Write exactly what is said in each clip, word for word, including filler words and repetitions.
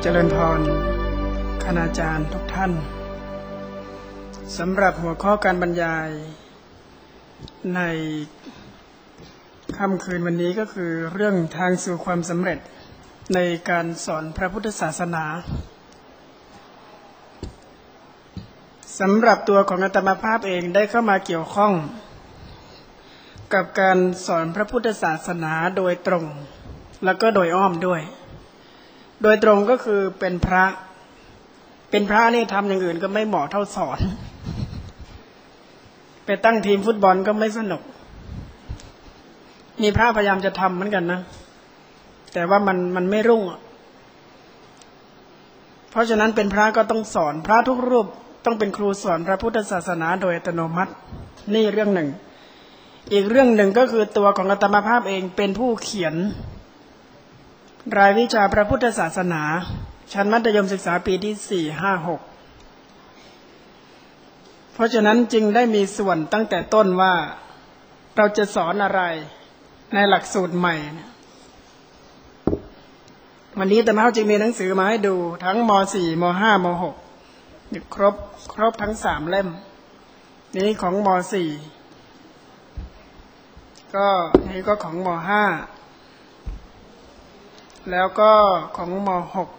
เจริญพรคณาจารย์ทุกท่านสำหรับหัวข้อการบรรยายในค่ำคืนวันนี้ก็คือเรื่องทางสู่ความสำเร็จในการสอนพระพุทธศาสนาสำหรับตัวของอาตมาภาพเองได้เข้ามาเกี่ยวข้องกับการสอนพระพุทธศาสนาโดยตรงแล้วก็โดยอ้อมด้วยโดยตรงก็คือเป็นพระเป็นพระนี่ทำอย่างอื่นก็ไม่เหมาะเท่าสอนไปตั้งทีมฟุตบอลก็ไม่สนุกมีพระพยายามจะทำเหมือนกันนะแต่ว่ามันมันไม่รุ่งเพราะฉะนั้นเป็นพระก็ต้องสอนพระทุกรูปต้องเป็นครูสอนพระพุทธศาสนาโดยอัตโนมัตินี่เรื่องหนึ่งอีกเรื่องหนึ่งก็คือตัวของอาตมาภาพเองเป็นผู้เขียนรายวิชาพระพุทธศาสนาชั้นมัธยมศึกษาปีที่สี่ ห้า หกเพราะฉะนั้นจึงได้มีส่วนตั้งแต่ต้นว่าเราจะสอนอะไรในหลักสูตรใหม่วันนี้อาตมาภาพจึงมีหนังสือมาให้ดูทั้งม สี่ ม ห้า ม หกครบครบทั้งสามเล่มนี้ของม สี่ก็นี่ก็ของม ห้าแล้วก็ของม หก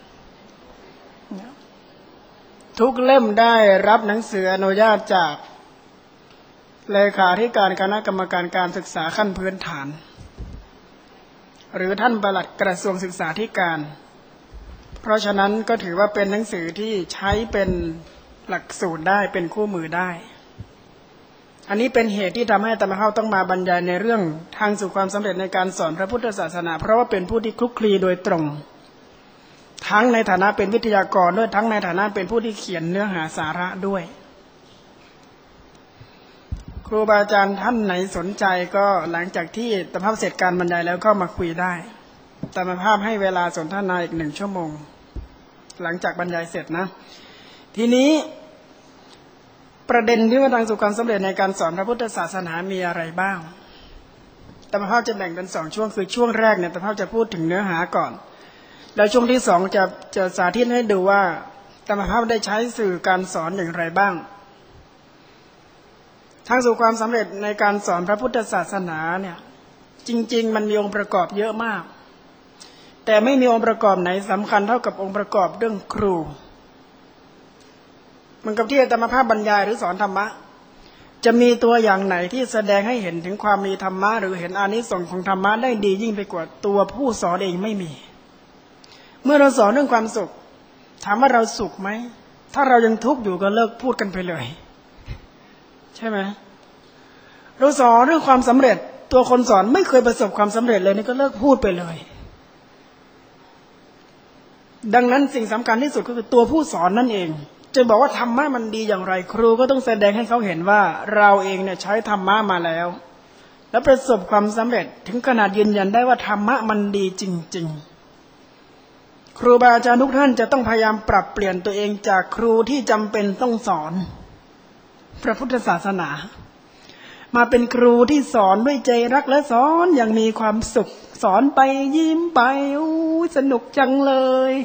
ทุกเล่มได้รับหนังสืออนุญาตจากเลขาธิการคณะกรรมการการศึกษาขั้นพื้นฐานหรือท่านปลัดกระทรวงศึกษาธิการเพราะฉะนั้นก็ถือว่าเป็นหนังสือที่ใช้เป็นหลักสูตรได้เป็นคู่มือได้อันนี้เป็นเหตุที่ทำให้อาตมาภาพต้องมาบรรยายในเรื่องทางสู่ความสำเร็จในการสอนพระพุทธศาสนาเพราะว่าเป็นผู้ที่คลุกคลีโดยตรงทั้งในฐานะเป็นวิทยากรด้วยทั้งในฐานะเป็นผู้ที่เขียนเนื้อหาสาระด้วยครูบาอาจารย์ท่านไหนสนใจก็หลังจากที่อาตมาภาพเสร็จการบรรยายแล้วก็มาคุยได้อาตมาภาพให้เวลาสนทนาอีกหนึ่งชั่วโมงหลังจากบรรยายเสร็จนะทีนี้ประเด็นที่ว่าทางสู่ความสำเร็จในการสอนพระพุทธศาสนามีอะไรบ้างอาตมาภาพจะแบ่งเป็นสองช่วงคือช่วงแรกเนี่ยอาตมาภาพจะพูดถึงเนื้อหาก่อนแล้วช่วงที่สองจะจะสาธิตให้ดูว่าอาตมาภาพได้ใช้สื่อการสอนอย่างไรบ้างทางสู่ความสำเร็จในการสอนพระพุทธศาสนาเนี่ยจริงๆมันมีองค์ประกอบเยอะมากแต่ไม่มีองค์ประกอบไหนสำคัญเท่ากับองค์ประกอบเรื่องครูมันกับที่อาตมาภาพบรรยายหรือสอนธรรมะจะมีตัวอย่างไหนที่แสดงให้เห็นถึงความมีธรรมะหรือเห็นอานิสงส์ของธรรมะได้ดียิ่งไปกว่าตัวผู้สอนเองไม่มีเมื่อเราสอนเรื่องความสุขถามว่าเราสุขไหมถ้าเรายังทุกข์อยู่ก็เลิกพูดกันไปเลยใช่ไหมเราสอนเรื่องความสำเร็จตัวคนสอนไม่เคยประสบความสำเร็จเลยนี่ก็เลิกพูดไปเลยดังนั้นสิ่งสำคัญที่สุดก็คือตัวผู้สอนนั่นเองจะบอกว่าธรรมะมันดีอย่างไรครูก็ต้องแสดงให้เขาเห็นว่าเราเองเนี่ยใช้ธรรมะมาแล้วแล้วประสบความสำเร็จถึงขนาดยืนยันได้ว่าธรรมะมันดีจริงๆครูบาอาจารย์ทุกท่านจะต้องพยายามปรับเปลี่ยนตัวเองจากครูที่จำเป็นต้องสอนพระพุทธศาสนามาเป็นครูที่สอนด้วยใจรักและสอนอย่างมีความสุขสอนไปยิ้มไปอู้สนุกจังเลย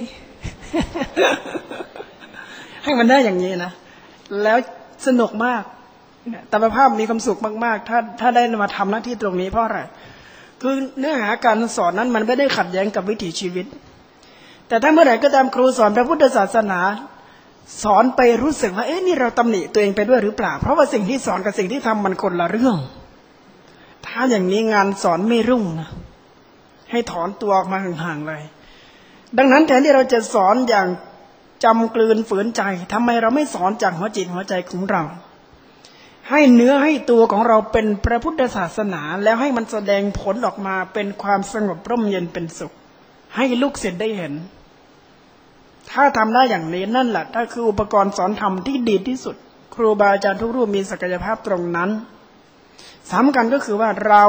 ให้มันได้อย่างนี้นะแล้วสนุกมากแต่ภาพมีความสุขมากๆถ้าถ้าได้มาทำหน้าที่ตรงนี้เพราะอะไรคือเนื้อหาการสอนนั้นมันไม่ได้ขัดแย้งกับวิถีชีวิตแต่ถ้าเมื่อไหร่ก็ตามครูสอนพระพุทธศาสนาสอนไปรู้สึกว่าเอ๊ะนี่เราตำหนิตัวเองไปด้วยหรือเปล่าเพราะว่าสิ่งที่สอนกับสิ่งที่ทำมันคนละเรื่องถ้าอย่างนี้งานสอนไม่รุ่งนะให้ถอนตัวออกมาห่างๆเลยดังนั้นแทนที่เราจะสอนอย่างจำกลืนฝืนใจทำไมเราไม่สอนจากหัวจิตหัวใจของเราให้เนื้อให้ตัวของเราเป็นพระพุทธศาสนาแล้วให้มันแสดงผลออกมาเป็นความสงบร่มเย็นเป็นสุขให้ลูกศิษย์ได้เห็นถ้าทำได้อย่างนี้นั่นแหละถ้าคืออุปกรณ์สอนธรรมที่ดีที่สุดครูบาอาจารย์ทุกรูปมีศักยภาพตรงนั้นสำคัญก็คือว่าเรา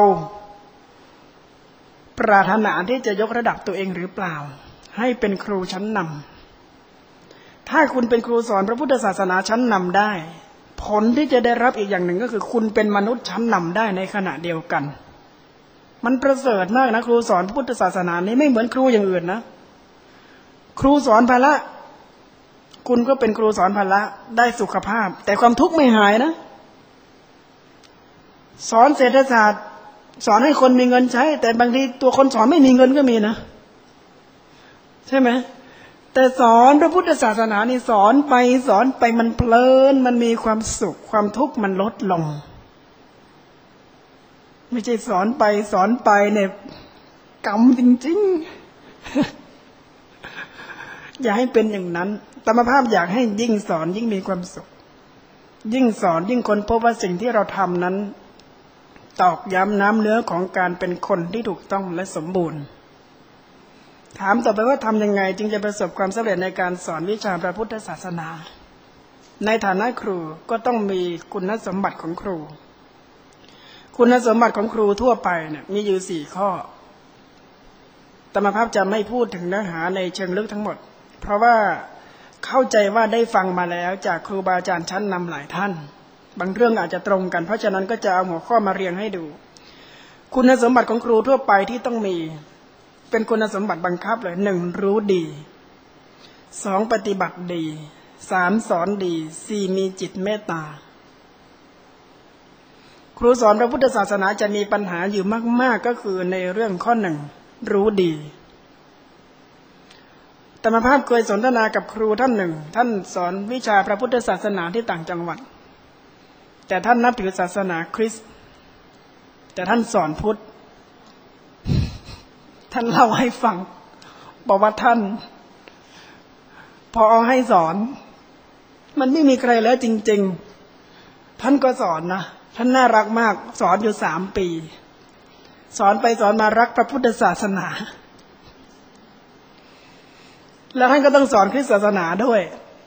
ปรารถนาที่จะยกระดับตัวเองหรือเปล่าให้เป็นครูชั้นนำถ้าคุณเป็นครูสอนพระพุทธศาสนาชั้นนำได้ผลที่จะได้รับอีกอย่างหนึ่งก็คือคุณเป็นมนุษย์ชั้นนำได้ในขณะเดียวกันมันประเสริฐมากนะครูสอนพระพุทธศาสนานี้ไม่เหมือนครูอย่างอื่นนะครูสอนพละคุณก็เป็นครูสอนพละได้สุขภาพแต่ความทุกข์ไม่หายนะสอนเศรษฐศาสตร์สอนให้คนมีเงินใช้แต่บางทีตัวคนสอนไม่มีเงินก็มีนะใช่ไหมแต่สอนพระพุทธศาสนานี่สอนไปสอนไปมันเพลินมันมีความสุขความทุกข์มันลดลงไม่ใช่สอนไปสอนไปเนี่ยกรรมจริงๆ อย่าให้เป็นอย่างนั้นธรรมภาพอยากให้ยิ่งสอนยิ่งมีความสุขยิ่งสอนยิ่งคนพบว่าสิ่งที่เราทำนั้นตอกย้ำน้ำเนื้อของการเป็นคนที่ถูกต้องและสมบูรณ์ถามต่อไปว่าทำยังไงจึงจะประสบความสำเร็จในการสอนวิชาพระพุทธศาสนาในฐานะครูก็ต้องมีคุณสมบัติของครูคุณสมบัติของครูทั่วไปเนี่ยมีอยู่สี่ข้อธรรมภาพจะไม่พูดถึงเนื้อหาในเชิงลึกทั้งหมดเพราะว่าเข้าใจว่าได้ฟังมาแล้วจากครูบาอาจารย์ชั้นนำหลายท่านบางเรื่องอาจจะตรงกันเพราะฉะนั้นก็จะเอาหัวข้อมาเรียงให้ดูคุณสมบัติของครูทั่วไปที่ต้องมีเป็นคุณสมบัติบังคับเลยหนึ่งรู้ดีสองปฏิบัติดีสามสอนดีสี่มีจิตเมตตาครูสอนพระพุทธศาสนาจะมีปัญหาอยู่มากๆก็คือในเรื่องข้อหนึ่งรู้ดีธรรมภาพเคยสนทนากับครูท่านหนึ่งท่านสอนวิชาพระพุทธศาสนาที่ต่างจังหวัดแต่ท่านนับถือศาสนาคริสต์แต่ท่านสอนพุทธท่านเล่าให้ฟังบอกว่าท่านพอเอาให้สอนมันไม่มีใครแล้วจริงๆท่านก็สอนนะท่านน่ารักมากสอนอยู่สามปีสอนไปสอนมารักพระพุทธศาสนาแล้วท่านก็ต้องสอนคริสต์ศาสนาด้วย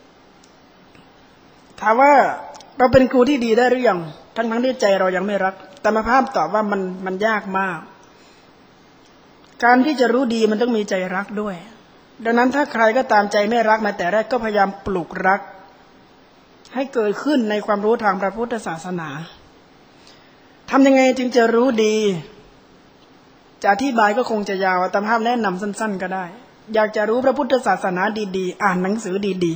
ถามว่าเราเป็นครูที่ดีได้หรือยังทั้งทั้งที่ใจเรายังไม่รักธรรมภาพตอบว่ามันมันยากมากการที่จะรู้ดีมันต้องมีใจรักด้วยดังนั้นถ้าใครก็ตามใจไม่รักมาแต่แรกก็พยายามปลูกรักให้เกิดขึ้นในความรู้ทางพระพุทธศาสนาทำยังไงจึงจะรู้ดีจะอธิบายก็คงจะยาวแต่ภาพแนะนำสั้นๆก็ได้อยากจะรู้พระพุทธศาสนาดีๆอ่านหนังสือดี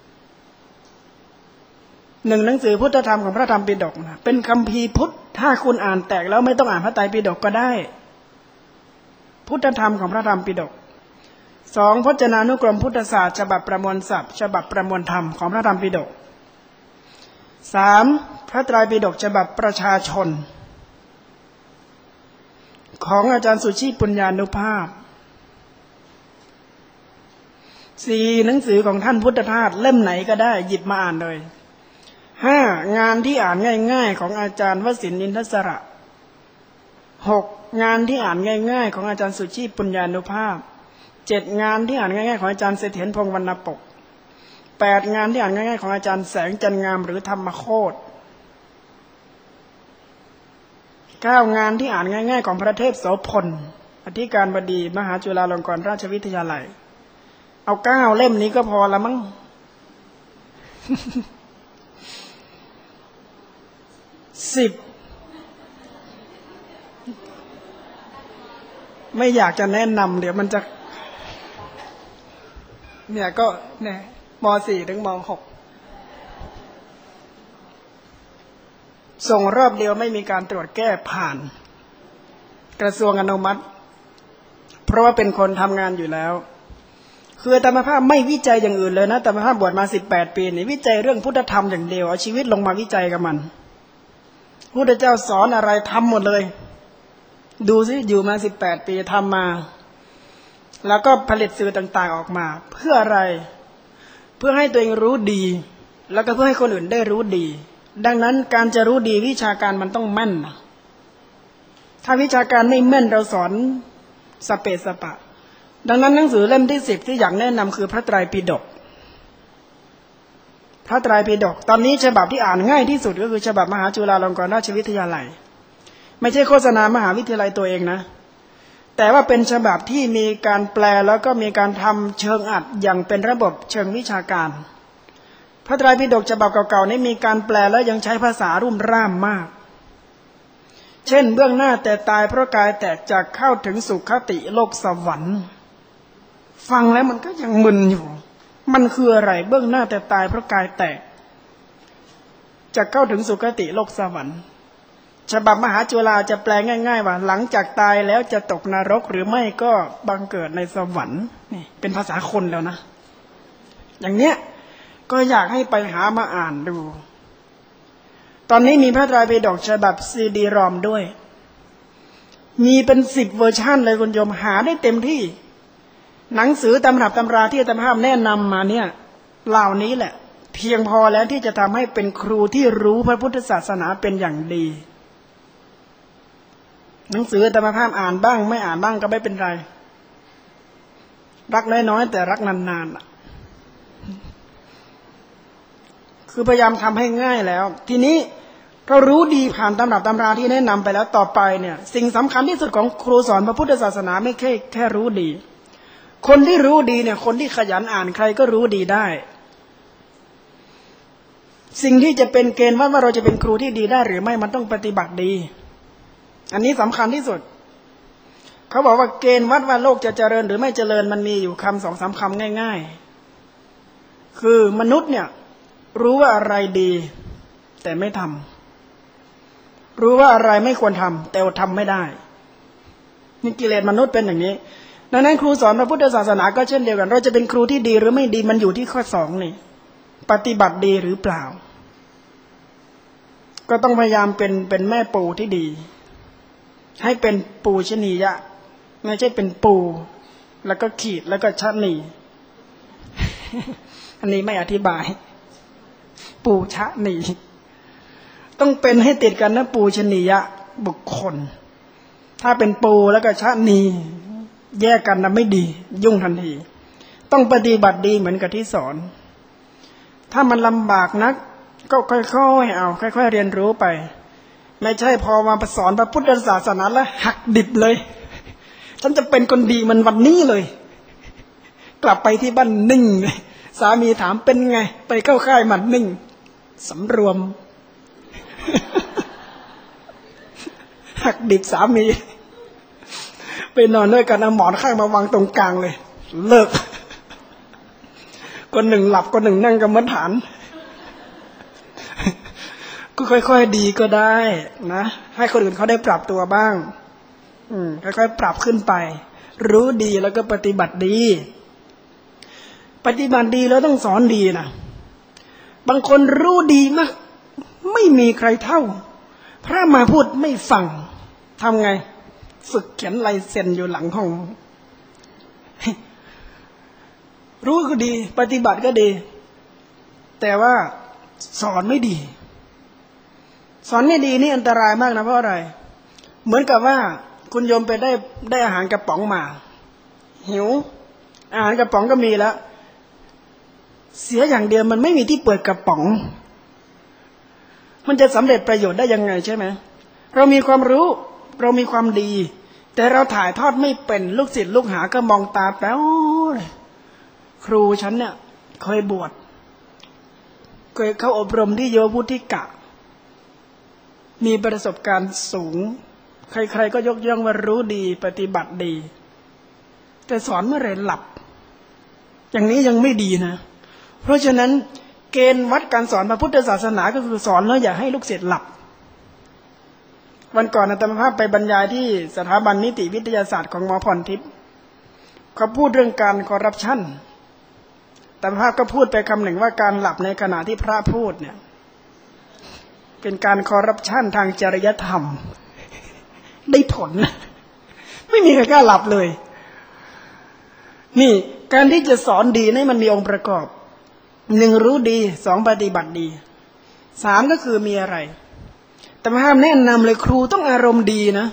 ๆหนึ่งหนังสือพุทธธรรมของพระธรรมปิฎกนะเป็นคัมภีร์พุทธถ้าคุณอ่านแตกแล้วไม่ต้องอ่านพระไตรปิฎกก็ได้พุทธธรรมของพระธรรมปิฎกสองพจนานุกรมพุทธศาสตร์ฉบับประมวลศัพท์ฉบับประมวลธรรมของพระธรรมปิฎกสามพระไตรปิฎกฉบับประชาชนของอาจารย์สุชีพปุญญานุภาพสี่หนังสือของท่านพุทธทาสเล่มไหนก็ได้หยิบมาอ่านเลยห้างานที่อ่านง่ายๆของอาจารย์วสินทร์อินทศระหกงานที่อ่านง่ายๆของอาจารย์สุชีพปุญญานุภาพเจ็ดงานที่อ่านง่ายๆของอาจารย์เสถียรพงษ์วรรณปกแปดงานที่อ่านง่ายๆของอาจารย์แสงจันงามหรือธรรมโคตรเก้างานที่อ่านง่ายๆของพระเทพโสพลอธิการบดีมหาจุฬาลงกรณราชวิทยาลัยเอาเก้าเล่มนี้ก็พอละมั้ง สิบไม่อยากจะแนะนำเดี๋ยวมันจะเนี่ยก็เนี่ยม.สี่ถึงม.หกส่งรอบเดียวไม่มีการตรวจแก้ผ่านกระทรวงอนุมัติเพราะว่าเป็นคนทำงานอยู่แล้วคืออาตมาภาพไม่วิจัยอย่างอื่นเลยนะอาตมาภาพบวชมาสิบแปดปีนี่วิจัยเรื่องพุทธธรรมอย่างเดียวเอาชีวิตลงมาวิจัยกับมันพุทธเจ้าสอนอะไรทำหมดเลยดูสิอยู่มาสิบแปดปีทำมาแล้วก็ผลิตสื่อต่างๆออกมาเพื่ออะไรเพื่อให้ตัวเองรู้ดีแล้วก็เพื่อให้คนอื่นได้รู้ดีดังนั้นการจะรู้ดีวิชาการมันต้องแม่นนะถ้าวิชาการไม่แม่นเราสอนสเปสปะดังนั้นหนังสือเล่มที่สิบที่อยากแนะนำคือพระไตรปิฎกพระไตรปิฎกตอนนี้ฉบับที่อ่านง่ายที่สุดก็คือฉบับมหาจุฬาลงกรณราชวิทยาลัยไม่ใช่โฆษณามหาวิทยาลัยตัวเองนะแต่ว่าเป็นฉบับที่มีการแปลแล้วก็มีการทำเชิงอัดอย่างเป็นระบบเชิงวิชาการพระไตรปิฎกฉบับเก่าๆนี้มีการแปลแล้วยังใช้ภาษารุ่มร่ามมากเช่นเบื้องหน้าแต่ตายเพราะกายแตกจากเข้าถึงสุขคติโลกสวรรค์ฟังแล้วมันก็ยังมึนอยู่มันคืออะไรเบื้องหน้าแต่ตายเพราะกายแตกจะเข้าถึงสุคติโลกสวรรค์ฉบับมหาจุฬาจะแปลง่ายๆว่าหลังจากตายแล้วจะตกนรกหรือไม่ก็บังเกิดในสวรรค์นี่เป็นภาษาคนแล้วนะอย่างเนี้ยก็อยากให้ไปหามาอ่านดูตอนนี้มีพระไตรปิฎกฉบับซีดีรอมด้วยมีเป็นสิบเวอร์ชันเลยคุณโยมหาได้เต็มที่หนังสือตำรับตำราที่อาตมาภาพแนะนำมาเนี่ยเหล่านี้แหละเพียงพอแล้วที่จะทำให้เป็นครูที่รู้พระพุทธศาสนาเป็นอย่างดีหนังสืออาตมาภาพอ่านบ้างไม่อ่านบ้างก็ไม่เป็นไรรักน้อยๆแต่รักนานๆคือพยายามทำให้ง่ายแล้วทีนี้เรารู้ดีผ่านตำรับตำราที่แนะนำไปแล้วต่อไปเนี่ยสิ่งสำคัญที่สุดของครูสอนพระพุทธศาสนาไม่แค่แค่รู้ดีคนที่รู้ดีเนี่ยคนที่ขยันอ่านใครก็รู้ดีได้สิ่งที่จะเป็นเกณฑ์ว่าว่าเราจะเป็นครูที่ดีได้หรือไม่มันต้องปฏิบัติดีอันนี้สำคัญที่สุดเขาบอกว่าเกณฑ์วัดว่าโลกจะเจริญหรือไม่เจริญมันมีอยู่คำสองสามคำง่ายๆคือมนุษย์เนี่ยรู้ว่าอะไรดีแต่ไม่ทำรู้ว่าอะไรไม่ควรทำแต่ทำไม่ได้นี่กิเลสมนุษย์เป็นอย่างนี้ดังนั้นครูสอนพระพุทธศาสนาก็เช่นเดียวกันเราจะเป็นครูที่ดีหรือไม่ดีมันอยู่ที่ข้อสองนี่ปฏิบัติดีหรือเปล่าก็ต้องพยายามเป็นเป็นแม่ปูที่ดีให้เป็นปูชนียะไม่ใช่เป็นปูแล้วก็ขีดแล้วก็ชนีอันนี้ไม่อธิบายปูชนีต้องเป็นให้ติดกันนะปูชนียะบุคคลถ้าเป็นปูแล้วก็ชนีแยกกันนะไม่ดียุ่งทันทีต้องปฏิบัติดีเหมือนกับที่สอนถ้ามันลำบากนักก็ค่อยๆเอาค่อยๆเรียนรู้ไปไม่ใช่พอมาสอนพระพุทธศาสนาแล้วหักดิบเลยฉันจะเป็นคนดีมันวันนี้เลยกลับไปที่บ้านนิ่งสามีถามเป็นไงไปเข้าค่ายมันนิ่งสำรวมหักดิบสามีไปนอนด้วยกันเอาหมอนข้างมาวางตรงกลางเลยเลิกคนหนึ่งหลับคนหนึ่งนั่งกรรมฐานก็ค่อยๆดีก็ได้นะให้คนอื่นเขาได้ปรับตัวบ้างอืมค่อยๆปรับขึ้นไปรู้ดีแล้วก็ปฏิบัติดีปฏิบัติดีแล้วต้องสอนดีนะบางคนรู้ดีมากไม่มีใครเท่าพระมาพูดไม่ฟังทำไงฝึกเขียนลายเซ็นอยู่หลังห้องรู้ก็ดีปฏิบัติก็ดีแต่ว่าสอนไม่ดีสอนไม่ดีนี่อันตรายมากนะเพราะอะไรเหมือนกับว่าคุณโยมไปได้ได้อาหารกระป๋องมาหิวอาหารกระป๋องก็มีแล้วเสียอย่างเดียวมันไม่มีที่เปิดกระป๋องมันจะสำเร็จประโยชน์ได้ยังไงใช่ไหมเรามีความรู้เรามีความดีแต่เราถ่ายทอดไม่เป็นลูกศิษย์ลูกหาก็มองตาแป๊วครูฉันเนี่ยเคยบวชเคยเข้าอบรมที่โยพุทธิกะมีประสบการณ์สูงใครๆก็ยกย่องว่ารู้ดีปฏิบัติดีแต่สอนเมื่อไหร่หลับอย่างนี้ยังไม่ดีนะเพราะฉะนั้นเกณฑ์วัดการสอนพระพุทธศาสนาก็คือสอนแล้วอย่าให้ลูกศิษย์หลับวันก่อนอาตมาภาพไปบรรยายที่สถาบันนิติวิทยาศาสตร์ของหมอพรทิพย์เขาพูดเรื่องการคอร์รัปชันอาตมาภาพก็พูดไปคำหนึ่งว่าการหลับในขณะที่พระพูดเนี่ยเป็นการคอร์รัปชันทางจริยธรรมได้ผลไม่มีใครกล้าหลับเลยนี่การที่จะสอนดีนี่มันมีองค์ประกอบหนึ่งรู้ดีสองปฏิบัติดีสามก็คือมีอะไรแต่มาห้ามแนะนำเลยครูต้องอารมณ์ดีนะ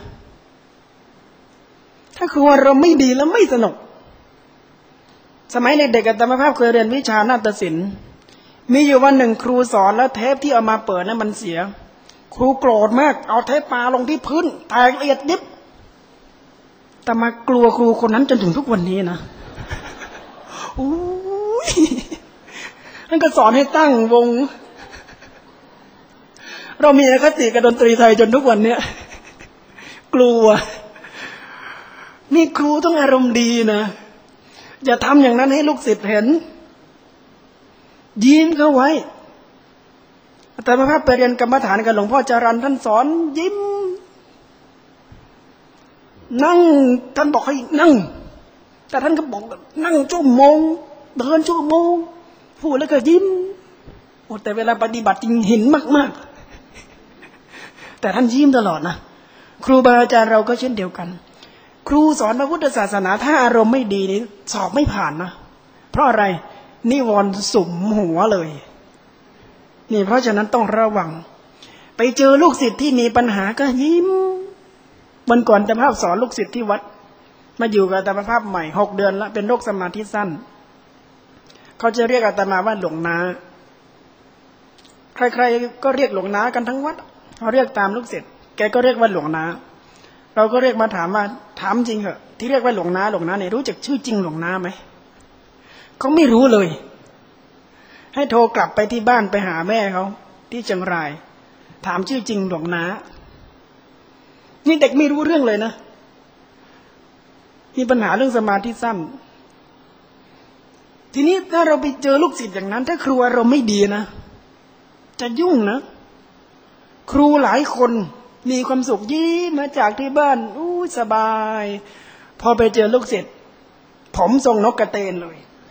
ถ้าครูอารมณ์ไม่ดีแล้วไม่สนุกสมัยเด็กๆอาตมาภาพเคยเรียนวิชานาฏศิลป์มีอยู่วันหนึ่งครูสอนแล้วเทปที่เอามาเปิดนั้นมันเสียครูโกรธมากเอาเทปปาลงที่พื้นแตกละเอียดยิบแต่มากลัวครูคนนั้นจนถึงทุกวันนี้นะอู้ยนั่นก็สอนให้ตั้งวงเรามีอคติกับดนตรีไทยจนทุกวันเนี้ยกลัวนี่ครูต้องอารมณ์ดีนะอย่าทำอย่างนั้นให้ลูกศิษย์เห็นยิ้มเข้าไว้แต่พระไปเรียนกรรมฐานกับหลวงพ่อจรัญท่านสอนยิ้มนั่งท่านบอกให้นั่งแต่ท่านก็บอกนั่งชั่วโมงเดินชั่วโมงพูดแล้วก็ยิ้มโอ้แต่เวลาปฏิบัติจริงเห็นมากๆแต่ท่านยิ้มตลอดนะครูบาอาจารย์เราก็เช่นเดียวกันครูสอนพระพุทธศาสนาถ้าอารมณ์ไม่ดีนี่สอบไม่ผ่านนะเพราะอะไรนิวรณ์สุมหัวเลยนี่เพราะฉะนั้นต้องระวังไปเจอลูกศิษย์ที่มีปัญหาก็ยิ้มวันก่อนอาตมาภาพสอนลูกศิษย์ที่วัดมาอยู่กับอาตมาภาพใหม่หกเดือนละเป็นโรคสมาธิสั้นเขาจะเรียกอาตมาว่าหลวงนาใครๆก็เรียกหลวงนากันทั้งวัดเขาเรียกตามลูกศิษย์แกก็เรียกว่าหลวงนาเราก็เรียกมาถามว่าถามจริงเหรอที่เรียกว่าหลวงนาหลวงนาเนี่ยรู้จักชื่อจริงหลวงนาไหมเขาไม่รู้เลยให้โทรกลับไปที่บ้านไปหาแม่เขาที่เชียงรายถามชื่อจริงหลวงนานี่เด็กไม่รู้เรื่องเลยนะมีปัญหาเรื่องสมาธิสั้นทีนี้ถ้าเราไปเจอลูกศิษย์อย่างนั้นถ้าครูเราไม่ดีนะจะยุ่งนะครูหลายคนมีความสุขยิ้มมาจากที่บ้านอู้สบายพอไปเจอลูกศิษย์ผมทรงนกกระเตนเลย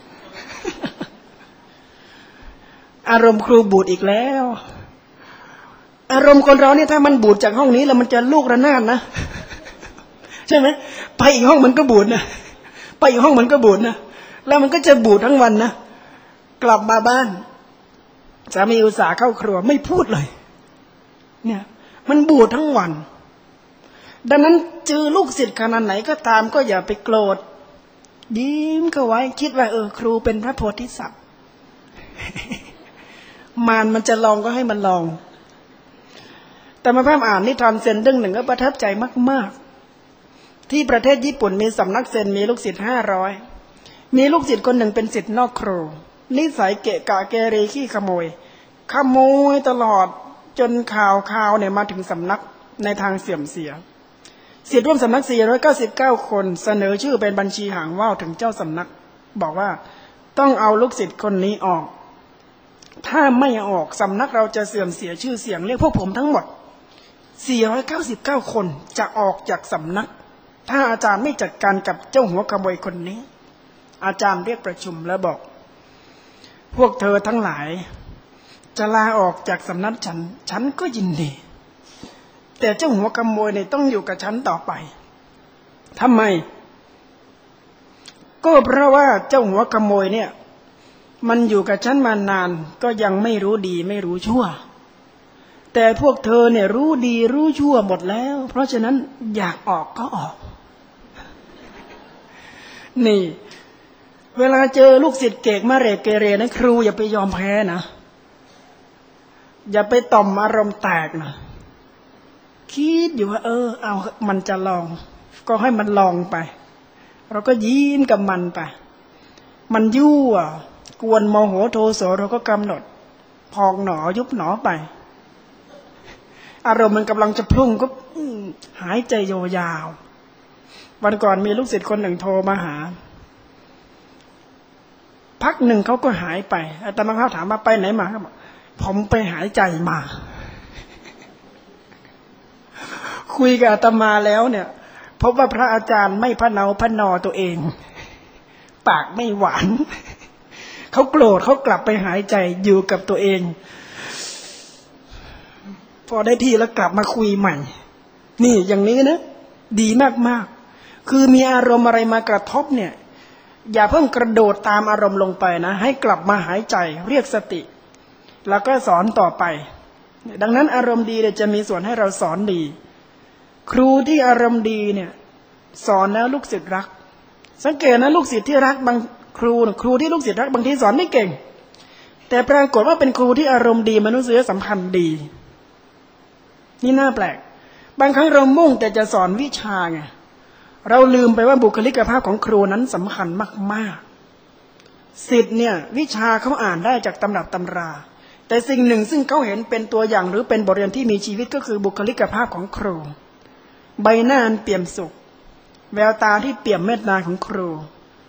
อารมณ์ครูบูดอีกแล้วอารมณ์คนเราเนี่ยถ้ามันบูดจากห้องนี้แล้วมันจะลูกระนาดนะ ใช่ไหมไปอีกห้องมันก็บูดนะไปอีกห้องมันก็บูดนะแล้วมันก็จะบูดทั้งวันนะกลับมาบ้านสามีอุตส่าห์เข้าครัวไม่พูดเลยเนี่ยมันบูดทั้งวันดังนั้นเจอลูกศิษย์ขนาดไหนก็ตามก็อย่าไปโกรธยิ้มเข้าไว้คิดว่าเออครูเป็นพระโพธิสัตว์ มารมันจะลองก็ให้มันลองแต่มาพร่ำอ่านนิทานเซนเรื่องหนึ่งก็ประทับใจมากๆที่ประเทศญี่ปุ่นมีสำนักเซนมีลูกศิษย์ห้าร้อยมีลูกศิษย์คนหนึ่งเป็นศิษย์นอกครูนิสัยเกะกะเกเรขี้ขโมยขโมยตลอดจนข่าวข่าวเนี่ยมาถึงสำนักในทางเสื่อมเสียศิษย์ร่วมสำนักสี่ร้อยเก้าสิบเก้าคนเสนอชื่อเป็นบัญชีหางว่าวถึงเจ้าสำนักบอกว่าต้องเอาลูกศิษย์คนนี้ออกถ้าไม่ออกสำนักเราจะเสื่อมเสียชื่อเสียงเรียกพวกผมทั้งหมดสี่ร้อยเก้าสิบเก้าคนจะออกจากสำนักถ้าอาจารย์ไม่จัดการกับเจ้าหัวขโมยคนนี้อาจารย์เรียกประชุมแล้วบอกพวกเธอทั้งหลายจะลาออกจากสำนักฉันฉันก็ยินดีแต่เจ้าหัวขโมยเนี่ยต้องอยู่กับฉันต่อไปทำไมก็เพราะว่าเจ้าหัวขโมยเนี่ยมันอยู่กับฉันมานานก็ยังไม่รู้ดีไม่รู้ชั่วแต่พวกเธอเนี่ยรู้ดีรู้ชั่วหมดแล้วเพราะฉะนั้นอยากออกก็ออกนี่เวลาเจอลูกศิษย์เกกมาเรเกเรนะครูอย่าไปยอมแพ้นะอย่าไปต่อมอารมณ์แตกนะคิดอยู่ว่าเออเอามันจะลองก็ให้มันลองไปเราก็ยิ้มกับมันไปมันยั่วกวนโมโหโทโสเราก็กำหนดพองหนอยุบหนอไปอารมณ์มันกำลังจะพุ่งก็หายใจยาวๆวันก่อนมีลูกศิษย์คนหนึ่งโทรมาหาพักหนึ่งเขาก็หายไปอาตมาภาพถามว่าไปไหนมาครับผมไปหายใจมาคุยกับอาตมาแล้วเนี่ยพบว่าพระอาจารย์ไม่พะเนาพะนอตัวเองปากไม่หวานเขาโกรธเขากลับไปหายใจอยู่กับตัวเองพอได้ที่แล้วกลับมาคุยใหม่นี่อย่างนี้นะดีมากๆคือมีอารมณ์อะไรมากระทบเนี่ยอย่าเพิ่งกระโดดตามอารมณ์ลงไปนะให้กลับมาหายใจเรียกสติแล้วก็สอนต่อไปดังนั้นอารมณ์ดีเนี่ยจะมีส่วนให้เราสอนดีครูที่อารมณ์ดีเนี่ยสอนแล้วลูกศิษย์รักสังเกตนะลูกศิษย์ที่รักบางครูครูที่ลูกศิษย์รักบางทีสอนไม่เก่งแต่ปรากฏว่าเป็นครูที่อารมณ์ดีมนุษยสัมพันธ์ดีนี่น่าแปลกบางครั้งเรามุ่งแต่จะสอนวิชาไงเราลืมไปว่าบุคลิกภาพของครูนั้นสำคัญมากๆศิษย์เนี่ยวิชาเขาอ่านได้จากตำรับตำราแต่สิ่งหนึ่งซึ่งเขาเห็นเป็นตัวอย่างหรือเป็นบทเรียนที่มีชีวิตก็คือบุคลิกภาพของครูใบหน้าอันเปี่ยมสุขแววตาที่เปี่ยมเมตตาของครู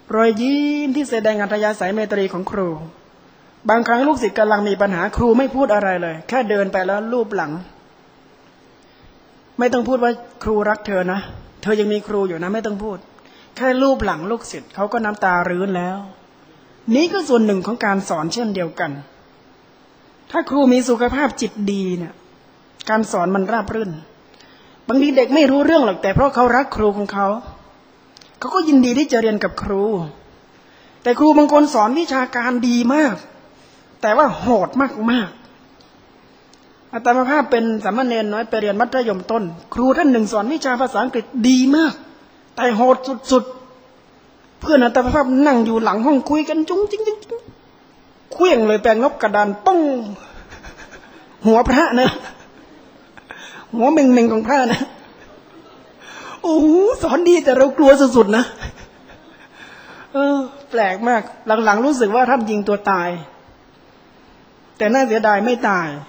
รอยยิ้มที่แสดงอัธยาศัยเมตรีของครูบางครั้งลูกศิษย์กำลังมีปัญหาครูไม่พูดอะไรเลยแค่เดินไปแล้วลูบหลังไม่ต้องพูดว่าครูรักเธอนะเธอยังมีครูอยู่นะไม่ต้องพูดแค่ลูบหลังลูกศิษย์เขาก็น้ำตารื้นแล้วนี้ก็ส่วนหนึ่งของการสอนเช่นเดียวกันถ้าครูมีสุขภาพจิตดีเนี่ยการสอนมันราบรื่นบางทีเด็กไม่รู้เรื่องหรอกแต่เพราะเขารักครูของเขาเขาก็ยินดีที่จะเรียนกับครูแต่ครูบางคนสอนวิชาการดีมากแต่ว่าโหดมากๆอาตมาภาพเป็นสามเณรน้อยไปเรียนมัธยมต้นครูท่านหนึ่งสอนวิชาภาษาอังกฤษดีมากแต่โหดสุดๆเพื่อนอาตมาภาพนั่งอยู่หลังห้องคุยกันจุ้งจิ้งจิ้งเคว้งเลยแปลงนกกระดานป้องหัวพระนะหัวเม่งๆของพระนะโอ้โหสอนดีแต่เรากลัวสุดๆนะเออแปลกมากหลังๆรู้สึกว่าท่านยิงตัวตายแต่น่าเสียดายไม่ตาย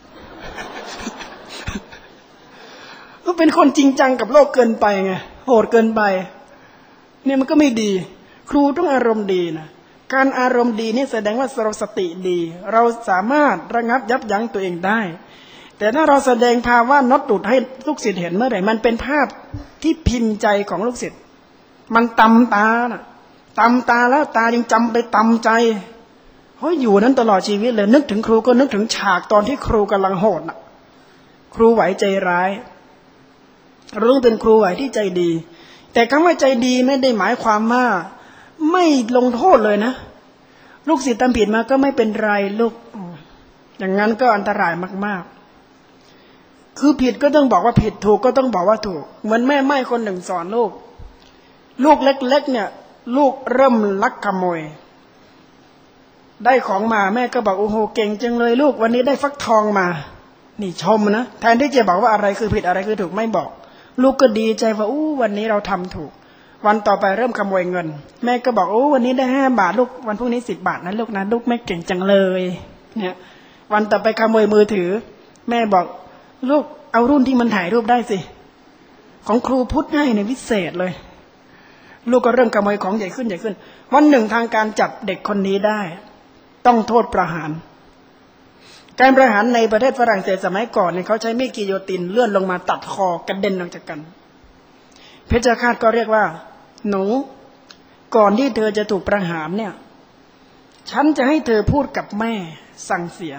ก็เป็นคนจริงจังกับโลกเกินไปไงโหดเกินไปเนี่ยมันก็ไม่ดีครูต้องอารมณ์ดีนะการอารมณ์ดีนี่แสดงว่าเราสติดีเราสามารถระงับยับยั้งตัวเองได้แต่ถ้าเราแสดงภาวะน็อตดุดให้ลูกศิษย์เห็นเมื่อไหร่มันเป็นภาพที่พิมพ์ใจของลูกศิษย์มันตำตาน่ะตำตาแล้วตายังจำไปตำใจเฮ้ยอยู่นั้นตลอดชีวิตเลยนึกถึงครูก็นึกถึงฉากตอนที่ครูกำลังโหดน่ะครูไหวใจร้ายเราต้องเป็นครูไหวที่ใจดีแต่คำว่าใจดีไม่ได้หมายความว่าไม่ลงโทษเลยนะลูกศิษย์ทำผิดมาก็ไม่เป็นไรลูกอย่างนั้นก็อันตรายมากๆคือผิดก็ต้องบอกว่าผิดถูกก็ต้องบอกว่าถูกเหมือนแม่ไม้คนหนึ่งสอนลูกลูกเล็กๆเนี่ยลูกเริ่มลักขโมยได้ของมาแม่ก็บอกโอ้โหเก่งจังเลยลูกวันนี้ได้ฟักทองมานี่ชมนะแทนที่จะบอกว่าอะไรคือผิดอะไรคือถูกไม่บอกลูกก็ดีใจว่าอู้วันนี้เราทำถูกวันต่อไปเริ่มขโมยเงินแม่ก็บอกโอ้วันนี้ได้ห้าบาทลูกวันพรุ่งนี้สิบบาทนะลูกนะลูกไม่เก่งจังเลยเนี่ยวันต่อไปขโมยมือถือแม่บอกลูกเอารุ่นที่มันถ่ายรูปได้สิของครูพุทธให้ในพิเศษเลยลูกก็เริ่มขโมยของใหญ่ขึ้นใหญ่ขึ้นวันหนึ่งทางการจับเด็กคนนี้ได้ต้องโทษประหารการประหารในประเทศฝรั่งเศสสมัยก่อนเนี่ยเขาใช้มีดกิโยตินเลื่อนลงมาตัดคอกระเด็นออกจากกันเพชฌฆาตก็เรียกว่าหนูก่อนที่เธอจะถูกประหารเนี่ยฉันจะให้เธอพูดกับแม่สั่งเสีย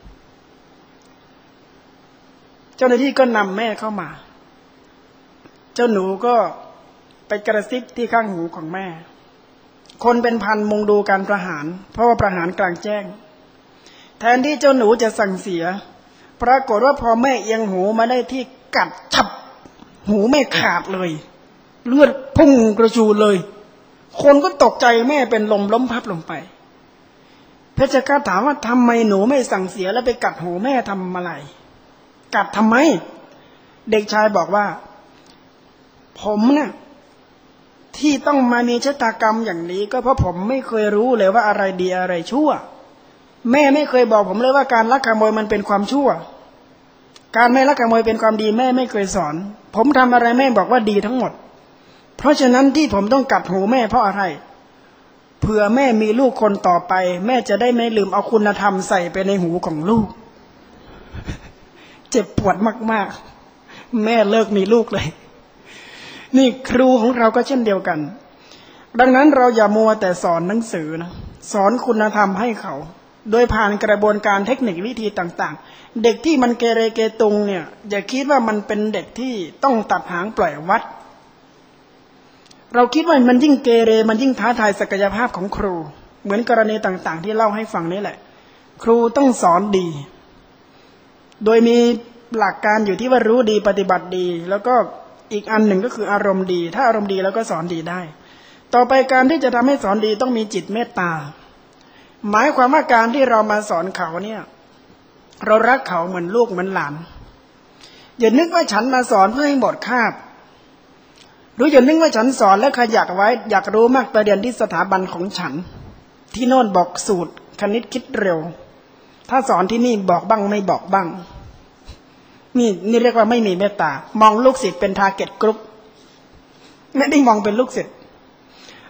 เจ้าหน้าที่ก็นำแม่เข้ามาเจ้าหนูก็ไปกระซิบที่ข้างหูของแม่คนเป็นพันมุงดูการประหารเพราะว่าประหารกลางแจ้งแทนที่เจ้าหนูจะสั่งเสียปรากฏว่าพอแม่เอียงหูมาได้ที่กัดฉับหูแม่ขาดเลยเลือดพุ่งกระชูเลยคนก็ตกใจแม่เป็นลมล้มพับลงไปเพชฌฆาตถามว่าทำไมหนูไม่สั่งเสียแล้วไปกัดหูแม่ทำอะไรกัดทำไมเด็กชายบอกว่าผมเนี่ยที่ต้องมามีชะตากรรมอย่างนี้ก็เพราะผมไม่เคยรู้เลยว่าอะไรดีอะไรชั่วแม่ไม่เคยบอกผมเลยว่าการลักขโมยมันเป็นความชั่วการไม่ลักขโมยเป็นความดีแม่ไม่เคยสอนผมทำอะไรแม่บอกว่าดีทั้งหมดเพราะฉะนั้นที่ผมต้องกัดหูแม่เพราะอะไรเผื่อแม่มีลูกคนต่อไปแม่จะได้ไม่ลืมเอาคุณธรรมใส่ไปในหูของลูกเจ็บปวดมากๆแม่เลิกมีลูกเลยนี่ครูของเราก็เช่นเดียวกันดังนั้นเราอย่ามัวแต่สอนหนังสือนะสอนคุณธรรมให้เขาโดยผ่านกระบวนการเทคนิควิธีต่างๆเด็กที่มันเกเรเกตุงเนี่ยอย่าคิดว่ามันเป็นเด็กที่ต้องตัดหางปล่อยวัดเราคิดว่ามันยิ่งเกเรมันยิ่งท้าทายศักยภาพของครูเหมือนกรณีต่างๆที่เล่าให้ฟังนี่แหละครูต้องสอนดีโดยมีหลักการอยู่ที่ว่ารู้ดีปฏิบัติดีแล้วก็อีกอันหนึ่งก็คืออารมณ์ดีถ้าอารมณ์ดีแล้วก็สอนดีได้ต่อไปการที่จะทำให้สอนดีต้องมีจิตเมตตาหมายความว่าการที่เรามาสอนเขาเนี่ยเรารักเขาเหมือนลูกเหมือนหลานอย่านึกว่าฉันมาสอนเพื่อให้หมดคาบหรืออย่านึกว่าฉันสอนแล้วใครอยากไว้อยากรู้มากไปเรียนที่สถาบันของฉันที่โน่นบอกสูตรคณิตคิดเร็วถ้าสอนที่นี่บอกบ้างไม่บอกบ้างนี่นี่เรียกว่าไม่มีเมตตามองลูกศิษย์เป็นทาร์เก็ตกรุ๊ปไม่ได้มองเป็นลูกศิษย์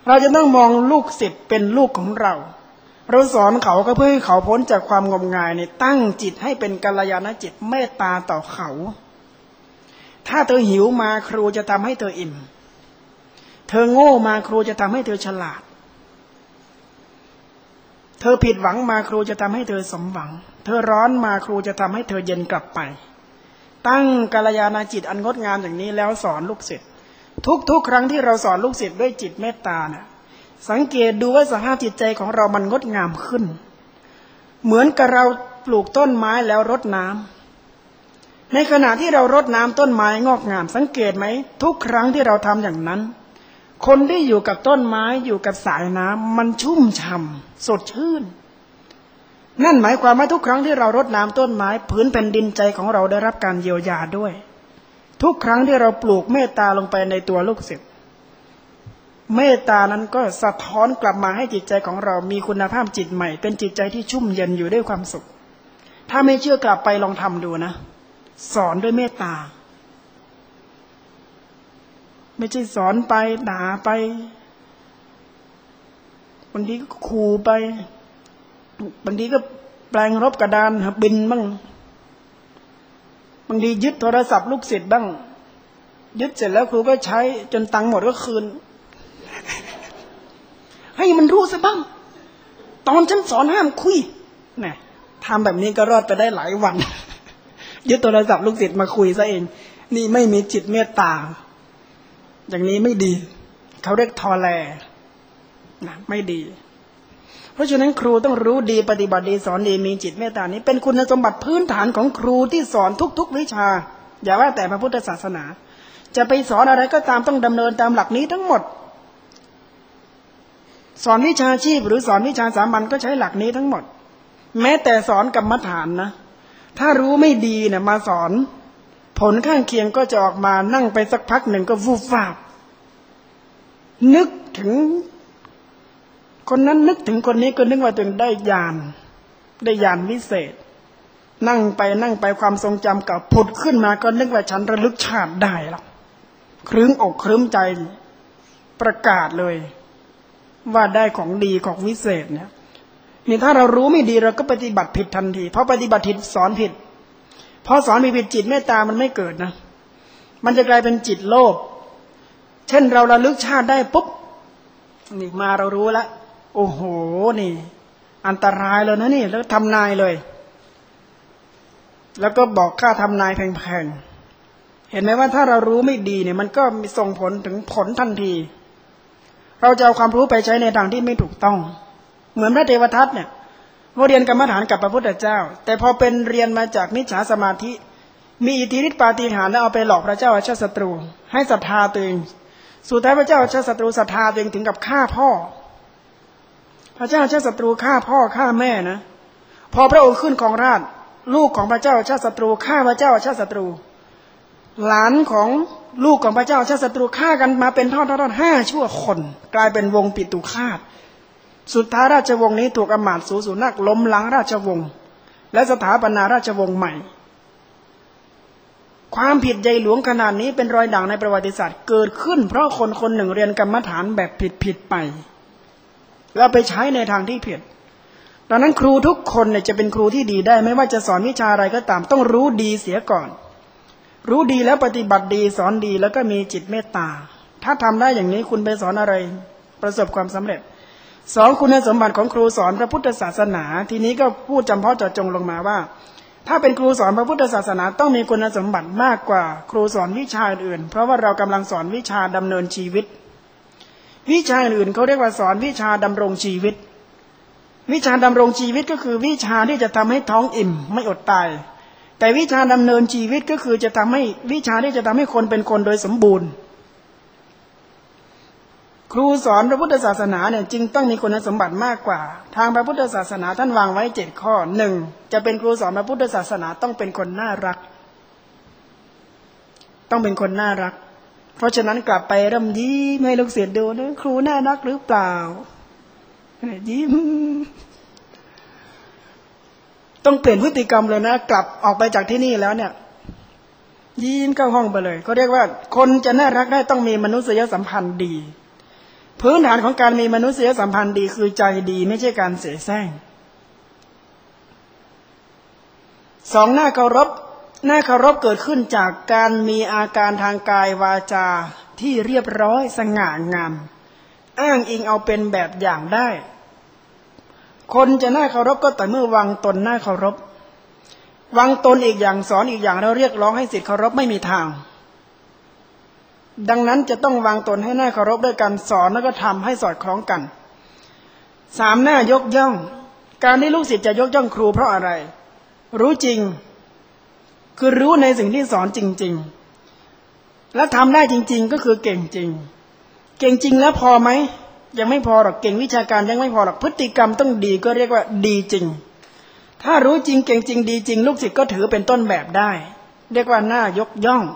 เราจะต้องมองลูกศิษย์เป็นลูกของเราเราสอนเขาก็เพื่อให้เขาพ้นจากความงมงายในตั้งจิตให้เป็นกัลยาณจิตเมตตาต่อเขาถ้าเธอหิวมาครูจะทำให้เธออิ่มเธอโง่มาครูจะทำให้เธอฉลาดเธอผิดหวังมาครูจะทำให้เธอสมหวังเธอร้อนมาครูจะทำให้เธอเย็นกลับไปตั้งกัลยาณจิตอันงดงามอย่างนี้แล้วสอนลูกศิษย์ทุกๆครั้งที่เราสอนลูกศิษย์ด้วยจิตเมตตานะสังเกตดูว่าสภาพจิตใจของเรามันงดงามขึ้นเหมือนกับเราปลูกต้นไม้แล้วรดน้ำในขณะที่เรารดน้ำต้นไม้งอกงามสังเกตไหมทุกครั้งที่เราทำอย่างนั้นคนที่อยู่กับต้นไม้อยู่กับสายน้ำมันชุ่มฉ่ำสดชื่นนั่นหมายความว่าทุกครั้งที่เรารดน้ำต้นไม้พื้นแผ่นดินใจของเราได้รับการเยียวยาด้วยทุกครั้งที่เราปลูกเมตตาลงไปในตัวลูกศิษย์เมตตานั้นก็สะท้อนกลับมาให้จิตใจของเรามีคุณภาพจิตใหม่เป็นจิตใจที่ชุ่มเย็นอยู่ด้วยความสุขถ้าไม่เชื่อกลับไปลองทำดูนะสอนด้วยเมตตาไม่ใช่สอนไปด่าไปบางทีก็ขู่ไปบางทีก็แปลงรบกระดานบินบ้างบางทียึดโทรศัพท์ลูกศิษย์บ้างยึดเสร็จแล้วครูก็ใช้จนตังค์หมดก็คืนให้มันรู้ซะบ้างตอนฉันสอนห้ามคุยนี่ทำแบบนี้ก็รอดไปได้หลายวันยึดโทรศัพท์ลูกศิษย์มาคุยซะเองนี่ไม่มีจิตเมตตาอย่างนี้ไม่ดีเขาเรียกทอแลนะไม่ดีเพราะฉะนั้นครูต้องรู้ดีปฏิบัติดีสอนดีมีจิตเมตตานี้เป็นคุณสมบัติพื้นฐานของครูที่สอนทุกๆวิชาอย่าว่าแต่พระพุทธศาสนาจะไปสอนอะไรก็ตามต้องดำเนินตามหลักนี้ทั้งหมดสอนวิชาชีพหรือสอนวิชาสามัญก็ใช้หลักนี้ทั้งหมดแม้แต่สอนกรรมฐานนะถ้ารู้ไม่ดีเนี่ยมาสอนผลข้างเคียงก็จะออกมานั่งไปสักพักหนึ่งก็วูบวาบนึกถึงคนนั้นนึกถึงคนนี้ก็นึกว่าตัวเองได้ญาณได้ญาณวิเศษนั่งไปนั่งไปความทรงจำเก่าผุดขึ้นมาก็นึกว่าฉันระลึกชาติได้แล้วครึ้งอกครึ้มใจประกาศเลยว่าได้ของดีของวิเศษเนี่ยนี่ถ้าเรารู้ไม่ดีเราก็ปฏิบัติผิดทันทีเพราะปฏิบัติผิดสอนผิดพอสอนผิดจิตเมตตามันไม่เกิดนะมันจะกลายเป็นจิตโลภเช่นเราระลึกชาติได้ปุ๊บนี่มาเรารู้แล้วโอ้โหนี่อันตรายเลยนะนี่แล้วทำนายเลยแล้วก็บอกค่าทำนายแพงๆเห็นไหมว่าถ้าเรารู้ไม่ดีเนี่ยมันก็มีส่งผลถึงผลทันทีเราจะเอาความรู้ไปใช้ในทางที่ไม่ถูกต้องเหมือนพระเทวทัตเนี่ยว่าเรียนกรรมฐานกับพระพุทธเจ้าแต่พอเป็นเรียนมาจากมิจฉาสมาธิมีอิทธิฤทธิปาฏิหาริย์แล้วเอาไปหลอกพระเจ้าอาชาติศัตรูให้ศรัทธาตัวเองสุดท้ายพระเจ้าอาชาติศัตรูศรัทธาตัวเองถึงกับฆ่าพ่อพระเจ้าอาชาติศัตรูฆ่าพ่อฆ่าแม่นะพอพระองค์ขึ้นครองราชย์ลูกของพระเจ้าอาชาติศัตรูฆ่าพระเจ้าอาชาติศัตรูหลานของลูกของพระเจ้าอาชาติศัตรูฆ่ากันมาเป็นทอดๆห้าชั่วคนกลายเป็นวงปิตุฆาตสุดท้ายราชวงศ์นี้ถูกอมาตย์สูสุนักล้มล้างราชวงศ์และสถาปนาราชวงศ์ใหม่ความผิดใหญ่หลวงขนาดนี้เป็นรอยด่างในประวัติศาสตร์เกิดขึ้นเพราะคนคนหนึ่งเรียนกรรมฐานแบบผิดๆไปแล้วไปใช้ในทางที่ผิดดังนั้นครูทุกคนเนี่ยจะเป็นครูที่ดีได้ไม่ว่าจะสอนวิชาอะไรก็ตามต้องรู้ดีเสียก่อนรู้ดีแล้วปฏิบัติดีสอนดีแล้วก็มีจิตเมตตาถ้าทำได้อย่างนี้คุณไปสอนอะไรประสบความสำเร็จสองคุณสมบัติของครูสอนพระพุทธศาสนาทีนี้ก็พูดจำเพาะเจาะจงลงมาว่าถ้าเป็นครูสอนพระพุทธศาสนาต้องมีคุณสมบัติมากกว่าครูสอนวิชาอื่นเพราะว่าเรากำลังสอนวิชาดำเนินชีวิตวิชาอื่นเขาเรียกว่าสอนวิชาดำรงชีวิตวิชาดำรงชีวิตก็คือวิชาที่จะทำให้ท้องอิ่มไม่อดตายแต่วิชาดำเนินชีวิตก็คือจะทำให้วิชาที่จะทำให้คนเป็นคนโดยสมบูรณ์ครูสอนพระพุทธศาสนาเนี่ยจึงต้องมีคุณสมบัติมากกว่าทางพระพุทธศาสนาท่านวางไว้เจ็ดข้อหนึ่งจะเป็นครูสอนพระพุทธศาสนาต้องเป็นคนน่ารักต้องเป็นคนน่ารักเพราะฉะนั้นกลับไปเริ่มยิ้มให้ลูกศิษย์ดูนะครูน่ารักหรือเปล่ายิ้มต้องเปลี่ยนพฤติกรรมเลยนะกลับออกไปจากที่นี่แล้วเนี่ยยิ้มเข้าห้องไปเลยเขาเรียกว่าคนจะน่ารักได้ต้องมีมนุษยสัมพันธ์ดีพื้นฐานของการมีมนุษยสัมพันธ์ดีคือใจดีไม่ใช่การเสแสร้งสองหน้าเคารพหน้าเคารพเกิดขึ้นจากการมีอาการทางกายวาจาที่เรียบร้อยสง่างามอ้างอิงเอาเป็นแบบอย่างได้คนจะน่าเคารพก็แต่เมื่อวางตนน่าเคารพวางตนอีกอย่างสอนอีกอย่างเราเรียกร้องให้ศิษย์เคารพไม่มีทางดังนั้นจะต้องวางตนให้น่าเคารพด้วยการสอนแล้วก็ทำให้สอดคล้องกันสามหน้ายกย่องการที่ลูกศิษย์จะยกย่องครูเพราะอะไรรู้จริงคือรู้ในสิ่งที่สอนจริงๆและทำได้จริงๆก็คือเก่งจริงเก่งจริงแล้วพอไหมยังไม่พอหรอกเก่งวิชาการยังไม่พอหรอกพฤติกรรมต้องดีก็เรียกว่าดีจริงถ้ารู้จริงเก่งจริงดีจริงลูกศิษย์ก็ถือเป็นต้นแบบได้เรียกว่าน่ายกย่อง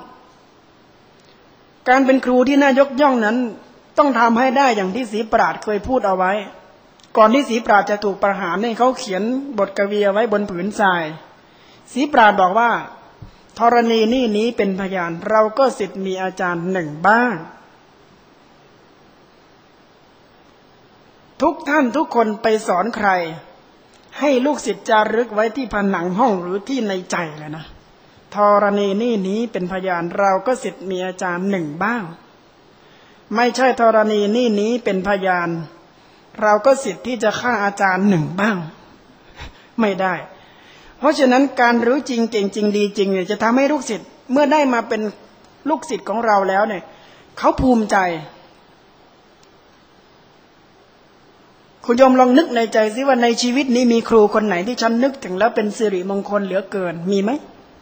การเป็นครูที่น่ายกย่องนั้นต้องทำให้ได้อย่างที่ศรีปราชญ์เคยพูดเอาไว้ก่อนที่ศรีปราชญ์จะถูกประหารเนี่ยเขาเขียนบทกวีเอาไว้บนผืนทรายศรีปราชญ์บอกว่าธรณีนี่นี้เป็นพยานเราก็ศิษย์มีอาจารย์หนึ่งบ้างทุกท่านทุกคนไปสอนใครให้ลูกศิษย์จารึกไว้ที่ผนังห้องหรือที่ในใจเลยนะธรณีนี่นี้เป็นพยานเราก็ศิษย์มีอาจารย์หนึ่งบ้างไม่ใช่ธรณีนี่นี้เป็นพยานเราก็ศิษย์ที่จะฆ่าอาจารย์หนึ่งบ้างไม่ได้เพราะฉะนั้นการรู้จริงเก่งจริงดีจริงเนี่ยจะทำให้ลูกศิษย์เมื่อได้มาเป็นลูกศิษย์ของเราแล้วเนี่ยเขาภูมิใจคุณโยมลองนึกในใจซิว่าในชีวิตนี้มีครูคนไหนที่ฉันนึกถึงแล้วเป็นสิริมงคลเหลือเกินมีไหม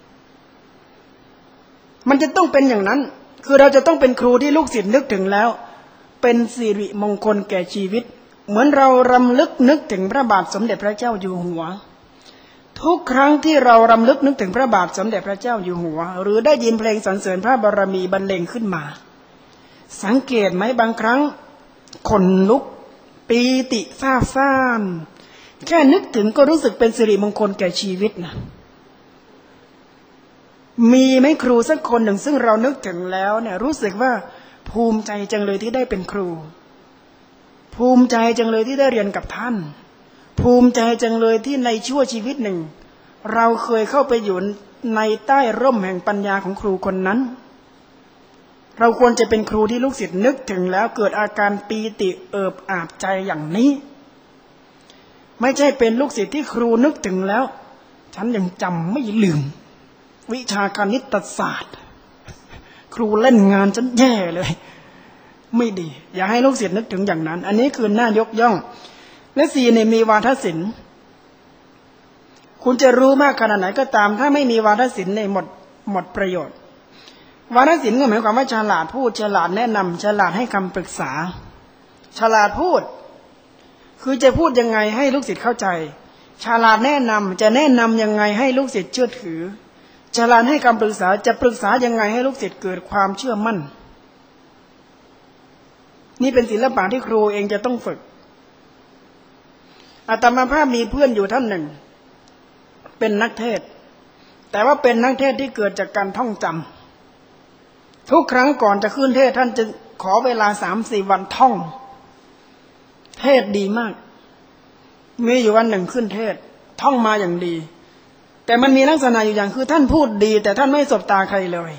มันจะต้องเป็นอย่างนั้นคือเราจะต้องเป็นครูที่ลูกศิษย์นึกถึงแล้วเป็นสิริมงคลแก่ชีวิตเหมือนเรารำลึกนึกถึงพระบาทสมเด็จพระเจ้าอยู่หัวทุกครั้งที่เรารำลึกนึกถึงพระบาทสมเด็จพระเจ้าอยู่หัวหรือได้ยินเพลงสรรเสริญพระบารมีบรรเลงขึ้นมาสังเกตไหมบางครั้งขนลุกปีติซาบซ่านแค่นึกถึงก็รู้สึกเป็นสิริมงคลแก่ชีวิตนะมีไหมครูสักคนหนึ่งซึ่งเรานึกถึงแล้วเนี่ยรู้สึกว่าภูมิใจจังเลยที่ได้เป็นครูภูมิใจจังเลยที่ได้เรียนกับท่านภูมิใจจังเลยที่ในชั่วชีวิตหนึ่งเราเคยเข้าไปอยู่ในใต้ร่มแห่งปัญญาของครูคนนั้นเราควรจะเป็นครูที่ลูกศิษย์นึกถึงแล้วเกิดอาการปีติเอิบอาบใจอย่างนี้ไม่ใช่เป็นลูกศิษย์ที่ครูนึกถึงแล้วฉันยังจำไม่ลืมวิชาคณิตศาสตร์ครูเล่นงานฉันแย่เลยไม่ดีอย่าให้ลูกศิษย์นึกถึงอย่างนั้นอันนี้คือน่ายกย่องและสี่เนี่ยมีวาทศิลป์คุณจะรู้มากขนาดไหนก็ตามถ้าไม่มีวาทศิลป์เนี่ยหมดหมดประโยชน์วาทศิลป์ก็หมายความว่าฉลาดพูดฉลาดแนะนำฉลาดให้คำปรึกษาฉลาดพูดคือจะพูดยังไงให้ลูกศิษย์เข้าใจฉลาดแนะนำจะแนะนำยังไงให้ลูกศิษย์เชื่อถือฉลาดให้คำปรึกษาจะปรึกษายังไงให้ลูกศิษย์เกิดความเชื่อมั่นนี่เป็นศิลปะที่ครูเองจะต้องฝึกอาตมาภาพมีเพื่อนอยู่ท่านหนึ่งเป็นนักเทศน์แต่ว่าเป็นนักเทศน์ที่เกิดจากการท่องจำทุกครั้งก่อนจะขึ้นเทศน์ท่านจะขอเวลาสามสี่วันท่องเทศน์ดีมากมีอยู่วันหนึ่งขึ้นเทศน์ท่องมาอย่างดีแต่มันมีลักษณะอยู่อย่างคือท่านพูดดีแต่ท่านไม่สบตาใครเลย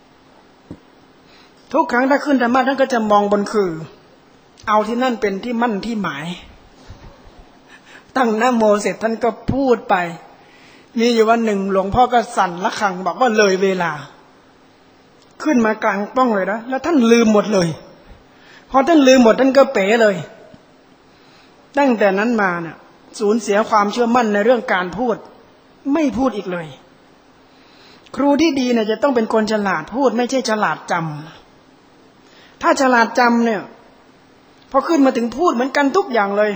ทุกครั้งถ้าขึ้นธรรมะท่านก็จะมองบนคือเอาที่นั่นเป็นที่มั่นที่หมายตั้งนะโมเสร็จท่านก็พูดไปมีอยู่วันหนึ่งหลวงพ่อก็สั่นระฆังบอกว่าเลยเวลาขึ้นมากลางป้องเลยนะแล้วท่านลืมหมดเลยพอท่านลืมหมดท่านก็เป๋เลยตั้งแต่นั้นมาเนี่ยสูญเสียความเชื่อมั่นในเรื่องการพูดไม่พูดอีกเลยครูที่ดีเนี่ยจะต้องเป็นคนฉลาดพูดไม่ใช่ฉลาดจำถ้าฉลาดจำเนี่ยพอขึ้นมาถึงพูดเหมือนกันทุกอย่างเลย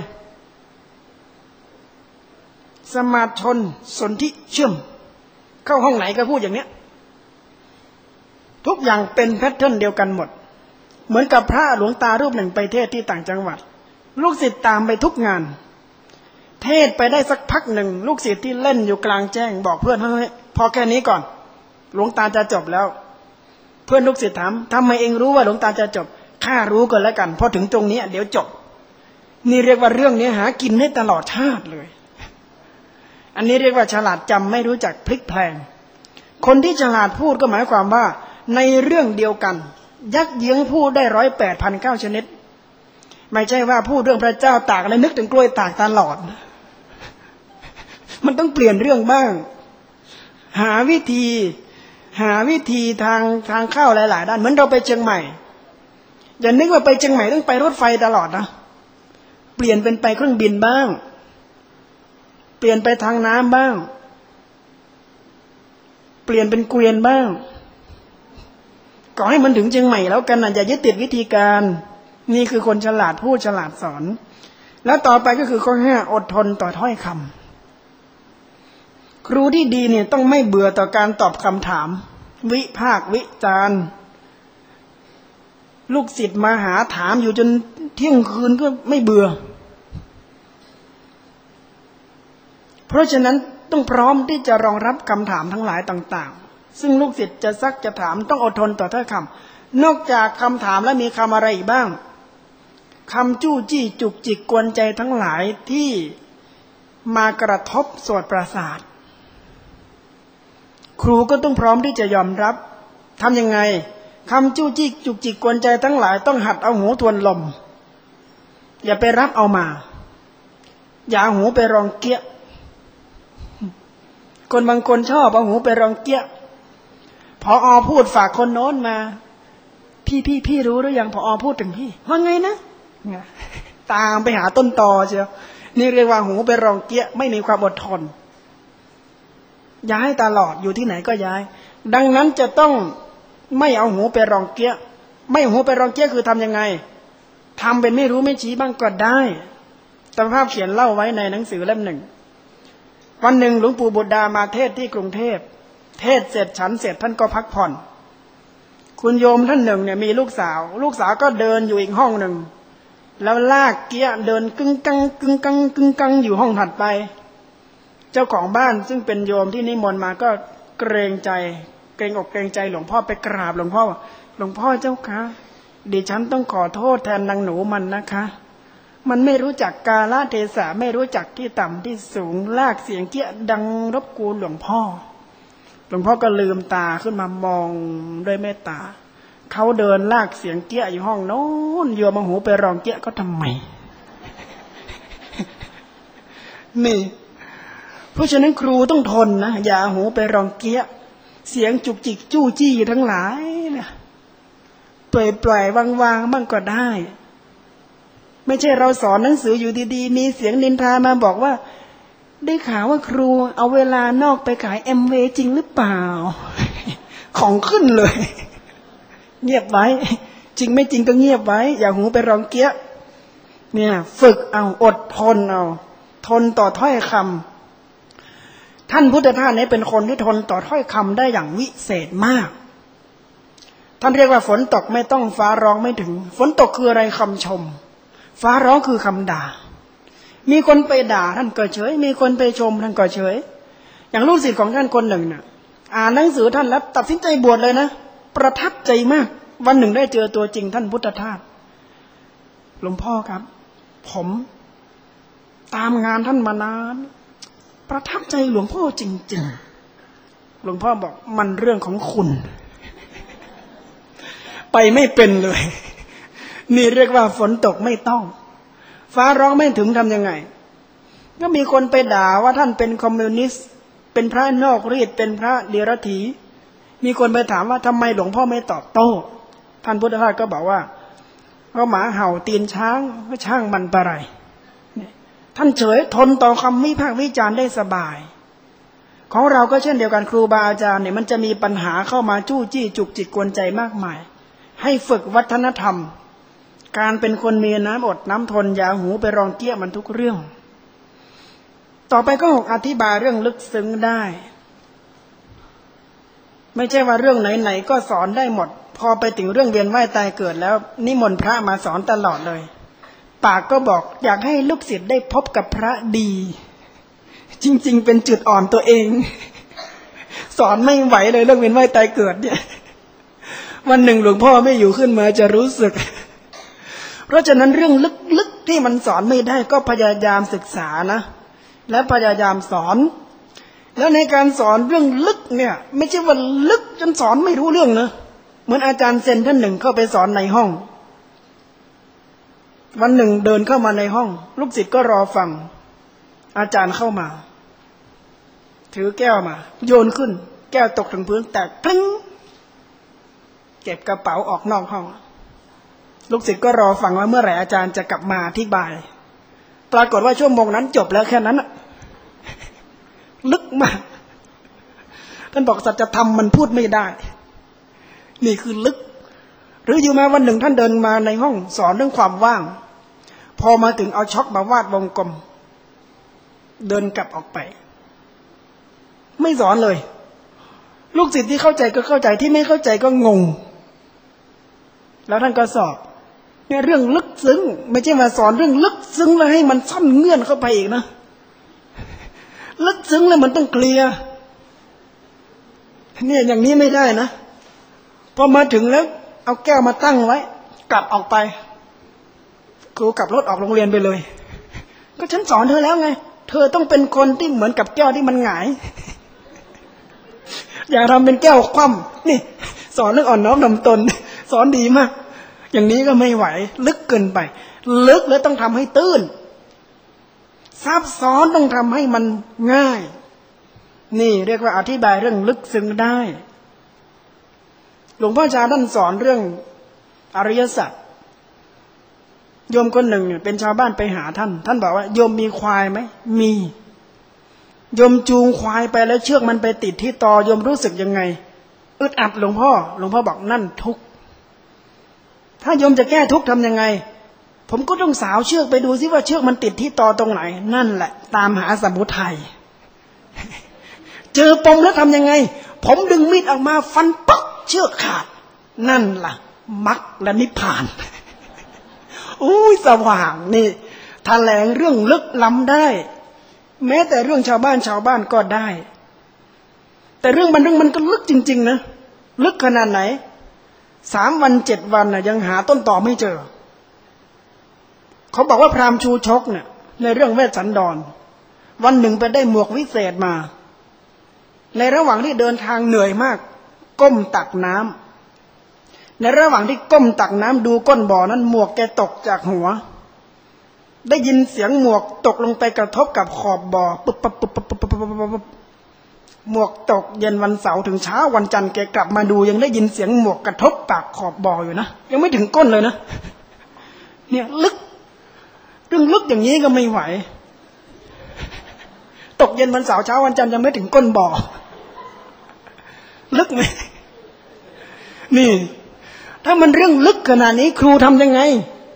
สมาชนสนธิเชื่อมเข้าห้องไหนก็พูดอย่างเนี้ยทุกอย่างเป็นแพทเทิร์นเดียวกันหมดเหมือนกับพระหลวงตารูปหนึ่งไปเทศที่ต่างจังหวัดลูกศิษย์ตามไปทุกงานเทศไปได้สักพักหนึ่งลูกศิษย์ที่เล่นอยู่กลางแจ้งบอกเพื่อนให้พอแค่นี้ก่อนหลวงตาจะจบแล้วเพื่อนลูกศิษย์ถามทำไมเองรู้ว่าหลวงตาจะจบข้ารู้กันแล้วกันพอถึงตรงนี้เดี๋ยวจบนี่เรียกว่าเรื่องนี้หากินได้ตลอดชาติเลยอันนี้เรียกว่าฉลาดจำไม่รู้จักพลิกแพลงคนที่ฉลาดพูดก็หมายความว่าในเรื่องเดียวกันยักเยื้องพูดได้ร้อยแปดพันเก้าชนิดไม่ใช่ว่าพูดเรื่องพระเจ้าตากแล้วนึกถึงกล้วยตากตลอดมันต้องเปลี่ยนเรื่องบ้างหาวิธีหาวิธีทางทางเข้าหลายๆด้านเหมือนเราไปเชียงใหม่อย่านึกว่าไปเชียงใหม่ต้องไปรถไฟตลอดนะเปลี่ยนเป็นไปเครื่องบินบ้างเปลี่ยนไปทางน้ำบ้างเปลี่ยนเป็นเกวียนบ้างก็ให้มันถึงเชียงใหม่แล้วกันนะอย่ายึดติดวิธีการนี่คือคนฉลาดพูดฉลาดสอนแล้วต่อไปก็คือข้อห้าอดทนต่อถ้อยคำครูที่ดีเนี่ยต้องไม่เบื่อต่อการตอบคำถามวิพากษ์วิจารณ์ลูกศิษย์มาหาถามอยู่จนเที่ยงคืนก็ไม่เบื่อเพราะฉะนั้นต้องพร้อมที่จะรองรับคำถามทั้งหลายต่างๆซึ่งลูกศิษย์จะซักจะถามต้องอดทนต่อถ้อยคำนอกจากคำถามแล้วมีคำอะไรอีกบ้างคำจู้จี้จุกจิกกวนใจทั้งหลายที่มากระทบโสตประสาทครูก็ต้องพร้อมที่จะยอมรับทำยังไงคำจู้จี้จุกจิกกวนใจทั้งหลายต้องหัดเอาหูทวนลมอย่าไปรับเอามาอย่าเอาหูไปรองเกี้ยคนบางคนชอบเอาหูไปรองเกี้ยพออพูดฝากคนโน้นมาพี่พี่พี่รู้หรือยังพออพูดถึงพี่ว่าไงนะตามไปหาต้นตอเชียวนี่เรียกว่าหูไปรองเกี้ยไม่มีความอดทนย้ายตลอดอยู่ที่ไหนก็ย้ายดังนั้นจะต้องไม่เอาหูไปรองเกี้ยไม่หูไปรองเกี้ยคือทำยังไงทำเป็นไม่รู้ไม่ชี้บ้างก็ได้ตามภาพเขียนเล่าไว้ในหนังสือเล่มหนึ่งวันหนึ่งหลวงปู่บุตรดามาเทศที่กรุงเทพเทศเสร็จฉันเสร็จท่านก็พักผ่อนคุณโยมท่านหนึ่งเนี่ยมีลูกสาวลูกสาวก็เดินอยู่อีกห้องหนึ่งแล้วลากเกี้ยเดินกึ่งกังกึ่งกังกึ่งกังอยู่ห้องถัดไปเจ้าของบ้านซึ่งเป็นโยมที่นิมนต์มาก็เกรงใจเกรงอกเกรงใจหลวงพ่อไปกราบหลวงพ่อหลวงพ่อเจ้าคะดิฉันต้องขอโทษแทนนางหนูมันนะคะมันไม่รู้จักกาลเทศะไม่รู้จักที่ต่ำที่สูงลากเสียงเกี้ยดังรบกวนหลวงพ่อหลวงพ่อก็ลืมตาขึ้นมามองด้วยเมตตาเขาเดินลากเสียงเกี้ยอยู่ห้องโน้นโยมมาหูไปรองเกี้ยก็ทำไม นี่เพราะฉะนั้นครูต้องทนนะอย่าหูไปรองเกี้ยเสียงจุกจิกจู้จี้ทั้งหลายเนี่ยปล่อยปล่อยวางวางบ้างก็ได้ไม่ใช่เราสอนหนังสืออยู่ดีๆมีเสียงนินทามาบอกว่าได้ข่าวว่าครูเอาเวลานอกไปขายเอ็มเวจริงหรือเปล่า ของขึ้นเลยเงียบไว้จริงไม่จริงก็เงียบไว้อย่าหูไปรองเกี้ยเนี่ยฝึกเอาอดทนเอาทนต่อถ้อยคำท่านพุทธทาสเนี่ยเป็นคนที่ทนต่อถ้อยคำได้อย่างวิเศษมากท่านเรียกว่าฝนตกไม่ต้องฟ้าร้องไม่ถึงฝนตกคืออะไรคำชมฟ้าร้องคือคำด่ามีคนไปด่าท่านก็เฉยมีคนไปชมท่านก็เฉยอย่างลูกศิษย์ของท่านคนหนึ่งน่ะอ่านหนังสือท่านแล้วตัดสินใจบวชเลยนะประทับใจมากวันหนึ่งได้เจอตัวจริงท่านพุทธทาสหลวงพ่อครับผมตามงานท่านมานานประทับใจหลวงพ่อจริงๆหลวงพ่อบอกมันเรื่องของคุณไปไม่เป็นเลยนี่เรียกว่าฝนตกไม่ต้องฟ้าร้องไม่ถึงทำยังไงก็มีคนไปด่าว่าท่านเป็นคอมมิวนิสต์เป็นพระนอกรีดเป็นพระเดรัจฉีมีคนไปถามว่าทำไมหลวงพ่อไม่ตอบโต้ท่านพุทธทาสก็บอกว่าเพราะหมาเห่าตีนช้างก็ช่างมันปะไรท่านเฉยทนต่อคำวิพากษ์วิจารณ์ได้สบายของเราก็เช่นเดียวกันครูบาอาจารย์เนี่ยมันจะมีปัญหาเข้ามาจู้จี้จุกจิกกวนใจมากมายให้ฝึกวัฒนธรรมการเป็นคนมีน้ำอดน้ำทนอย่าหูไปรองเกี้ยมันทุกเรื่องต่อไปก็หกอธิบายเรื่องลึกซึ้งได้ไม่ใช่ว่าเรื่องไหนๆก็สอนได้หมดพอไปถึงเรื่องเวียนว่ายตายเกิดแล้วนิมนต์พระมาสอนตลอดเลยปากก็บอกอยากให้ลูกศิษย์ได้พบกับพระดีจริงๆเป็นจุดอ่อนตัวเองสอนไม่ไหวเลยเรื่องเวียนว่ายตายเกิดเนี่ยวันหนึ่งหลวงพ่อไม่อยู่ขึ้นมาจะรู้สึกเพราะฉะนั้นเรื่องลึกๆที่มันสอนไม่ได้ก็พยายามศึกษานะและพยายามสอนแล้วในการสอนเรื่องลึกเนี่ยไม่ใช่ว่าลึกจนสอนไม่รู้เรื่องนะเหมือนอาจารย์เซนท่านหนึ่งเข้าไปสอนในห้องวันหนึ่งเดินเข้ามาในห้องลูกศิษย์ก็รอฟังอาจารย์เข้ามาถือแก้วมาโยนขึ้นแก้วตกถึงพื้นแตกกริ้งเก็บกระเป๋าออกนอกห้องลูกศิษย์ก็รอฟังว่าเมื่อไหร่อาจารย์จะกลับมาอธิบายปรากฏว่าชั่วโมงนั้นจบแล้วแค่นั้นอะลึกมากท่านบอกสัจธรรมมันพูดไม่ได้นี่คือลึกหรืออยู่มาวันหนึ่งท่านเดินมาในห้องสอนเรื่องความว่างพอมาถึงเอาช็อกมาวาดวงกลมเดินกลับออกไปไม่สอนเลยลูกศิษย์ที่เข้าใจก็เข้าใจที่ไม่เข้าใจก็งงแล้วท่านก็สอบเนี่ยเรื่องลึกซึ้งไม่ใช่มาสอนเรื่องลึกซึ้งแล้วให้มันซ่อนเงื่อนเข้าไปอีกนะลึกซึ้งแล้วมันต้องเคลียร์เนี่ยอย่างนี้ไม่ได้นะพอมาถึงแล้วเอาแก้วมาตั้งไว้กลับออกไปครูกลับรถออกโรงเรียนไปเลยก็ฉันสอนเธอแล้วไงเธอต้องเป็นคนที่เหมือนกับแก้วที่มันหงายอย่าทำเป็นแก้วคว่ำนี่สอนเรื่องอ่อนน้อมถ่อมตนสอนดีมากอย่างนี้ก็ไม่ไหวลึกเกินไปลึกแล้วต้องทำให้ตื้นซับซ้อนต้องทำให้มันง่ายนี่เรียกว่าอธิบายเรื่องลึกซึ้งได้หลวงพ่อชาท่านสอนเรื่องอริยสัจโยมคนหนึ่งเป็นชาวบ้านไปหาท่านท่านบอกว่าโยมมีควายไหมมีโยมจูงควายไปแล้วเชือกมันไปติดที่ตอโยมรู้สึกยังไงอึดอัดหลวงพ่อหลวงพ่อบอกนั่นทุกข์ถ้าโยมจะแก้ทุกข์ทำยังไงผมก็ต้องสาวเชือกไปดูซิว่าเชือกมันติดที่ตอตรงไหนนั่นแหละตามหาสมุทัยเจอปมแล้วทำยังไงผมดึงมีดออกมาฟันปั๊กเชือกขาดนั่นล่ะมรรคและนิพพานอุ้ยสว่างนี่แถลงเรื่องลึกล้ำได้แม้แต่เรื่องชาวบ้านชาวบ้านก็ได้แต่เรื่องมันเรื่องมันก็ลึกจริงๆนะลึกขนาดไหนสามวันเจ็ดวันน่ะยังหาต้นตอไม่เจอเขาบอกว่าพราหมณ์ชูชกเนี่ยในเรื่องเวสสันดรวันหนึ่งไปได้หมวกวิเศษมาในระหว่างที่เดินทางเหนื่อยมากก้มตักน้ำในระหว่างที่ก้มตักน้ำดูก้นบ่อนั้นหมวกแกตกจากหัวได้ยินเสียงหมวกตกลงไปกระทบกับขอบบ่อปุ๊บปั๊บปุ๊บปั๊บปุ๊บปั๊บปุ๊บหมวกตกเย็นวันเสาร์ถึงเช้าวันจันทร์แกกลับมาดูยังได้ยินเสียงหมวกกระทบปากขอบบ่ออยู่นะยังไม่ถึงก้นเลยนะเนี่ยลึกเรื่องลึกอย่างนี้ก็ไม่ไหวตกเย็นวันเสาร์เช้าวันจันทร์ยังไม่ถึงก้นบ่อลึกไหมนี่ถ้ามันเรื่องลึกขนาดนี้ครูทำยังไง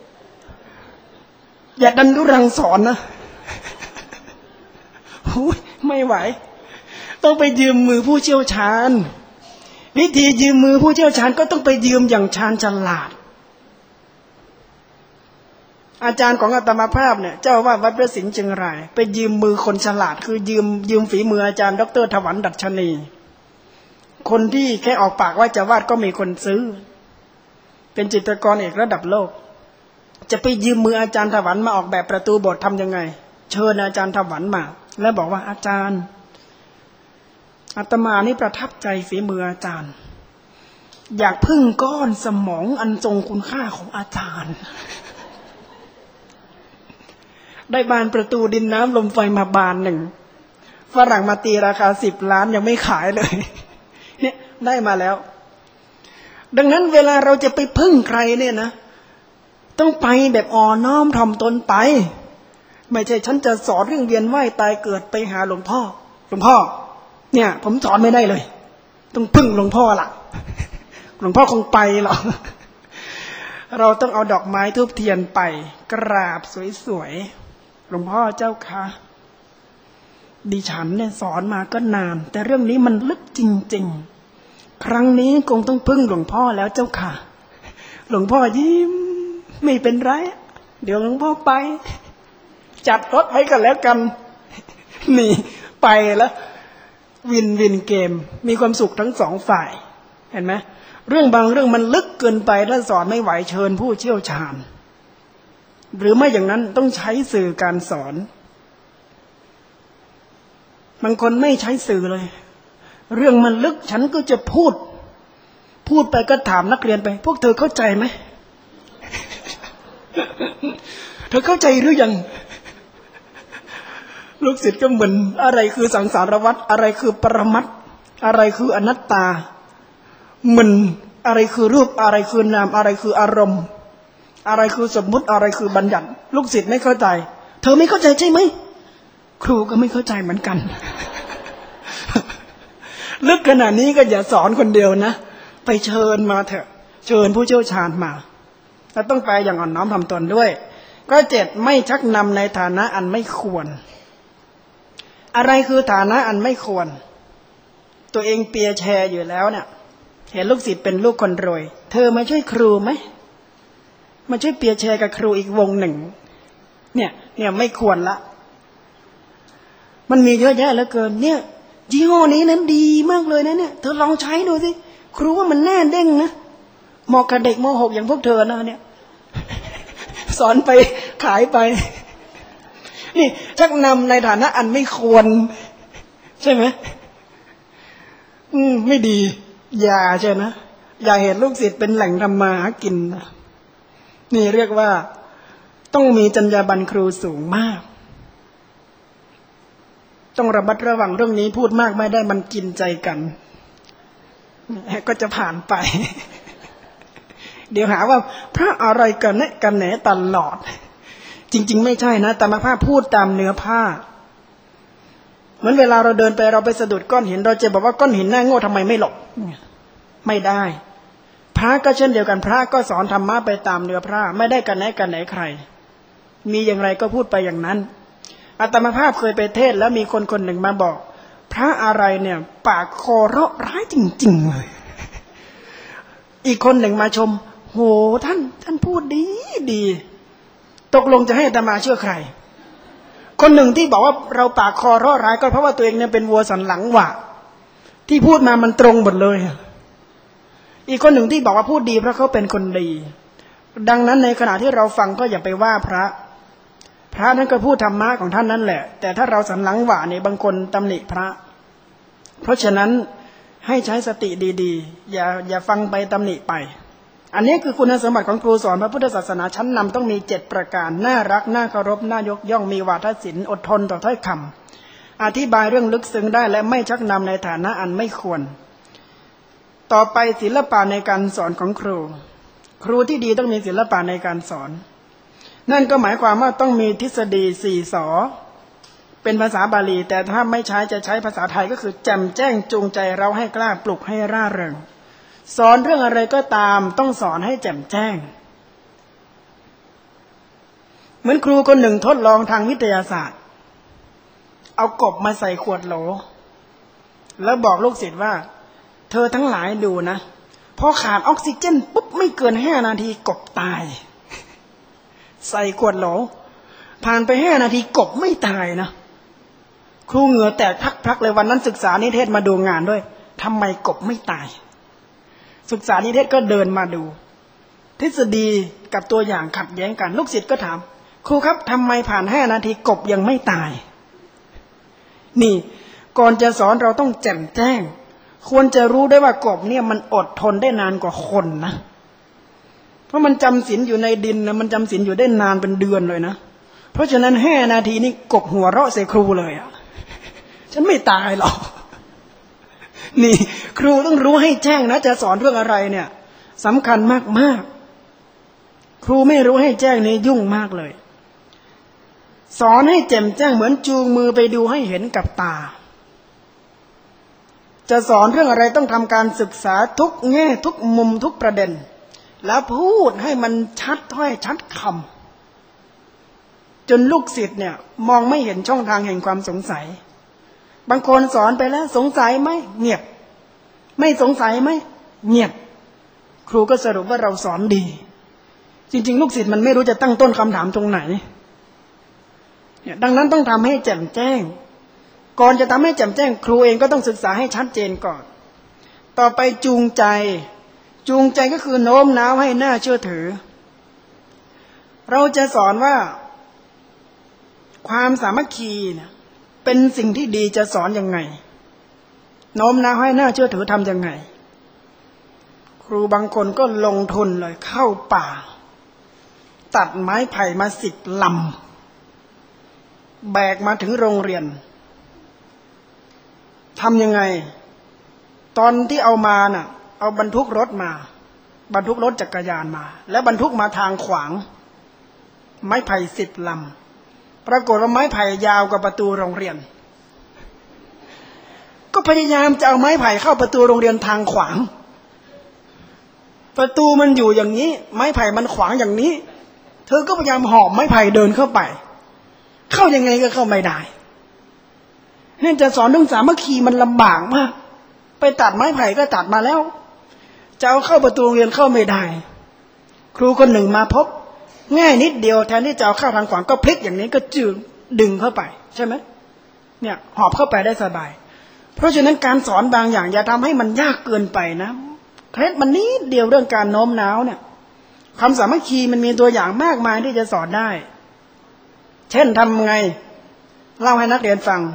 อย่าดันทุรังสอนนะไม่ไหวต้องไปยืมมือผู้เชี่ยวชาญวิธียืมมือผู้เชี่ยวชาญก็ต้องไปยืมอย่างชาญฉลาดอาจารย์ของอาตมาภาพเนี่ยเจ้าอาวาสวัดพระสิงห์เชียงรายไปยืมมือคนฉลาดคือยืมยืมฝีมืออาจารย์ดร.ถวันดัชนีคนที่แค่ออกปากว่าจะวาดก็มีคนซื้อเป็นจิตรกรเอกระดับโลกจะไปยืมมืออาจารย์ถวันมาออกแบบประตูโบสถ์ทำยังไงเชิญอาจารย์ถวันมาแล้วบอกว่าอาจารย์อาตมานี่ประทับใจฝีมืออาจารย์อยากพึ่งก้อนสมองอันทรงคุณค่าของอาจารย์ได้บานประตูดินน้ำลมไฟมาบานหนึ่งฝรั่งมาตีราคาสิบล้านยังไม่ขายเลยเนี่ยได้มาแล้วดังนั้นเวลาเราจะไปพึ่งใครเนี่ยนะต้องไปแบบอ่อนน้อมถ่อมตนไปไม่ใช่ฉันจะสอนเรื่องเวียนว่ายตายเกิดไปหาหลวงพ่อหลวงพ่อเนี่ยผมสอนไม่ได้เลยต้องพึ่งหลวงพ่อล่ะหลวงพ่อคงไปหรอกเราต้องเอาดอกไม้ธูปเทียนไปกราบสวยๆหลวงพ่อเจ้าค่ะดิฉันเนี่ยสอนมาก็นานแต่เรื่องนี้มันลึกจริงๆครั้งนี้คงต้องพึ่งหลวงพ่อแล้วเจ้าค่ะหลวงพ่อยิ้มไม่เป็นไรเดี๋ยวหลวงพ่อไปจัดรถไว้กันแล้วกันนี่ไปแล้ววินวินเกมมีความสุขทั้งสองฝ่ายเห็นไหมเรื่องบางเรื่องมันลึกเกินไปถ้าสอนไม่ไหวเชิญผู้เชี่ยวชาญหรือไม่อย่างนั้นต้องใช้สื่อการสอนบางคนไม่ใช้สื่อเลยเรื่องมันลึกฉันก็จะพูดพูดไปก็ถามนักเรียนไปพวกเธอเข้าใจไหม เธอเข้าใจหรือยังลูกศิษย์ก็เหมือนอะไรคือสังสารวัฏอะไรคือปรมัตถ์อะไรคืออนัตตามันอะไรคือรูปอะไรคือนามอะไรคืออารมณ์อะไรคือสมมุติอะไรคือบัญญัติลูกศิษย์ไม่เข้าใจเธอไม่เข้าใจใช่ไหมครูก็ไม่เข้าใจเหมือนกัน ลึกขนาดนี้ก็อย่าสอนคนเดียวนะไปเชิญมาเถอะเชิญผู้เชี่ยวชาญมาและต้องไปอย่างอ่อนน้อมถ่อมตนด้วยก็เจ็ดไม่ชักนำในฐานะอันไม่ควรอะไรคือฐานะอันไม่ควรตัวเองเปียแชร์อยู่แล้วเนี่ยเห็นลูกศิษย์เป็นลูกคนรวยเธอมาช่วยครูไหมมาช่วยเปียแชร์กับครูอีกวงหนึ่งเนี่ยเนี่ยไม่ควรละมันมีเยอะแยะเหลือเกินเนี่ยยี่ห้อนี้นั้นดีมากเลยนะเนี่ยเธอลองใช้ดูสิครูว่ามันแน่เด้งนะเหมาะกับเด็กม.หกอย่างพวกเธอนะเนี่ยสอนไปขายไปนี่ชักนำในฐานะอันไม่ควรใช่ไหมอืมไม่ดีอย่าใช่นะอย่าเห็นลูกศิษย์เป็นแหล่งทำมาหากินนะนี่เรียกว่าต้องมีจรรยาบรรณครูสูงมากต้องระมัดระวังเรื่องนี้พูดมากไม่ได้มันกินใจกันก็จะผ่านไป เดี๋ยวหาว่าพระอะไรกันแน่กันแหนตลอดจริงๆไม่ใช่นะแต่มาภาพพูดตามเนื้อผ้าเหมือนเวลาเราเดินไปเราไปสะดุดก้อนหินเราจะบอกว่าก้อนหินหน้าโง่ทำไมไม่หลบไม่ได้พระก็เช่นเดียวกันพระก็สอนธรรมะไปตามเนื้อผ้าไม่ได้กันแหนกันไหนใครมีอย่างไรก็พูดไปอย่างนั้นอาตมาภาพเคยไปเทศแล้วมีคนคนหนึ่งมาบอกพระอะไรเนี่ยปากคอเราะร้ายจริงๆเลยอีกคนหนึ่งมาชมโหท่านท่านพูดดีดีตกลงจะให้อาตมาเชื่อใครคนหนึ่งที่บอกว่าเราปากคอเราะร้ายก็เพราะว่าตัวเองเนี่ยเป็นวัวสันหลังหวะที่พูดมามันตรงหมดเลยอีกคนหนึ่งที่บอกว่าพูดดีเพราะเขาเป็นคนดีดังนั้นในขณะที่เราฟังก็อย่าไปว่าพระพระนั้นก็พูดธรรมะของท่านนั่นแหละแต่ถ้าเราสันหลังหวะเนี่ยบางคนตำหนิพระเพราะฉะนั้นให้ใช้สติดีๆอย่าอย่าฟังไปตำหนิไปอันนี้คือคุณสมบัติของครูสอนพระพุทธศาสนาชั้นนำต้องมีเจ็ดประการน่ารักน่าเคารพน่ายกย่องมีวาทศิลป์อดทนต่อถ้อยคำอธิบายเรื่องลึกซึ้งได้และไม่ชักนำในฐานะอันไม่ควรต่อไปศิลปะในการสอนของครูครูที่ดีต้องมีศิลปะในการสอนนั่นก็หมายความว่าต้องมีทฤษฎีสี่สอเป็นภาษาบาลีแต่ถ้าไม่ใช้จะใช้ภาษาไทยก็คือแจ่มแจ้งจูงใจเราให้กล้าปลุกให้ร่าเริงสอนเรื่องอะไรก็ตามต้องสอนให้แจ่มแจ้งเหมือนครูคนหนึ่งทดลองทางวิทยาศาสตร์เอากบมาใส่ขวดโหลแล้วบอกลูกศิษย์ว่าเธอทั้งหลายดูนะพอขาดออกซิเจนปุ๊บไม่เกินห้านาทีกบตายใส่ขวดโหลผ่านไปห้านาทีกบไม่ตายนะครูเหงื่อแตกพักๆเลยวันนั้นศึกษานิเทศมาดูงานด้วยทำไมกบไม่ตายศึกษานิเทศก็เดินมาดูทฤษฎีกับตัวอย่างขัดแย้งกันลูกศิษย์ก็ถามครูครับทำไมผ่านห้านาทีกบยังไม่ตายนี่ก่อนจะสอนเราต้องแจ่มแจ้งควรจะรู้ได้ว่ากบเนี่ยมันอดทนได้นานกว่าคนนะเพราะมันจำศีลอยู่ในดินนะมันจำศีลอยู่ได้นานเป็นเดือนเลยนะเพราะฉะนั้นห้านาทีนี่กบหัวเราะใส่ครูเลยอ่ะฉันไม่ตายหรอกนี่ครูต้องรู้ให้แจ้งนะจะสอนเรื่องอะไรเนี่ยสำคัญมากๆครูไม่รู้ให้แจ้งนี่ยุ่งมากเลยสอนให้แจ่มแจ้งเหมือนจูงมือไปดูให้เห็นกับตาจะสอนเรื่องอะไรต้องทำการศึกษาทุกแง่ทุกมุมทุกประเด็นแล้วพูดให้มันชัดถ้อยชัดคำจนลูกศิษย์เนี่ยมองไม่เห็นช่องทางแห่งความสงสัยบางคนสอนไปแล้วสงสัยไหมเงียบไม่สงสัยไหมเงียบครูก็สรุปว่าเราสอนดีจริงๆลูกศิษย์มันไม่รู้จะตั้งต้นคำถามตรงไหนเนี่ยดังนั้นต้องทำให้แจ่มแจ้งก่อนจะทำให้แจ่มแจ้งครูเองก็ต้องศึกษาให้ชัดเจนก่อนต่อไปจูงใจจูงใจก็คือโน้มน้าวให้น่าเชื่อถือเราจะสอนว่าความสามัคคีเนี่ยเป็นสิ่งที่ดีจะสอนยังไงโน้มน้าวให้น่าเชื่อถือทำยังไงครูบางคนก็ลงทุนเลยเข้าป่าตัดไม้ไผ่มาสิบลำแบกมาถึงโรงเรียนทำยังไงตอนที่เอามาน่ะเอาบรรทุกรถมาบรรทุกรถจักรยานมาแล้วบรรทุกมาทางขวางไม้ไผ่สิบลำปรากฏว่าไม้ไผ่ยาวกว่าประตูโรงเรียนก็พยายามจะเอาไม้ไผ่เข้าประตูโรงเรียนทางขวางประตูมันอยู่อย่างนี้ไม้ไผ่มันขวางอย่างนี้เธอก็พยายามหอบไม้ไผ่เดินเข้าไปเข้ายังไงก็เข้าไม่ได้เนี่ยจะสอนเรื่องสามัคคีมันลำบากมากไปตัดไม้ไผ่ก็ตัดมาแล้วจะเอาเข้าประตูโรงเรียนเข้าไม่ได้ครูคนหนึ่งมาพบง่ายนิดเดียวแทนที่จะเอาเข้าทางขวางก็พลิกอย่างนี้ก็จึงดึงเข้าไปใช่ไหมเนี่ยหอบเข้าไปได้สบายเพราะฉะนั้นการสอนบางอย่างอย่าทำให้มันยากเกินไปนะเคล็ดมันนิดเดียวเรื่องการโน้มน้าวเนี่ยความสามัคคีมันมีตัวอย่างมากมายที่จะสอนได้เช่นทำไงเล่าให้นักเรียนฟัง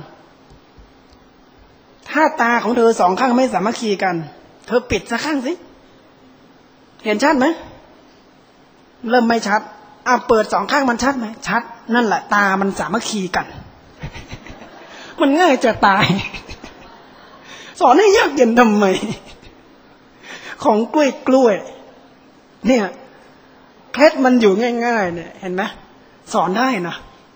ถ้าตาของเธอสองข้างไม่สามัคคีกันเธอปิดสักข้างสิเห็นชัดไหมเริ่มไม่ชัดอ่ะเปิดสองข้างมันชัดไหมชัดนั่นแหละตามันสามัคคีกันมันง่ายจะตายสอนให้ยากเย็นทำไมของกล้วยกล้วยเนี่ยเคล็ดมันอยู่ง่ายๆเนี่ยเห็นไหมสอนได้นะ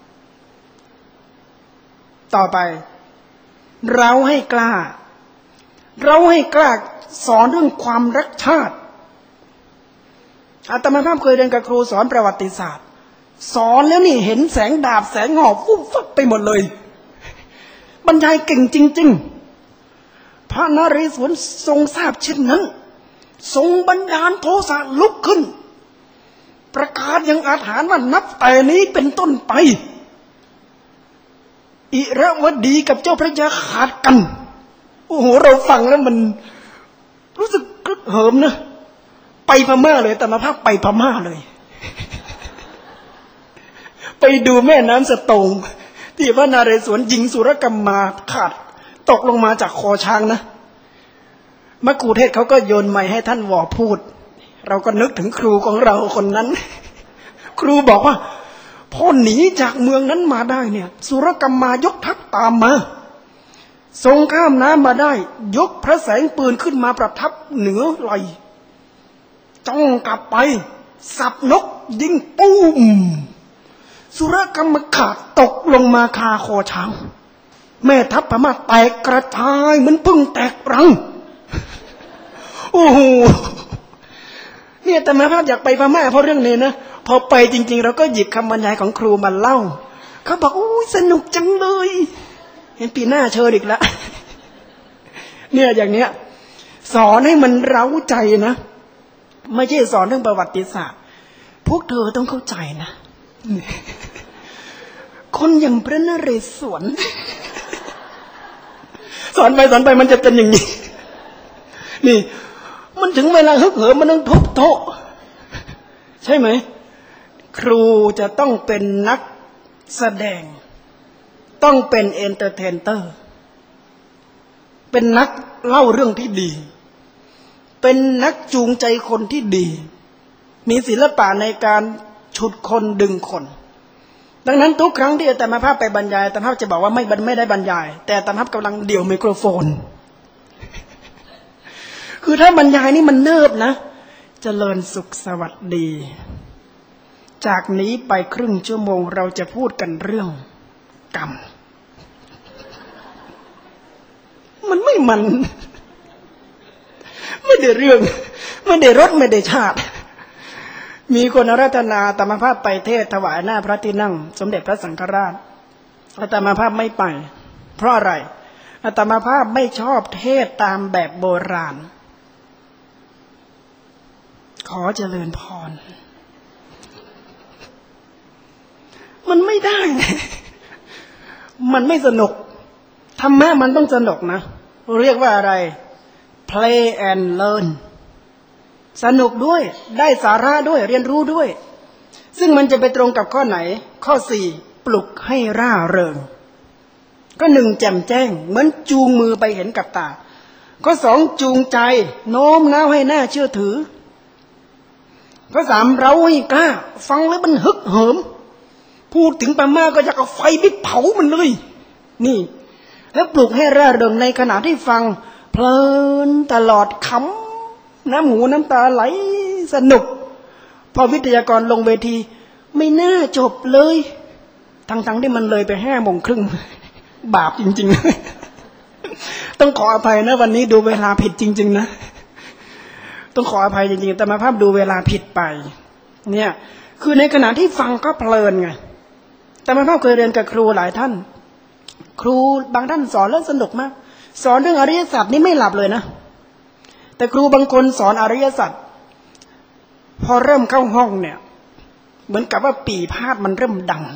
ต่อไปเราให้กล้าเราให้กล้าสอนเรื่องความรักชาติอาตมาภาพเคยเรียนกับครูสอนประวัติศาสตร์สอนแล้วนี่เห็นแสงดาบแสงหอกฟุบฟับไปหมดเลยบรรยายเก่งจริงๆพระนเรศวรทรงทราบเช่นนั้นทรงบันดาลโทสะลุกขึ้นประกาศอย่างอาถรรพ์ว่านับแต่นี้เป็นต้นไปอิระวดีกับเจ้าพระยาขาดกันโอ้โหเราฟังแล้วมันรู้สึกกึกเหิมนะไปพม่าเลยแต่มาภาคไปพม่าเลยไปดูแม่น้ำสตงที่พระนเรศวรยิงสุรกัมมาขาดตกลงมาจากคอช้างนะมะกูเทศเขาก็โยนไมค์ให้ท่านวอพูดเราก็นึกถึงครูของเราคนนั้นครูบอกว่าพอหนีจากเมืองนั้นมาได้เนี่ยสุรกัมมายกทัพตามมาทรงข้ามน้ำมาได้ยกพระแสงปืนขึ้นมาประทับเหนือไหลจ้องกลับไปสับนกยิงปุ้มสุรกัมมขาดตกลงมาคาคอช้างแม่ทัพพม่าแตกกระจายเหมือนพึ่งแตกรังโอ้โหเนี่ยแต่มาภาพอยากไปพม่าเพราะเรื่องนี้นะพอไปจริงๆเราก็หยิบคำบรรยายของครูมาเล่าเขาบอกโอ้ยสนุกจังเลยเห็นปีหน้าเชิญอีกละเนี่ยอย่างเนี้ยสอนให้มันเร้าใจนะไม่ใช่สอนเรื่องประวัติศาสตร์พวกเธอต้องเข้าใจนะคนอย่างพระนเรศวรสอนไปสอนไปมันจะเป็นอย่างนี้นี่มันถึงเวลาฮึกเหิมมันต้องทุบโต๊ะใช่ไหมครูจะต้องเป็นนักแสดงต้องเป็นเอนเตอร์เทนเตอร์เป็นนักเล่าเรื่องที่ดีเป็นนักจูงใจคนที่ดีมีศิลปะในการฉุดคนดึงคนดังนั้นทุกครั้งที่อาตมาภาพไปบรรยายอาตมาภาพจะบอกว่าไม่ไม่ได้บรรยายแต่อาตมาภาพกำลังเดี่ยวไมโครโฟนคือถ้าบรรยายนี่มันเนิบนะเจริญสุขสวัสดีจากนี้ไปครึ่งชั่วโมงเราจะพูดกันเรื่องกรรมมันไม่มันไม่ได้เรื่องไม่ได้รสไม่ได้ชาติมีคนอาราธนาอาตมาภาพไปเทศถวายหน้าพระที่นั่งสมเด็จพระสังฆราชอาตมาภาพไม่ไปเพราะอะไรอาตมาภาพไม่ชอบเทศตามแบบโบราณขอเจริญพรมันไม่ได้มันไม่สนุกธรรมะมันต้องสนุกนะเรียกว่าอะไร play and learn สนุกด้วยได้สาระด้วยเรียนรู้ด้วยซึ่งมันจะไปตรงกับข้อไหนข้อสี่ปลุกให้ร่าเริงก็หนึ่งแจ่มแจ้งเหมือนจูงมือไปเห็นกับตาข้อสองจูงใจโน้มน้าวให้น่าเชื่อถือข้อสามเราให้กล้าฟังแล้วมันฮึกเหิมพูดถึงปาม่าก็อยากเอาไฟไปเผามันเลยนี่แล้วปลุกให้ร่าเริงในขณะที่ฟังเพลินตลอดขำน้ำหูน้ำตาไหลสนุกพอวิทยากรลงเวทีไม่น่าจบเลยทั้งๆที่มันเลยไปห้าโมงครึ่งบาปจริงๆต้องขออภัยนะวันนี้ดูเวลาผิดจริงๆนะต้องขออภัยจริงๆแต่มาภาพดูเวลาผิดไปเนี่ยคือในขณะที่ฟังก็เพลินไงแต่มาภาพเคยเรียนกับครูหลายท่านครูบางท่านสอนแล้วสนุกมากสอนเรื่องอริยสัจนี่ไม่หลับเลยนะแต่ครูบางคนสอนอริยสัจพอเริ่มเข้าห้องเนี่ยเหมือนกับว่าปี่พาดมันเริ่มดัง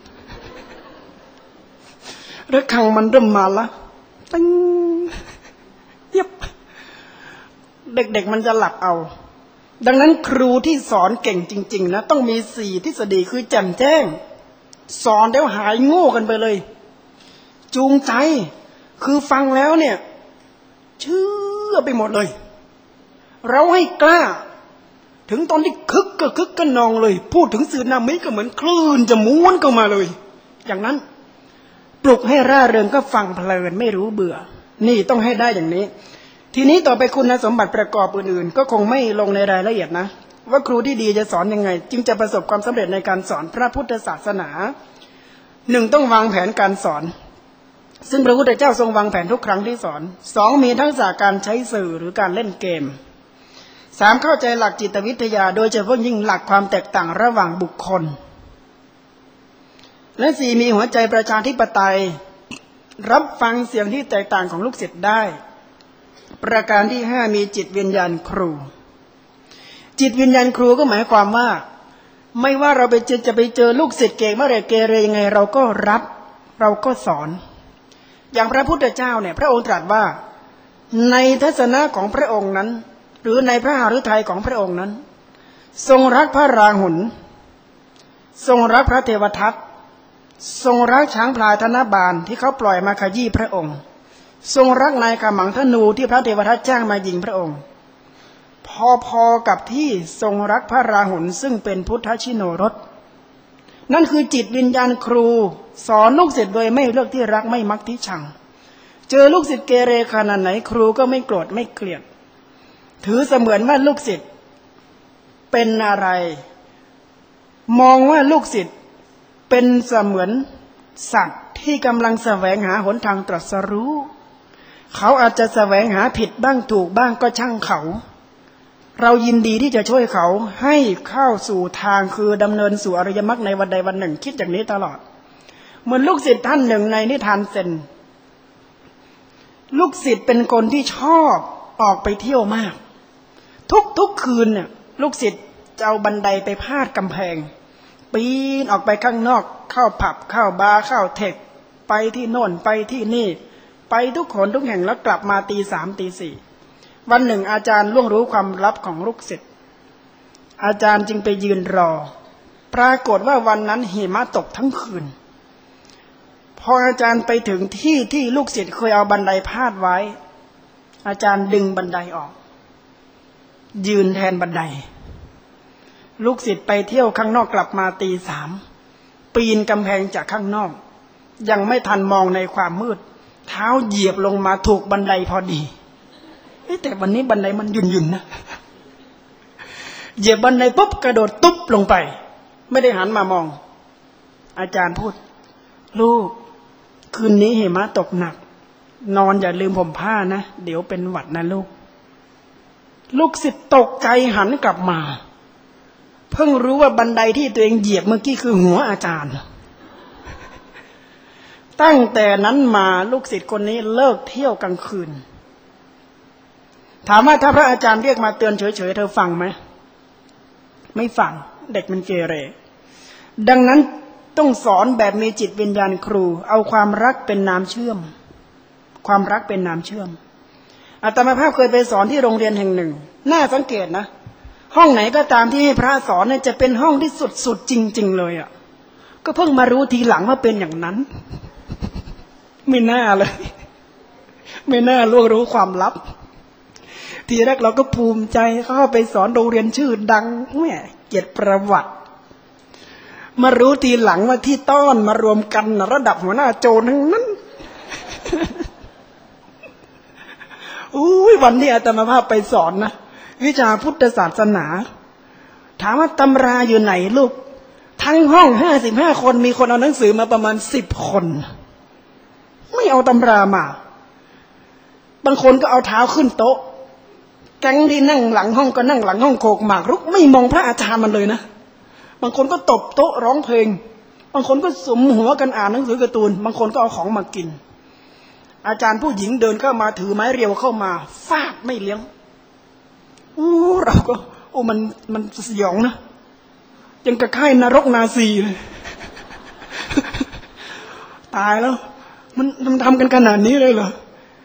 ระฆังมันเริ่มมาละตึ้งเย็บเด็กๆมันจะหลับเอาดังนั้นครูที่สอนเก่งจริงๆนะต้องมีสี่ทฤษฎีคือแจ่มแจ้งสอนแล้วหายโง่กันไปเลยจูงใจคือฟังแล้วเนี่ยเชื่อไปหมดเลยเราให้กล้าถึงตอนที่คึกก็คึกก็นองเลยพูดถึงสึนามิก็เหมือนคลื่นจะม้วนเข้ามาเลยอย่างนั้นปลุกให้ร่าเริงก็ฟังเพลินไม่รู้เบื่อนี่ต้องให้ได้อย่างนี้ทีนี้ต่อไปคุณสมบัติประกอบอื่นๆก็คงไม่ลงในรายละเอียดนะว่าครูที่ดีจะสอนยังไงจึงจะประสบความสำเร็จในการสอนพระพุทธศาสนาหนึ่งต้องวางแผนการสอนซึ่งพระพุทธเจ้าทรงวางแผนทุกครั้งที่สอนสองมีทักษะการใช้สื่อหรือการเล่นเกมสามเข้าใจหลักจิตวิทยาโดยเฉพาะยิ่งหลักความแตกต่างระหว่างบุคคลและสี่มีหัวใจประชาธิปไตยรับฟังเสียงที่แตกต่างของลูกศิษย์ได้ประการที่ห้ามีจิตวิญญาณครูจิตวิญญาณครูก็หมายความว่าไม่ว่าเราไปเจอจะไปเจอลูกศิษย์เก่งเมื่อไรเกเรยังไงเราก็รับเราก็สอนอย่างพระพุทธเจ้าเนี่ยพระองค์ตรัสว่าในทัศนะของพระองค์นั้นหรือในพระหฤทัยของพระองค์นั้นทรงรักพระราหุลทรงรักพระเทวทัตทรงรักช้างพลายธนบาลที่เขาปล่อยมาขยี้พระองค์ทรงรักนายขมังธนูที่พระเทวทัตจ้างมายิงพระองค์พอๆกับที่ทรงรักพระราหุลซึ่งเป็นพุทธชิโนรสนั่นคือจิตวิญญาณครูสอนลูกศิษย์โดยไม่เลือกที่รักไม่มักที่ชังเจอลูกศิษย์เกเรขนาดไหนครูก็ไม่โกรธไม่เกลียดถือเสมือนว่าลูกศิษย์เป็นอะไรมองว่าลูกศิษย์เป็นเสมือนสัตว์ที่กำลังแสวงหาหนทางตรัสรู้เขาอาจจะแสวงหาผิดบ้างถูกบ้างก็ช่างเขาเรายินดีที่จะช่วยเขาให้เข้าสู่ทางคือดำเนินสู่อริยมรรคในวันใดวันหนึ่งคิดอย่างนี้ตลอดเหมือนลูกศิษย์ท่านหนึ่งในนิทานเซนลูกศิษย์เป็นคนที่ชอบออกไปเที่ยวมากทุกๆคืนเนี่ยลูกศิษย์จะเอาบันไดไปพาดกำแพงปีนออกไปข้างนอกเข้าผับเข้าบาร์เข้าเทคไปที่โน่นไปที่นี่ไปทุกคนทุกแห่งแล้วกลับมาตีสามตีสี่วันหนึ่งอาจารย์ล่วงรู้ความลับของลูกศิษย์อาจารย์จึงไปยืนรอปรากฏว่าวันนั้นหิมะตกทั้งคืนพออาจารย์ไปถึงที่ที่ลูกศิษย์เคยเอาบันไดพาดไว้อาจารย์ดึงบันไดออกยืนแทนบันไดลูกศิษย์ไปเที่ยวข้างนอกกลับมาตีสามปีนกำแพงจากข้างนอกยังไม่ทันมองในความมืดเท้าเหยียบลงมาถูกบันไดพอดีแต่วันนี้บันไดมันหยุ่นๆนะเหยียบบันไดปุ๊บกระโดดตุ๊บลงไปไม่ได้หันมามองอาจารย์พูดลูกคืนนี้หิมะตกหนักนอนอย่าลืมผมผ้านะเดี๋ยวเป็นหวัดนะลูกลูกศิษย์ตกใจหันกลับมาเพิ่งรู้ว่าบันไดที่ตัวเองเหยียบเมื่อกี้คือหัวอาจารย์ตั้งแต่นั้นมาลูกศิษย์คนนี้เลิกเที่ยวกลางคืนถามว่าถ้าพระอาจารย์เรียกมาเตือนเฉยๆเธอฟังไหมไม่ฟังเด็กมันเกเรดังนั้นต้องสอนแบบมีจิตวิญญาณครูเอาความรักเป็นน้ำเชื่อมความรักเป็นน้ำเชื่อมอาตมาภาพเคยไปสอนที่โรงเรียนแห่งหนึ่งน่าสังเกตนะห้องไหนก็ตามที่ให้พระสอนเนี่ยจะเป็นห้องที่สุดๆจริงๆเลยอ่ะก็เพิ่งมารู้ทีหลังว่าเป็นอย่างนั้นไม่น่าเลยไม่น่าล่วงรู้ความลับทีแรกเราก็ภูมิใจเข้าไปสอนโรงเรียนชื่อดังแหมเกียรติประวัติมารู้ทีหลังว่าที่ต้อนมารวมกันระดับหัวหน้าโจรทั้งนั้นอุ้ยวันที่อาตมาภาพไปสอนนะวิชาพุทธศาสนาถามว่าตำราอยู่ไหนลูกทั้งห้องห้าสิบห้าคนมีคนเอาหนังสือมาประมาณสิบคนไม่เอาตำรามาบางคนก็เอาเท้าขึ้นโต๊ะแก๊งที่นั่งหลังห้องก็นั่งหลังห้องโขกหมากรุกไม่มองพระอาจารย์มันเลยนะบางคนก็ตบโต๊ะร้องเพลงบางคนก็สมหัวกันอ่านหนังสือการ์ตูนบางคนก็เอาของมากินอาจารย์ผู้หญิงเดินเข้ามาถือไม้เรียวเข้ามาฟาดไม่เลี้ยงอู้เราก็โอ้มันมันสยองนะยังกระค่ายนรกนาซีเลยตายแล้วมันมันทำกันขนาดนี้เลยเหรอ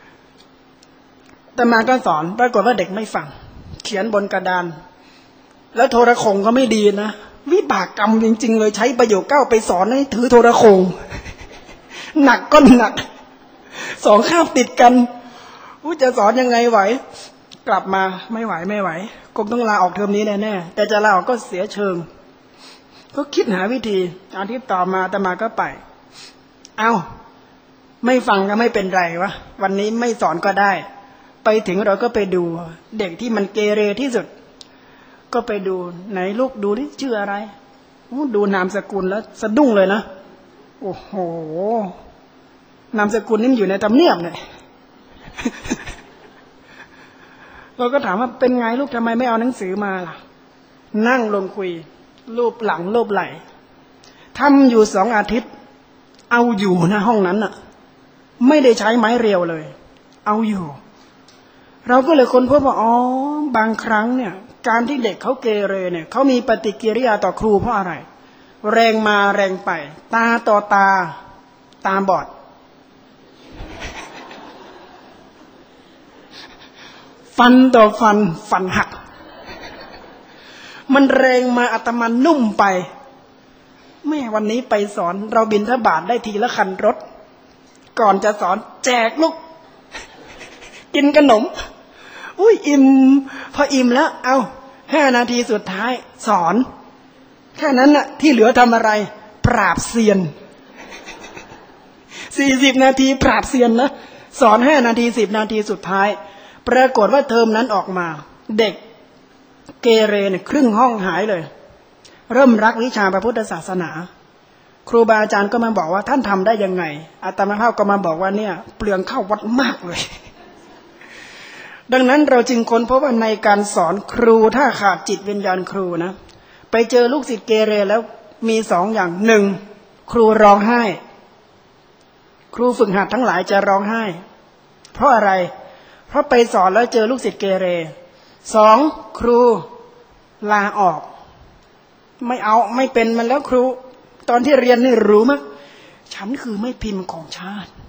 แต่มาก็สอนปรากฏว่าเด็กไม่ฟังเขียนบนกระดานแล้วโทรโข่งก็ไม่ดีนะวิบากกรรมจริงๆเลยใช้ประโยคเก้าไปสอนให้ถือโทรโข่งหนักก็หนักสองคาบติดกันอู้จะสอนยังไงไหวกลับมาไม่ไหวไม่ไหวคงต้องลาออกเทอมนี้แน่ๆแต่จะลาออกก็เสียเชิงก็คิดหาวิธีอาทิตย์ต่อมาแต่มาก็ไปเอาไม่ฟังก็ไม่เป็นไรวะวันนี้ไม่สอนก็ได้ไปถึงเราก็ไปดูเด็กที่มันเกเรที่สุดก็ไปดูไหนลูกดูนี่ชื่ออะไรดูนามสกุลแล้วสะดุ้งเลยนะโอ้โหนามสกุลนี่มันอยู่ในทำเนียบเนี่ยเราก็ถามว่าเป็นไงลูกทำไมไม่เอาหนังสือมาล่ะนั่งลงคุยรูปหลังรูปไหล่ทำอยู่สองอาทิตย์เอาอยู่นะห้องนั้นน่ะไม่ได้ใช้ไม้เรียวเลยเอาอยู่เราก็เลยค้นพบว่าอ๋อบางครั้งเนี่ยการที่เด็กเขาเกเรเนี่ยเขามีปฏิกิริยาต่อครูเพราะอะไรแรงมาแรงไปตาต่อตาตาบอดฟันต่อฟันฟันหักมันแรงมาอาตมานุ่มไปแม่วันนี้ไปสอนเราบิณฑบาตได้ทีละคันรถก่อนจะสอนแจกลูกกินขนมอุ้ยอิ่มพออิ่มแล้วเอาห้านาทีสุดท้ายสอนแค่นั้นน่ะที่เหลือทำอะไรปราบเซียนสี่สิบนาทีปราบเซียนนะสอนห้านาทีสิบนาทีสุดท้ายปรากฏว่าเทอมนั้นออกมาเด็กเกเรเนี่ยครึ่งห้องหายเลยเริ่มรักวิชาพระพุทธศาสนาครูบาอาจารย์ก็มาบอกว่าท่านทำได้ยังไงอาตมาภาพก็มาบอกว่าเนี่ยเปลืองเข้าวัดมากเลยดังนั้นเราจึงค้นพบว่าในการสอนครูถ้าขาดจิตวิญญาณครูนะไปเจอลูกศิษย์เกเรแล้วมีสองอย่างหนึ่งครูร้องไห้ครูฝึกหัดทั้งหลายจะร้องไห้เพราะอะไรเพราะไปสอนแล้วเจอลูกศิษย์เกเรสองครูลาออกไม่เอาไม่เป็นมันแล้วครูตอนที่เรียนนี่รู้มั้ยฉันคือไม่พิมพ์ของชาติ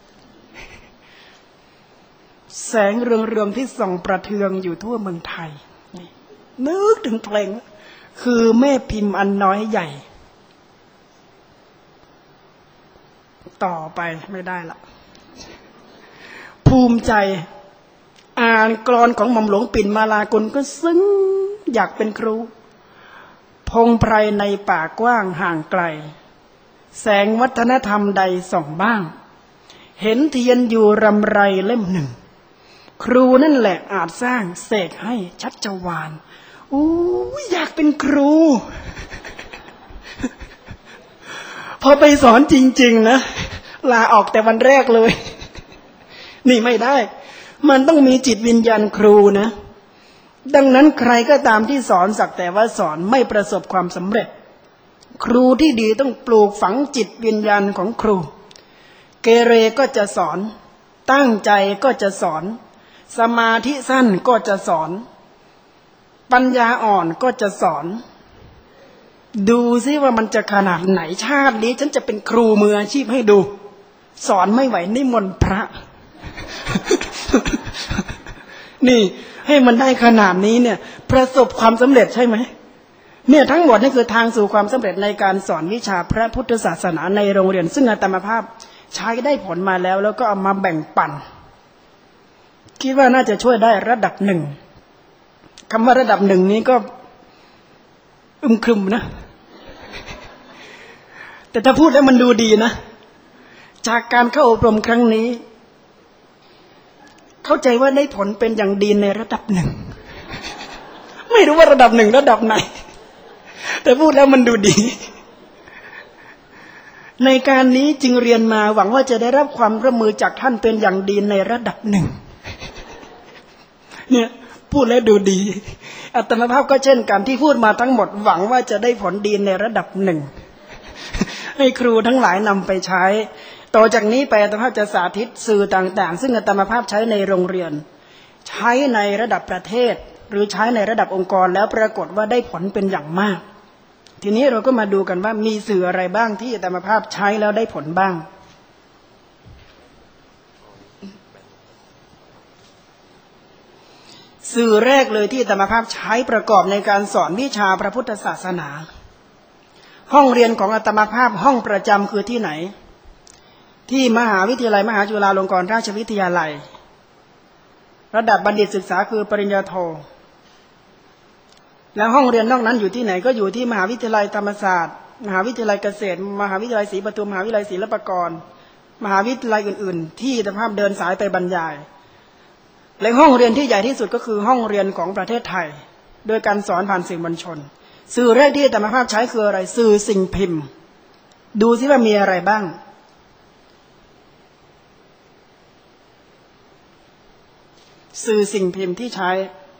แสงเรืองๆที่ส่องประเทืองอยู่ทั่วเมืองไทยนึกถึงเพลงคือแม่พิมพ์อันน้อยใหญ่ต่อไปไม่ได้ละภูมิใจอ่านกลอนของหม่อมหลวงปิ่นมาลากุลก็ซึ้งอยากเป็นครูพงไพรในป่ากว้างห่างไกลแสงวัฒนธรรมใดส่องบ้างเห็นเทียนอยู่รำไรเล่มหนึ่งครูนั่นแหละอาจสร้างเสกให้ชัดจวานอู้อยากเป็นครูพอไปสอนจริงๆนะลาออกแต่วันแรกเลยนี่ไม่ได้มันต้องมีจิตวิญญาณครูนะดังนั้นใครก็ตามที่สอนสักแต่ว่าสอนไม่ประสบความสำเร็จครูที่ดีต้องปลูกฝังจิตวิญญาณของครูเกเรก็จะสอนตั้งใจก็จะสอนสมาธิสั้นก็จะสอนปัญญาอ่อนก็จะสอนดูซิว่ามันจะขนาดไหนชาตินี้ฉันจะเป็นครูมืออาชีพให้ดูสอนไม่ไหวนิมนต์พระ นี่ให้มันได้ขนาดนี้เนี่ยประสบความสำเร็จใช่ไหมเนี่ยทั้งหมดนี่คือทางสู่ความสำเร็จในการสอนวิชาพระพุทธศาสนาในโรงเรียนซึ่งอาตมาภาพใช้ได้ผลมาแล้วแล้วก็เอามาแบ่งปันคิดว่าน่าจะช่วยได้ระดับหนึ่งคำว่าระดับหนึ่งนี้ก็อึมครึมนะแต่ถ้าพูดแล้วมันดูดีนะจากการเข้าอบรมครั้งนี้เข้าใจว่าได้ผลเป็นอย่างดีในระดับหนึ่งไม่รู้ว่าระดับหนึ่งระดับไหนแต่พูดแล้วมันดูดีในการนี้จึงเรียนมาหวังว่าจะได้รับความร่วมมือจากท่านเป็นอย่างดีในระดับหนึ่งเนี่ยพูดแล้วดูดีอาตมาภาพก็เช่นกันที่พูดมาทั้งหมดหวังว่าจะได้ผลดีในระดับหนึ่งให้ครูทั้งหลายนำไปใช้ต่อจากนี้ไปอาตมาภาพจะสาธิตสื่อต่างๆซึ่งอาตมาภาพใช้ในโรงเรียนใช้ในระดับประเทศหรือใช้ในระดับองค์กรแล้วปรากฏว่าได้ผลเป็นอย่างมากทีนี้เราก็มาดูกันว่ามีสื่ออะไรบ้างที่อาตมาภาพใช้แล้วได้ผลบ้างสื่อแรกเลยที่อาตมาภาพใช้ประกอบในการสอนวิชาพระพุทธศาสนาห้องเรียนของอาตมาภาพห้องประจำคือที่ไหนที่มหาวิทยาลัยมหาจุฬาลงกรณราชวิทยาลัยระดับบัณฑิตศึกษาคือปริญญาโทแล้วห้องเรียนนอกนั้นอยู่ที่ไหนก็อยู่ที่มหาวิทยาลัยธรรมศาสตร์มหาวิทยาลัยเกษตรมหาวิทยาลัยศรีปทุมมหาวิทยาลัยศิลปากรมหาวิทยาลัยอื่นๆที่อาตมาภาพเดินสายไปบรรยายและห้องเรียนที่ใหญ่ที่สุดก็คือห้องเรียนของประเทศไทยโดยการสอนผ่านสื่อมวลชนสื่อแรกที่อาตมาภาพใช้คืออะไรสื่อสิ่งพิมพ์ดูซิว่ามีอะไรบ้างสื่อสิ่งพิมพ์ที่ใช้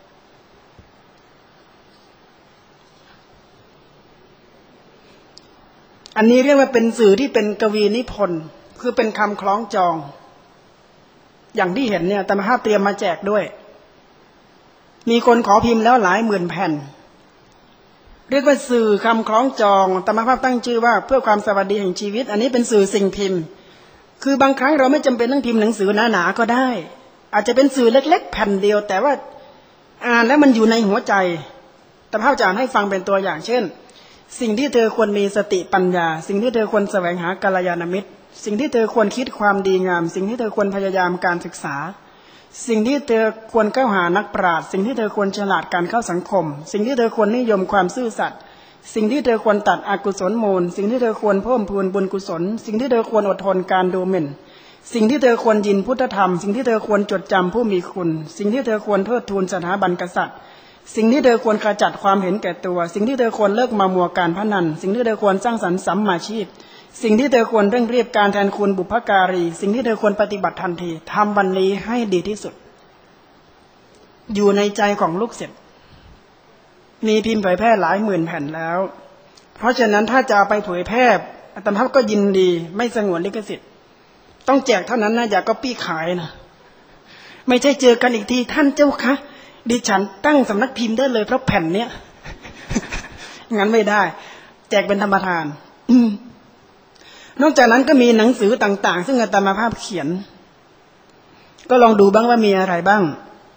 อันนี้เรียกว่าเป็นสื่อที่เป็นกวีนิพนธ์คือเป็นคำคล้องจองอย่างที่เห็นเนี่ยอาตมาภาพเตรียมมาแจกด้วยมีคนขอพิมพ์แล้วหลายหมื่นแผ่นเรียกว่าสื่อคำคล้องจองอาตมาภาพตั้งชื่อว่าเพื่อความสวัสดีแห่งชีวิตอันนี้เป็นสื่อสิ่งพิมพ์คือบางครั้งเราไม่จำเป็นต้องพิมพ์หนังสือหนาๆก็ได้อาจจะเป็นสื่อเล็กๆแผ่นเดียวแต่ว่าอ่านแล้วมันอยู่ในหัวใจอาตมาภาพจะอ่านให้ฟังเป็นตัวอย่างเช่นสิ่งที่เธอควรมีสติปัญญาสิ่งที่เธอควรแสวงหากัลยาณมิตรสิ่งที่เธอควรคิดความดีงามสิ่งที่เธอควรพยายามการศึกษาสิ่งที่เธอควรเข้าหานักปราชญ์สิ่งที่เธอควรฉลาดการเข้าสังคมสิ่งที่เธอควรนิยมความซื่อสัตย์สิ่งที่เธอควรตัดอกุศลมูลสิ่งที่เธอควรเพิ่มพูนบุญกุศลสิ่งที่เธอควรอดทนการดูหมิ่นสิ่งที่เธอควรยินพุทธธรรมสิ่งที่เธอควรจดจำผู้มีคุณสิ่งที่เธอควรเทิดทูนสถาบันกษัตริย์สิ่งที่เธอควรขจัดความเห็นแก่ตัวสิ่งที่เธอควรเลิกมามัวการพนันสิ่งที่เธอควรสร้างสรรค์สัมมาชีพสิ่งที่เธอควรเร่งรีบการแทนคุณบุพการีสิ่งที่เธอควรปฏิบัติทันทีทำวันนี้ให้ดีที่สุดอยู่ในใจของลูกศิษย์มีพิมพ์เผยแพร่หลายหมื่นแผ่นแล้วเพราะฉะนั้นถ้าจะเอาไปเผยแพร่อาตมาภาพก็ยินดีไม่สงวนลิขสิทธิ์ต้องแจกเท่านั้นนะอย่าก็ปี้ขายนะไม่ใช่เจอกันอีกทีท่านเจ้าคะดิฉันตั้งสำนักพิมพ์ได้เลยเพราะแผ่นเนี้ยงั้นไม่ได้แจกเป็นธรรมทานนอกจากนั้นก็มีหนังสือต่างๆซึ่งอาตมาภาพเขียนก็ลองดูบ้างว่ามีอะไรบ้าง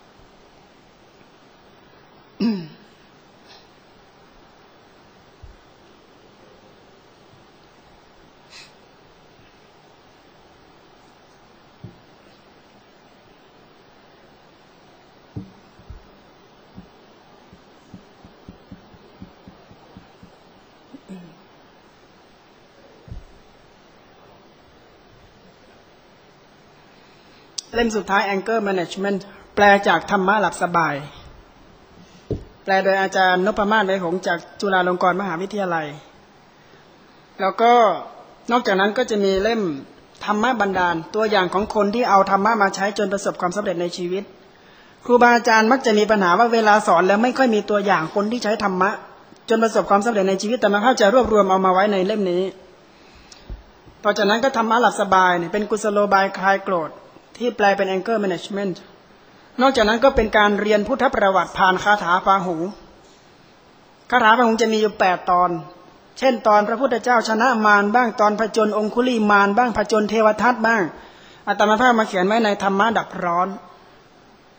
เล่มสุดท้าย Anger Management แปลจากธรรมะหลับสบายแปลโดยอาจารย์นพมาศไว้หงส์จากจุฬาลงกรณ์มหาวิทยาลัยแล้วก็นอกจากนั้นก็จะมีเล่มธรรมะบันดาลตัวอย่างของคนที่เอาธรรมะมาใช้จนประสบความสำเร็จในชีวิตครูบาอาจารย์มักจะมีปัญหาว่าเวลาสอนแล้วไม่ค่อยมีตัวอย่างคนที่ใช้ธรรมะจนประสบความสำเร็จในชีวิตแต่มาภาพจะรวบรวมเอามาไว้ในเล่มนี้ต่อจากนั้นก็ธรรมะหลับสบายเนี่ยเป็นกุศโลบายคลายโกรธที่แปลเป็น Anger Management นอกจากนั้นก็เป็นการเรียนพุทธประวัติผ่านคาถาพาหูคาถาพาหูจะมีอยู่แปดตอนเช่นตอนพระพุทธเจ้าชนะมารบ้างตอนผจญองคุลีมารบ้างผจญเทวทัตบ้างอาตมาภาพมาเขียนไว้ในธรรมะดับร้อน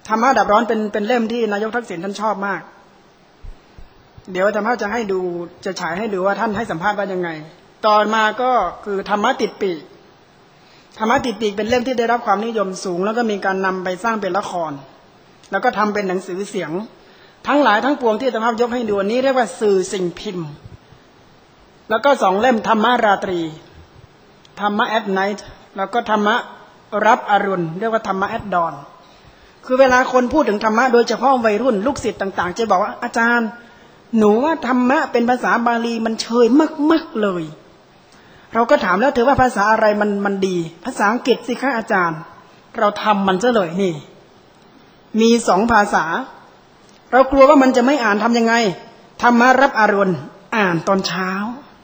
ธรรมะดับร้อนเป็นเป็นเล่มที่นายกทักษิณท่านชอบมากเดี๋ยวธรรมะจะให้ดูจะฉายให้ดูว่าท่านให้สัมภาษณ์ว่ายังไงต่อมาก็คือธรรมะติดปีกธรรมะติดปีกเป็นเล่มที่ได้รับความนิยมสูงแล้วก็มีการนำไปสร้างเป็นละครแล้วก็ทำเป็นหนังสือเสียงทั้งหลายทั้งปวงที่ธรรมะยกให้ดูนี้เรียกว่าสื่อสิ่งพิมพ์แล้วก็สองเล่มธรรมะราตรีธรรมะแอดไนท์แล้วก็ธรรมะรับอรุณเรียกว่าธรรมะแอดดอนคือเวลาคนพูดถึงธรรมะโดยเฉพาะวัยรุ่นลูกศิษย์ต่างๆจะบอกว่าอาจารย์หนูว่าธรรมะเป็นภาษาบาลีมันเชยมากๆเลยเราก็ถามแล้วเธอว่าภาษาอะไรมันมันดีภาษาอังกฤษสิคะอาจารย์เราทำมันซะเลยนี่มีสองภาษาเรากลัวว่ามันจะไม่อ่านทำยังไงธรรมะรับอรุณอ่านตอนเช้า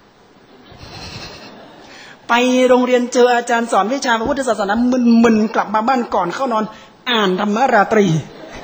ไปโรงเรียนเจออาจารย์สอนวิชาพระพุทธศาสนามึนๆกลับมาบ้านก่อนเข้านอนอ่านธรรมะราตรี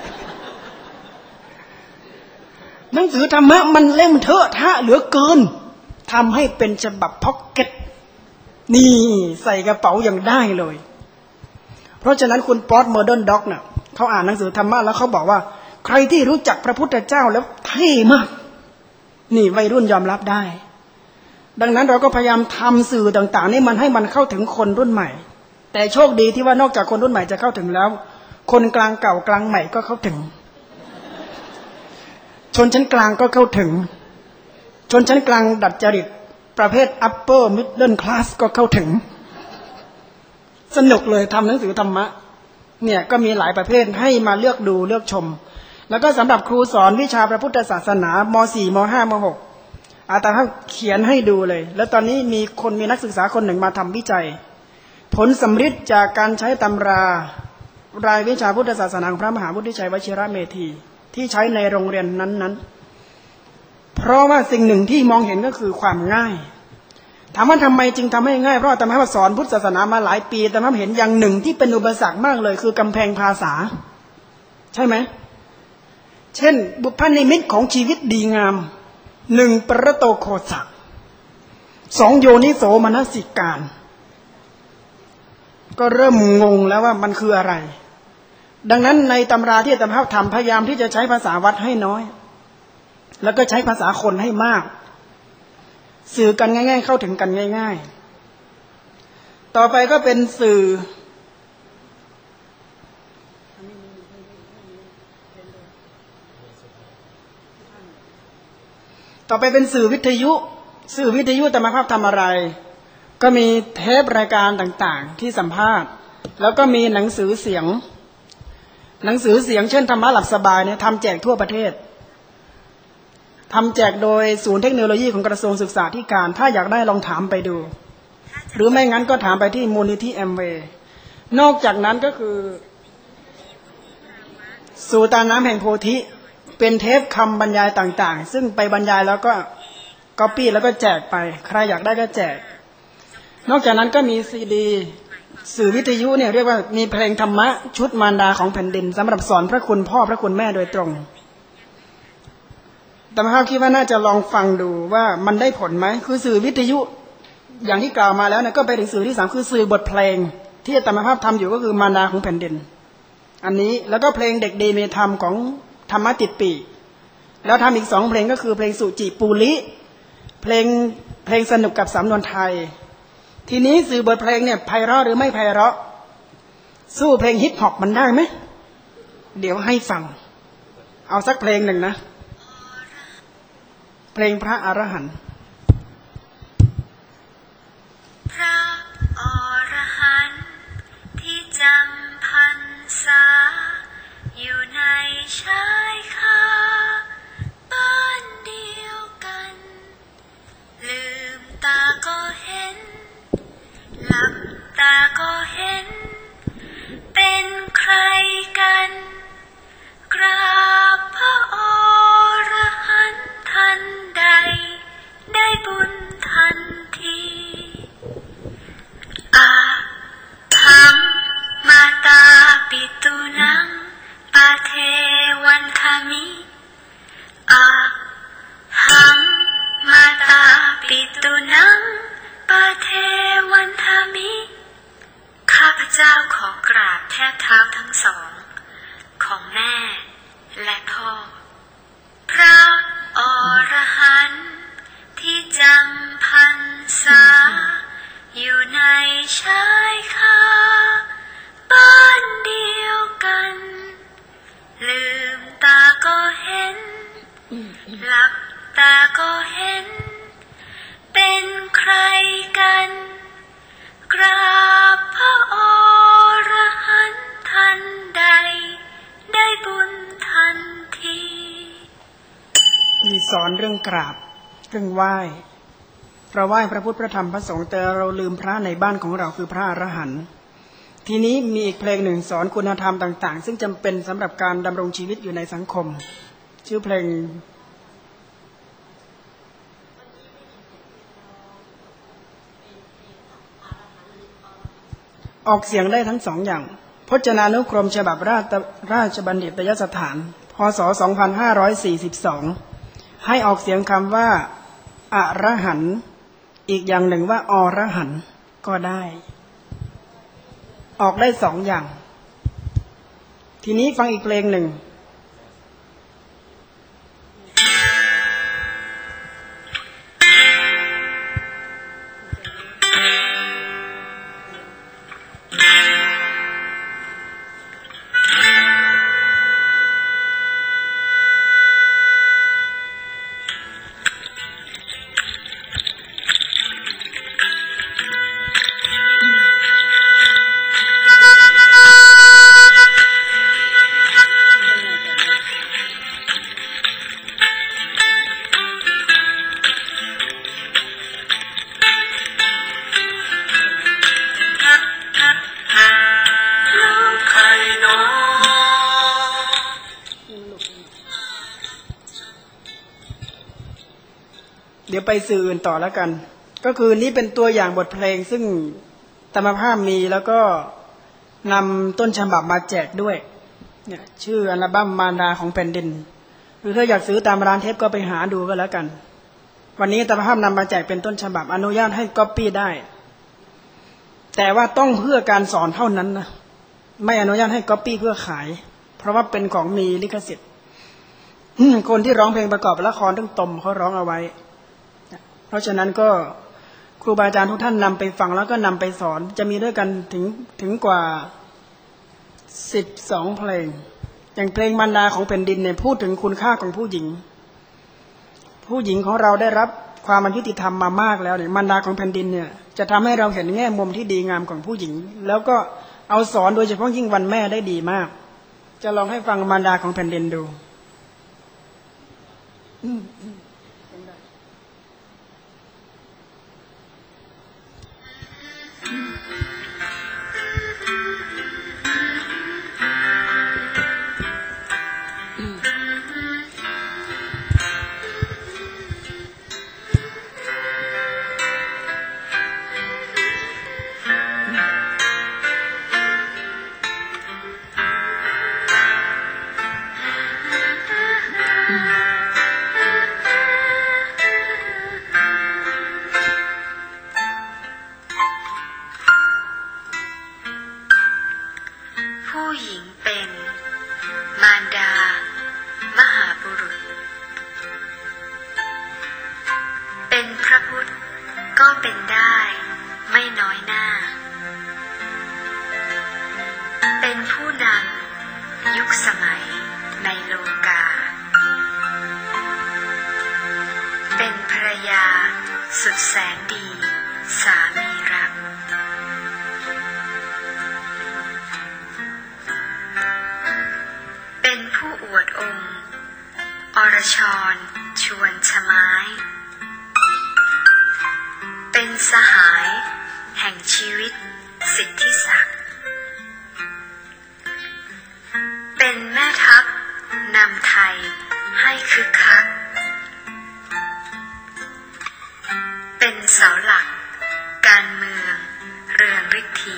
หนังสือธรรมะมันเล่มเถอะทะเหลือเกินทำให้เป็นฉบับพ็อกเก็ตนี่ใส่กระเป๋าอย่างได้เลยเพราะฉะนั้นคุณป๊อตโมเดิร์นด็อกเนี่ยเขาอ่านหนังสือธรรมะแล้วเขาบอกว่าใครที่รู้จักพระพุทธเจ้าแล้วเท่มากนี่วัยรุ่นยอมรับได้ดังนั้นเราก็พยายามทำสื่อต่างๆนี่มันให้มันเข้าถึงคนรุ่นใหม่แต่โชคดีที่ว่านอกจากคนรุ่นใหม่จะเข้าถึงแล้วคนกลางเก่ากลางใหม่ก็เข้าถึงชนชั้นกลางก็เข้าถึงชนชั้นกลางดัดจริตประเภท upper middle class ก็เข้าถึงสนุกเลยทำหนังสือธรรมะเนี่ยก็มีหลายประเภทให้มาเลือกดูเลือกชมแล้วก็สำหรับครูสอนวิชาพระพุทธศาสนาม สี่ ม ห้า ม หก อาตมาเขียนให้ดูเลยแล้วตอนนี้มีคนมีนักศึกษาคนหนึ่งมาทำวิจัยผลสำฤทธิ์จากการใช้ตำรารายวิชาพุทธศาสนาของพระมหาวุฒิชัยวชิระเมธีที่ใช้ในโรงเรียนนั้นๆเพราะว่าสิ่งหนึ่งที่มองเห็นก็คือความง่ายถามว่าทำไมจึงทำให้ง่ายเพราะอาตมาสอนพุทธศาสนามาหลายปีแต่มาเห็นอย่างหนึ่งที่เป็นอุปสรรคมากเลยคือกำแพงภาษาใช่ไหมเช่นบุพนิมิตของชีวิตดีงามหนึ่งปรโตโคสักสองโยนิโสมนสิการก็เริ่มงงแล้วว่ามันคืออะไรดังนั้นในตำราที่อาตมาทำพยายามที่จะใช้ภาษาวัดให้น้อยแล้วก็ใช้ภาษาคนให้มากสื่อกันง่ายๆเข้าถึงกันง่ายๆต่อไปก็เป็นสื่อต่อไปเป็นสื่อวิทยุสื่อวิทยุอาตมาภาพทำอะไรก็มีเทปรายการต่างๆที่สัมภาษณ์แล้วก็มีหนังสือเสียงหนังสือเสียงเช่นธรรมะหลับสบายเนี่ยทำแจกทั่วประเทศทำแจกโดยศูนย์เทคโนโลยีของกระทรวงศึกษาธิการถ้าอยากได้ลองถามไปดูหรือไม่งั้นก็ถามไปที่มูลนิธิแอมเวย์นอกจากนั้นก็คือสู่ตาน้ำแห่งโพธิเป็นเทปคำบรรยายต่างๆซึ่งไปบรรยายแล้วก็ก๊อปปี้แล้วก็แจกไปใครอยากได้ก็แจกนอกจากนั้นก็มีซีดีสื่อวิทยุเนี่ยเรียกว่ามีเพลงธรรมะชุดมารดาของแผ่นดินสำหรับสอนพระคุณพ่อพระคุณแม่โดยตรงแต่มาคิดว่าน่าจะลองฟังดูว่ามันได้ผลไหมคือสื่อวิทยุอย่างที่กล่าวมาแล้วเนี่ยก็ไปถึงสื่อที่สามคือสื่อบทเพลงที่อาตมาภาพทำอยู่ก็คือมารดาของแผ่นดินอันนี้แล้วก็เพลงเด็กดีมีธรรมของธรรมะติดปีแล้วทำอีกสองเพลงก็คือเพลงสุจิปูลิเพลงเพลงสนุกกับสำนวนไทยทีนี้สื่อบทเพลงเนี่ยไพเราะหรือไม่ไพเราะสู้เพลงฮิปฮอปมันได้ไหมเดี๋ยวให้ฟังเอาสักเพลงหนึ่งนะเพลงพระอรหันต์พระอรหันต์ที่จำพรรษาอยู่ในชายคาบ้านเดียวกันลืมตาก็เห็นหลับตาก็เห็นเป็นใครกันกราบพระอรหันต์ทันใดได้บุญทันทีอาหังมาตาปิตุนังปะเทวันทามิอาหังมาตาปิตุนังปะเทวันทามิข้าพเจ้าขอกราบแทบเท้าทั้งสองขของแม่และพ่อพระอรหันต์ที่จำพรรษาอยู่ในชายคาบ้านเดียวกันลืมตาก็เห็นหลับตาก็เห็นเป็นใครกันกราบพระอรหันต์ทันใดได้บุญทันทีมีสอนเรื่องกราบเรื่องไหว้เราไหว้พระพุทธพระธรรมพระสงฆ์แต่เราลืมพระในบ้านของเราคือพระอรหันต์ทีนี้มีอีกเพลงหนึ่งสอนคุณธรรมต่างๆซึ่งจำเป็นสำหรับการดำรงชีวิตอยู่ในสังคมชื่อเพลงออกเสียงได้ทั้งสองอย่างพจนานุกรมฉบับราชราชบัณฑิตยสถานพ.ศ. สองพันห้าร้อยสี่สิบสองให้ออกเสียงคำว่าอรหันต์อีกอย่างหนึ่งว่าอรหันต์ก็ได้ออกได้สองอย่างทีนี้ฟังอีกเพลงหนึ่งเดี๋ยวไปสื่ออื่นต่อแล้วกันก็คือนี่เป็นตัวอย่างบทเพลงซึ่งธรรมภาพมีแล้วก็นำต้นฉบับมาแจกด้วยเนี่ยชื่ออัลบั้มมารดาของแผ่นดินหรือถ้าอยากซื้อตามร้านเทปก็ไปหาดูก็แล้วกันวันนี้ธรรมภาพนำมาแจกเป็นต้นฉบับอนุญาตให้ก๊อปปี้ได้แต่ว่าต้องเพื่อการสอนเท่านั้นนะไม่อนุญาตให้ก๊อปปี้เพื่อขายเพราะว่าเป็นของมีลิขสิทธิ์คนที่ร้องเพลงประกอบละครทั้งตมเขาร้องเอาไว้เพราะฉะนั้นก็ครูบาอาจารย์ทุกท่านนำไปฟังแล้วก็นำไปสอนจะมีด้วยกันถึงถึงกว่าสิบสองเพลงอย่างเพลงมารดาของแผ่นดินเนี่ยพูดถึงคุณค่าของผู้หญิงผู้หญิงของเราได้รับความอายุติธรรมมามากแล้วเนี่ยมารดาของแผ่นดินเนี่ยจะทำให้เราเห็นแง่มุมที่ดีงามของผู้หญิงแล้วก็เอาสอนโดยเฉพาะยิ่งวันแม่ได้ดีมากจะลองให้ฟังมารดาของแผ่นดินดูผู้หญิงเป็นมารดามหาบุรุษเป็นพระพุทธก็เป็นได้ไม่น้อยหน้าเป็นผู้นำยุคสมัยในโลกาเป็นภรรยาสุดแสนดีสามีรักเป็นผู้อวดองค์อรชรชวนชไม้เป็นสหายแห่งชีวิตสิทธิศักดิ์เป็นแม่ทัพนำไทยให้คึกคักเป็นเสาหลักการเมืองเรืองฤทธี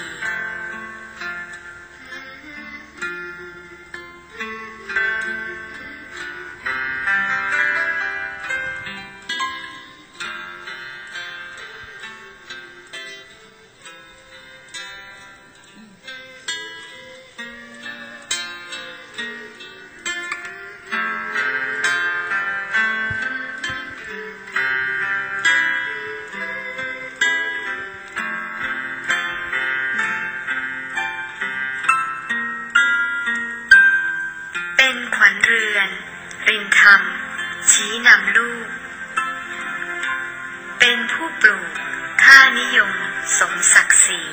ธรรมชี้นำลูกเป็นผู้ปลูกค่านิยมสมศักดิ์ศรี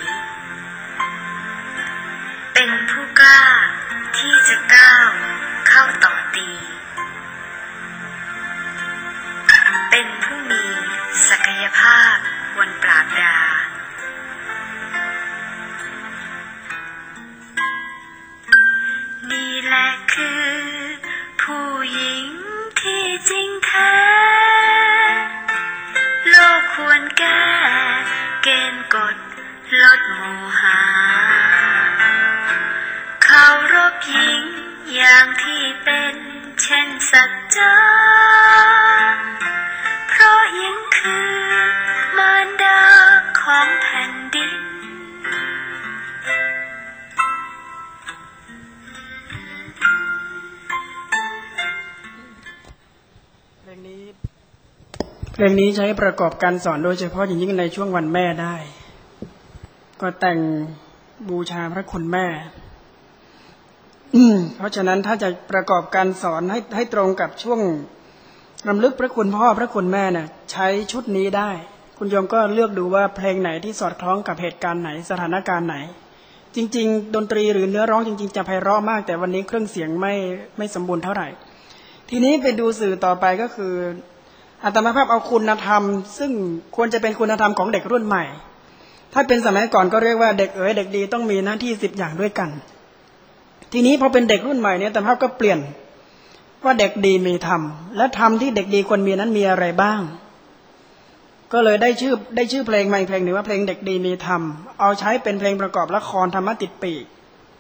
เป็นผู้กล้าที่จะก้าวเข้าต่อตีเป็นผู้มีศักยภาพควรปราบดานี่แหละคือผู้หญิงที่จริงแท้โลกควรแก้เกณฑ์กฎลดโมหะเคารพหญิงอย่างที่เป็นเช่นสัจจาเพราะหญิงคือมารดาของแผ่นดินเพลงนี้เพลงนี้ใช้ประกอบการสอนโดยเฉพาะอย่างยิ่งในช่วงวันแม่ได้ก็แต่งบูชาพระคุณแม่อืมเพราะฉะนั้นถ้าจะประกอบการสอนให้ให้ตรงกับช่วงรำลึกพระคุณพ่อพระคุณแม่เนี่ยใช้ชุดนี้ได้คุณโยมก็เลือกดูว่าเพลงไหนที่สอดคล้องกับเหตุการณ์ไหนสถานการณ์ไหนจริงๆดนตรีหรือเนื้อร้องจริงๆจะไพเราะมากแต่วันนี้เครื่องเสียงไม่ไม่สมบูรณ์เท่าไหร่ทีนี้ไปดูสื่อต่อไปก็คืออาตมาภาพเอาคุณธรรมซึ่งควรจะเป็นคุณธรรมของเด็กรุ่นใหม่ถ้าเป็นสมัยก่อนก็เรียกว่าเด็กเอ๋ยเด็กดีต้องมีหน้าที่สิบอย่างด้วยกันทีนี้พอเป็นเด็กรุ่นใหม่เนี่ยอาตมาภาพก็เปลี่ยนว่าเด็กดีมีธรรมและธรรมที่เด็กดีควรมีนั้นมีอะไรบ้างก็เลยได้ชื่อได้ชื่อเพลงใหม่เพลงหนึ่งว่าเพลงเด็กดีมีธรรมเอาใช้เป็นเพลงประกอบละครธรรมะติดปีก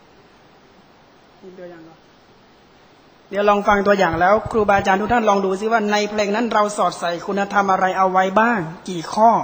เดี๋ยวลองฟังตัวอย่างแล้วครูบาอาจารย์ทุกท่านลองดูซิว่าในเพลงนั้นเราสอดใส่คุณธรรมอะไรเอาไว้บ้างกี่ข้อ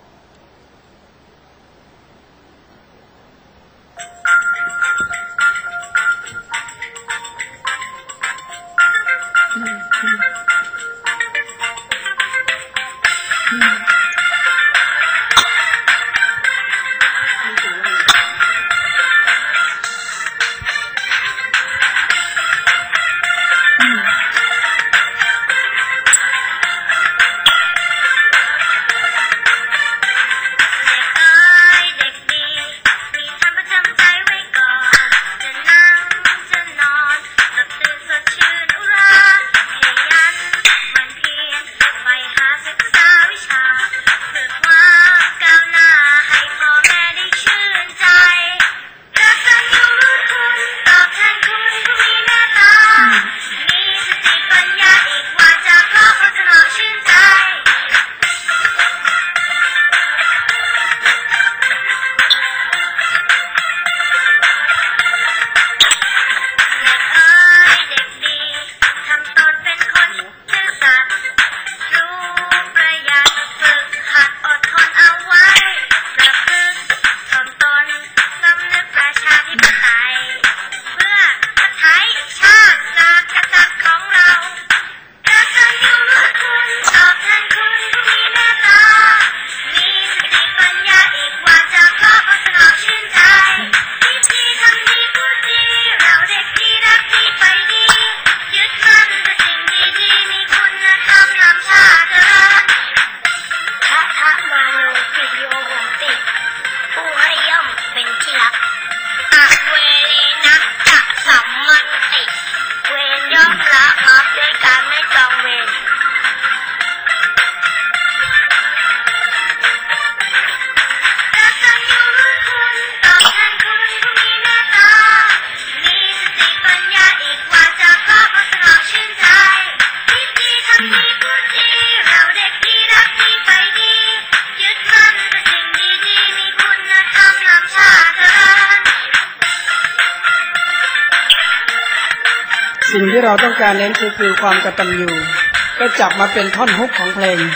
สิ่งที่เราต้องการเน้นคือคือความกตัญญูก็จับมาเป็นท่อนฮุกของเพลง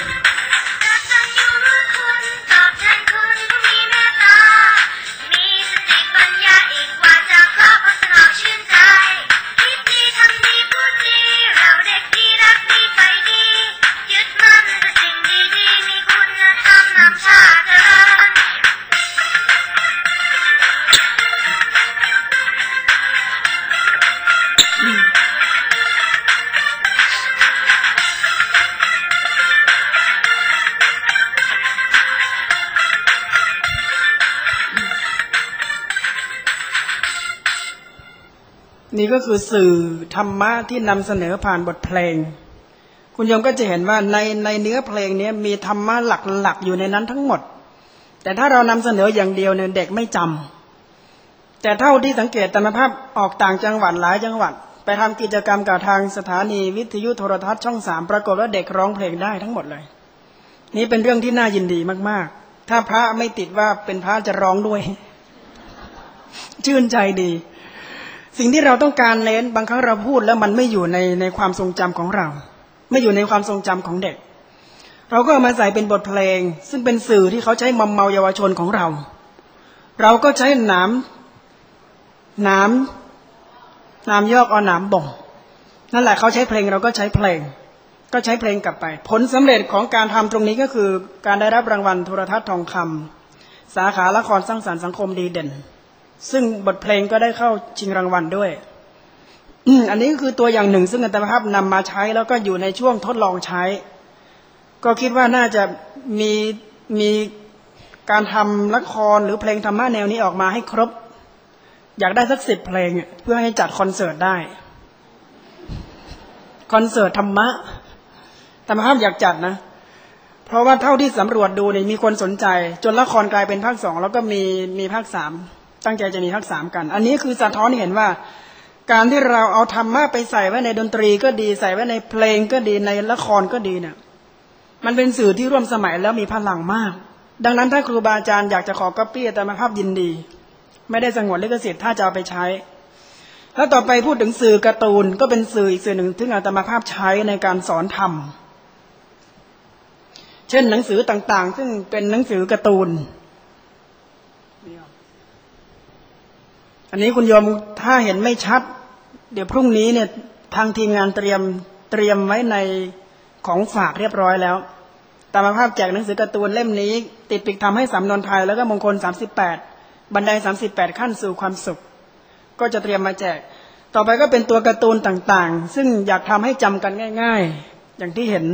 นี่ก็คือสื่อธรรมะที่นำเสนอผ่านบทเพลงคุณโยมก็จะเห็นว่าในในเนื้อเพลงนี้มีธรรมะหลักๆอยู่ในนั้นทั้งหมดแต่ถ้าเรานำเสนออย่างเดียวเนี่ยเด็กไม่จำแต่เท่าที่สังเกตธรรมภาพออกต่างจังหวัดหลายจังหวัดไปทำกิจกรรมกับทางสถานีวิทยุโทรทัศน์ช่องสามปรากฏว่าเด็กร้องเพลงได้ทั้งหมดเลยนี่เป็นเรื่องที่น่ายินดีมากๆถ้าพระไม่ติดว่าเป็นพระจะร้องด้วยชื่นใจดีสิ่งที่เราต้องการเน้นบางครั้งเราพูดแล้วมันไม่อยู่ในในความทรงจำของเราไม่อยู่ในความทรงจำของเด็กเราก็มาใส่เป็นบทเพลงซึ่งเป็นสื่อที่เขาใช้มอมเมาเยาวชนของเราเราก็ใช้หนามหนามหนามยอกเอาหนามบ่งนั่นแหละเขาใช้เพลงเราก็ใช้เพลงก็ใช้เพลงกลับไปผลสำเร็จของการทำตรงนี้ก็คือการได้รับรางวัลโทรทัศน์ทองคำสาขาละครสร้างสรรค์สังคมดีเด่นซึ่งบทเพลงก็ได้เข้าชิงรางวัลด้วยอันนี้คือตัวอย่างหนึ่งซึ่งอาตมาภาพนำมาใช้แล้วก็อยู่ในช่วงทดลองใช้ก็คิดว่าน่าจะมีมีการทำละครหรือเพลงธรรมะแนวนี้ออกมาให้ครบอยากได้สักสิบเพลงเพื่อให้จัดคอนเสิร์ตได้คอนเสิร์ตธรรมะอาตมาภาพอยากจัดนะเพราะว่าเท่าที่สำรวจดูเนี่ยมีคนสนใจจนละครกลายเป็นภาคสองแล้วก็มีมีภาคสามตั้งใจจะมีภาคสามกันอันนี้คือสะท้อนให้เห็นว่าการที่เราเอาธรรมะไปใส่ไว้ในดนตรีก็ดีใส่ไว้ในเพลงก็ดีในละครก็ดีเนี่ยมันเป็นสื่อที่ร่วมสมัยแล้วมีพลังมากดังนั้นถ้าครูบาอาจารย์อยากจะขอก๊อปปี้อาตมาภาพยินดีไม่ได้สงวนลิขสิทธิ์ถ้าจะเอาไปใช้แล้วต่อไปพูดถึงสื่อการ์ตูนก็เป็นสื่ออีกสื่อหนึ่งที่อาตมาภาพใช้ในการสอนธรรมเช่นหนังสือต่างๆซึ่งเป็นหนังสือการ์ตูนอันนี้คุณโยมถ้าเห็นไม่ชัดเดี๋ยวพรุ่งนี้เนี่ยทางทีมงานเตรียมเตรียมไว้ในของฝากเรียบร้อยแล้วตามภาพแจกหนังสือการ์ตูนเล่มนี้ติดปีกทำให้สำนวนไทยแล้วก็มงคลสามสิบแปดบันไดสามสิบแปดขั้นสู่ความสุขก็จะเตรียมมาแจกต่อไปก็เป็นตัวการ์ตูนต่างๆซึ่งอยากทำให้จำกันง่ายๆอย่างที่เห็น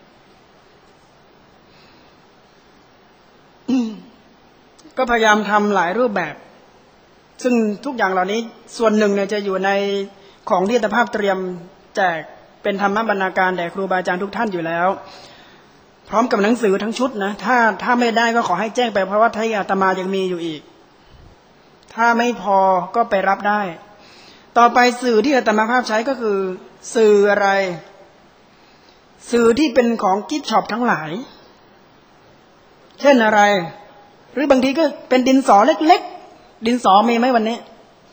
ก็พยายามทำหลายรูปแบบซึ่งทุกอย่างเหล่านี้ส่วนหนึ่งเนี่ยจะอยู่ในของที่อาตมาภาพเตรียมแจกเป็นธรรมบรรณาการแด่ครูบาอาจารย์ทุกท่านอยู่แล้วพร้อมกับหนังสือทั้งชุดนะถ้าถ้าไม่ได้ก็ขอให้แจ้งไปเพราะว่าที่อาตมายังมีอยู่อีกถ้าไม่พอก็ไปรับได้ต่อไปสื่อที่อาตมาภาพใช้ก็คือสื่ออะไรสื่อที่เป็นของกิฟต์ช็อปทั้งหลายเช่นอะไรหรือบางทีก็เป็นดินสอเล็กๆดินสอมีไหมวันนี้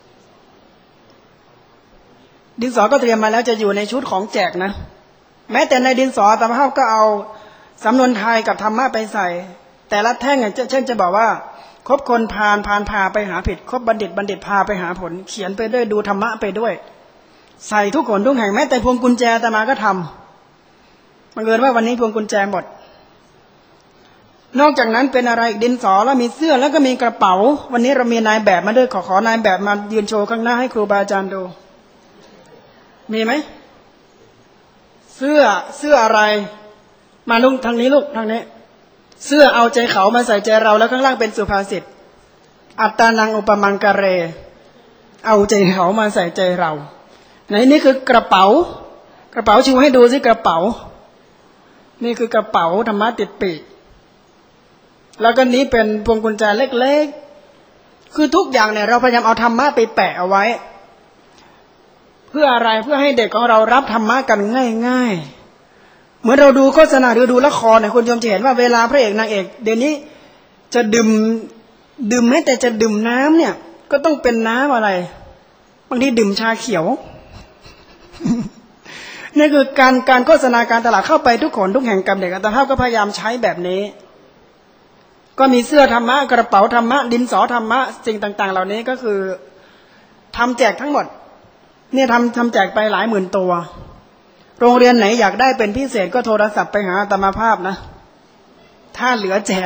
ดินสอก็เตรียมมาแล้วจะอยู่ในชุดของแจกนะแม้แต่ในดินสออาตมาภาพก็เอาสำนวนไทยกับธรรมะไปใส่แต่ละแท่งเช่นจะบอกว่าคบคนพาลพาลพาไปหาผิดคบบัณฑิตบัณฑิตพาไปหาผลเขียนไปด้วยดูธรรมะไปด้วยใส่ทุกคนทุกแห่งแม้แต่พวงกุญแจอาตมาก็ทำบังเอิญว่าวันนี้พวงกุญแจหมดนอกจากนั้นเป็นอะไรดินสอแล้วมีเสื้อแล้วก็มีกระเป๋าวันนี้เรามีนายแบบมาด้วยขอขอนายแบบมายืนโชว์ข้างหน้าให้ครูบาอาจารย์ดูมีไหมเสื้อเสื้ออะไรมาลุงทางนี้ลูกทางนี้เสื้อเอาใจเขามาใส่ใจเราแล้วข้างล่างเป็นสุภาษิตอัตตานังอุปมังกะเรเอาใจเขามาใส่ใจเราไหนนี่คือกระเป๋ากระเป๋าชูให้ดูสิกระเป๋านี่คือกระเป๋าธรรมะติดปีกแล้วก็นี้เป็นพวงกุญแจเล็กๆคือทุกอย่างเนี่ยเราพยายามเอาธรรมะไปแปะเอาไว้เพื่ออะไรเพื่อให้เด็กของเรารับธรรมะกันง่ายๆเหมือนเราดูโฆษณาหรือดูละครเนี่ยคุณโยมจะเห็นว่าเวลาพระเอกนางเอกเดี๋ยวนี้จะดื่มดื่มแม้แต่จะดื่มน้ำเนี่ยก็ต้องเป็นน้ำอะไรบางทีดื่มชาเขียว นี่คือการการโฆษณาการตลาดเข้าไปทุกคนทุกแห่งกับเด็กอาตมาภาพก็พยายามใช้แบบนี้ก็มีเสื้อธรรมะกระเป๋าธรรมะดินสอธรรมะสิ่งต่างๆเหล่านี้ก็คือทำแจกทั้งหมดเนี่ยทำทำแจกไปหลายหมื่นตัวโรงเรียนไหนอยากได้เป็นพิเศษก็โทรศัพท์ไปหาอาตมาภาพนะถ้าเหลือแจก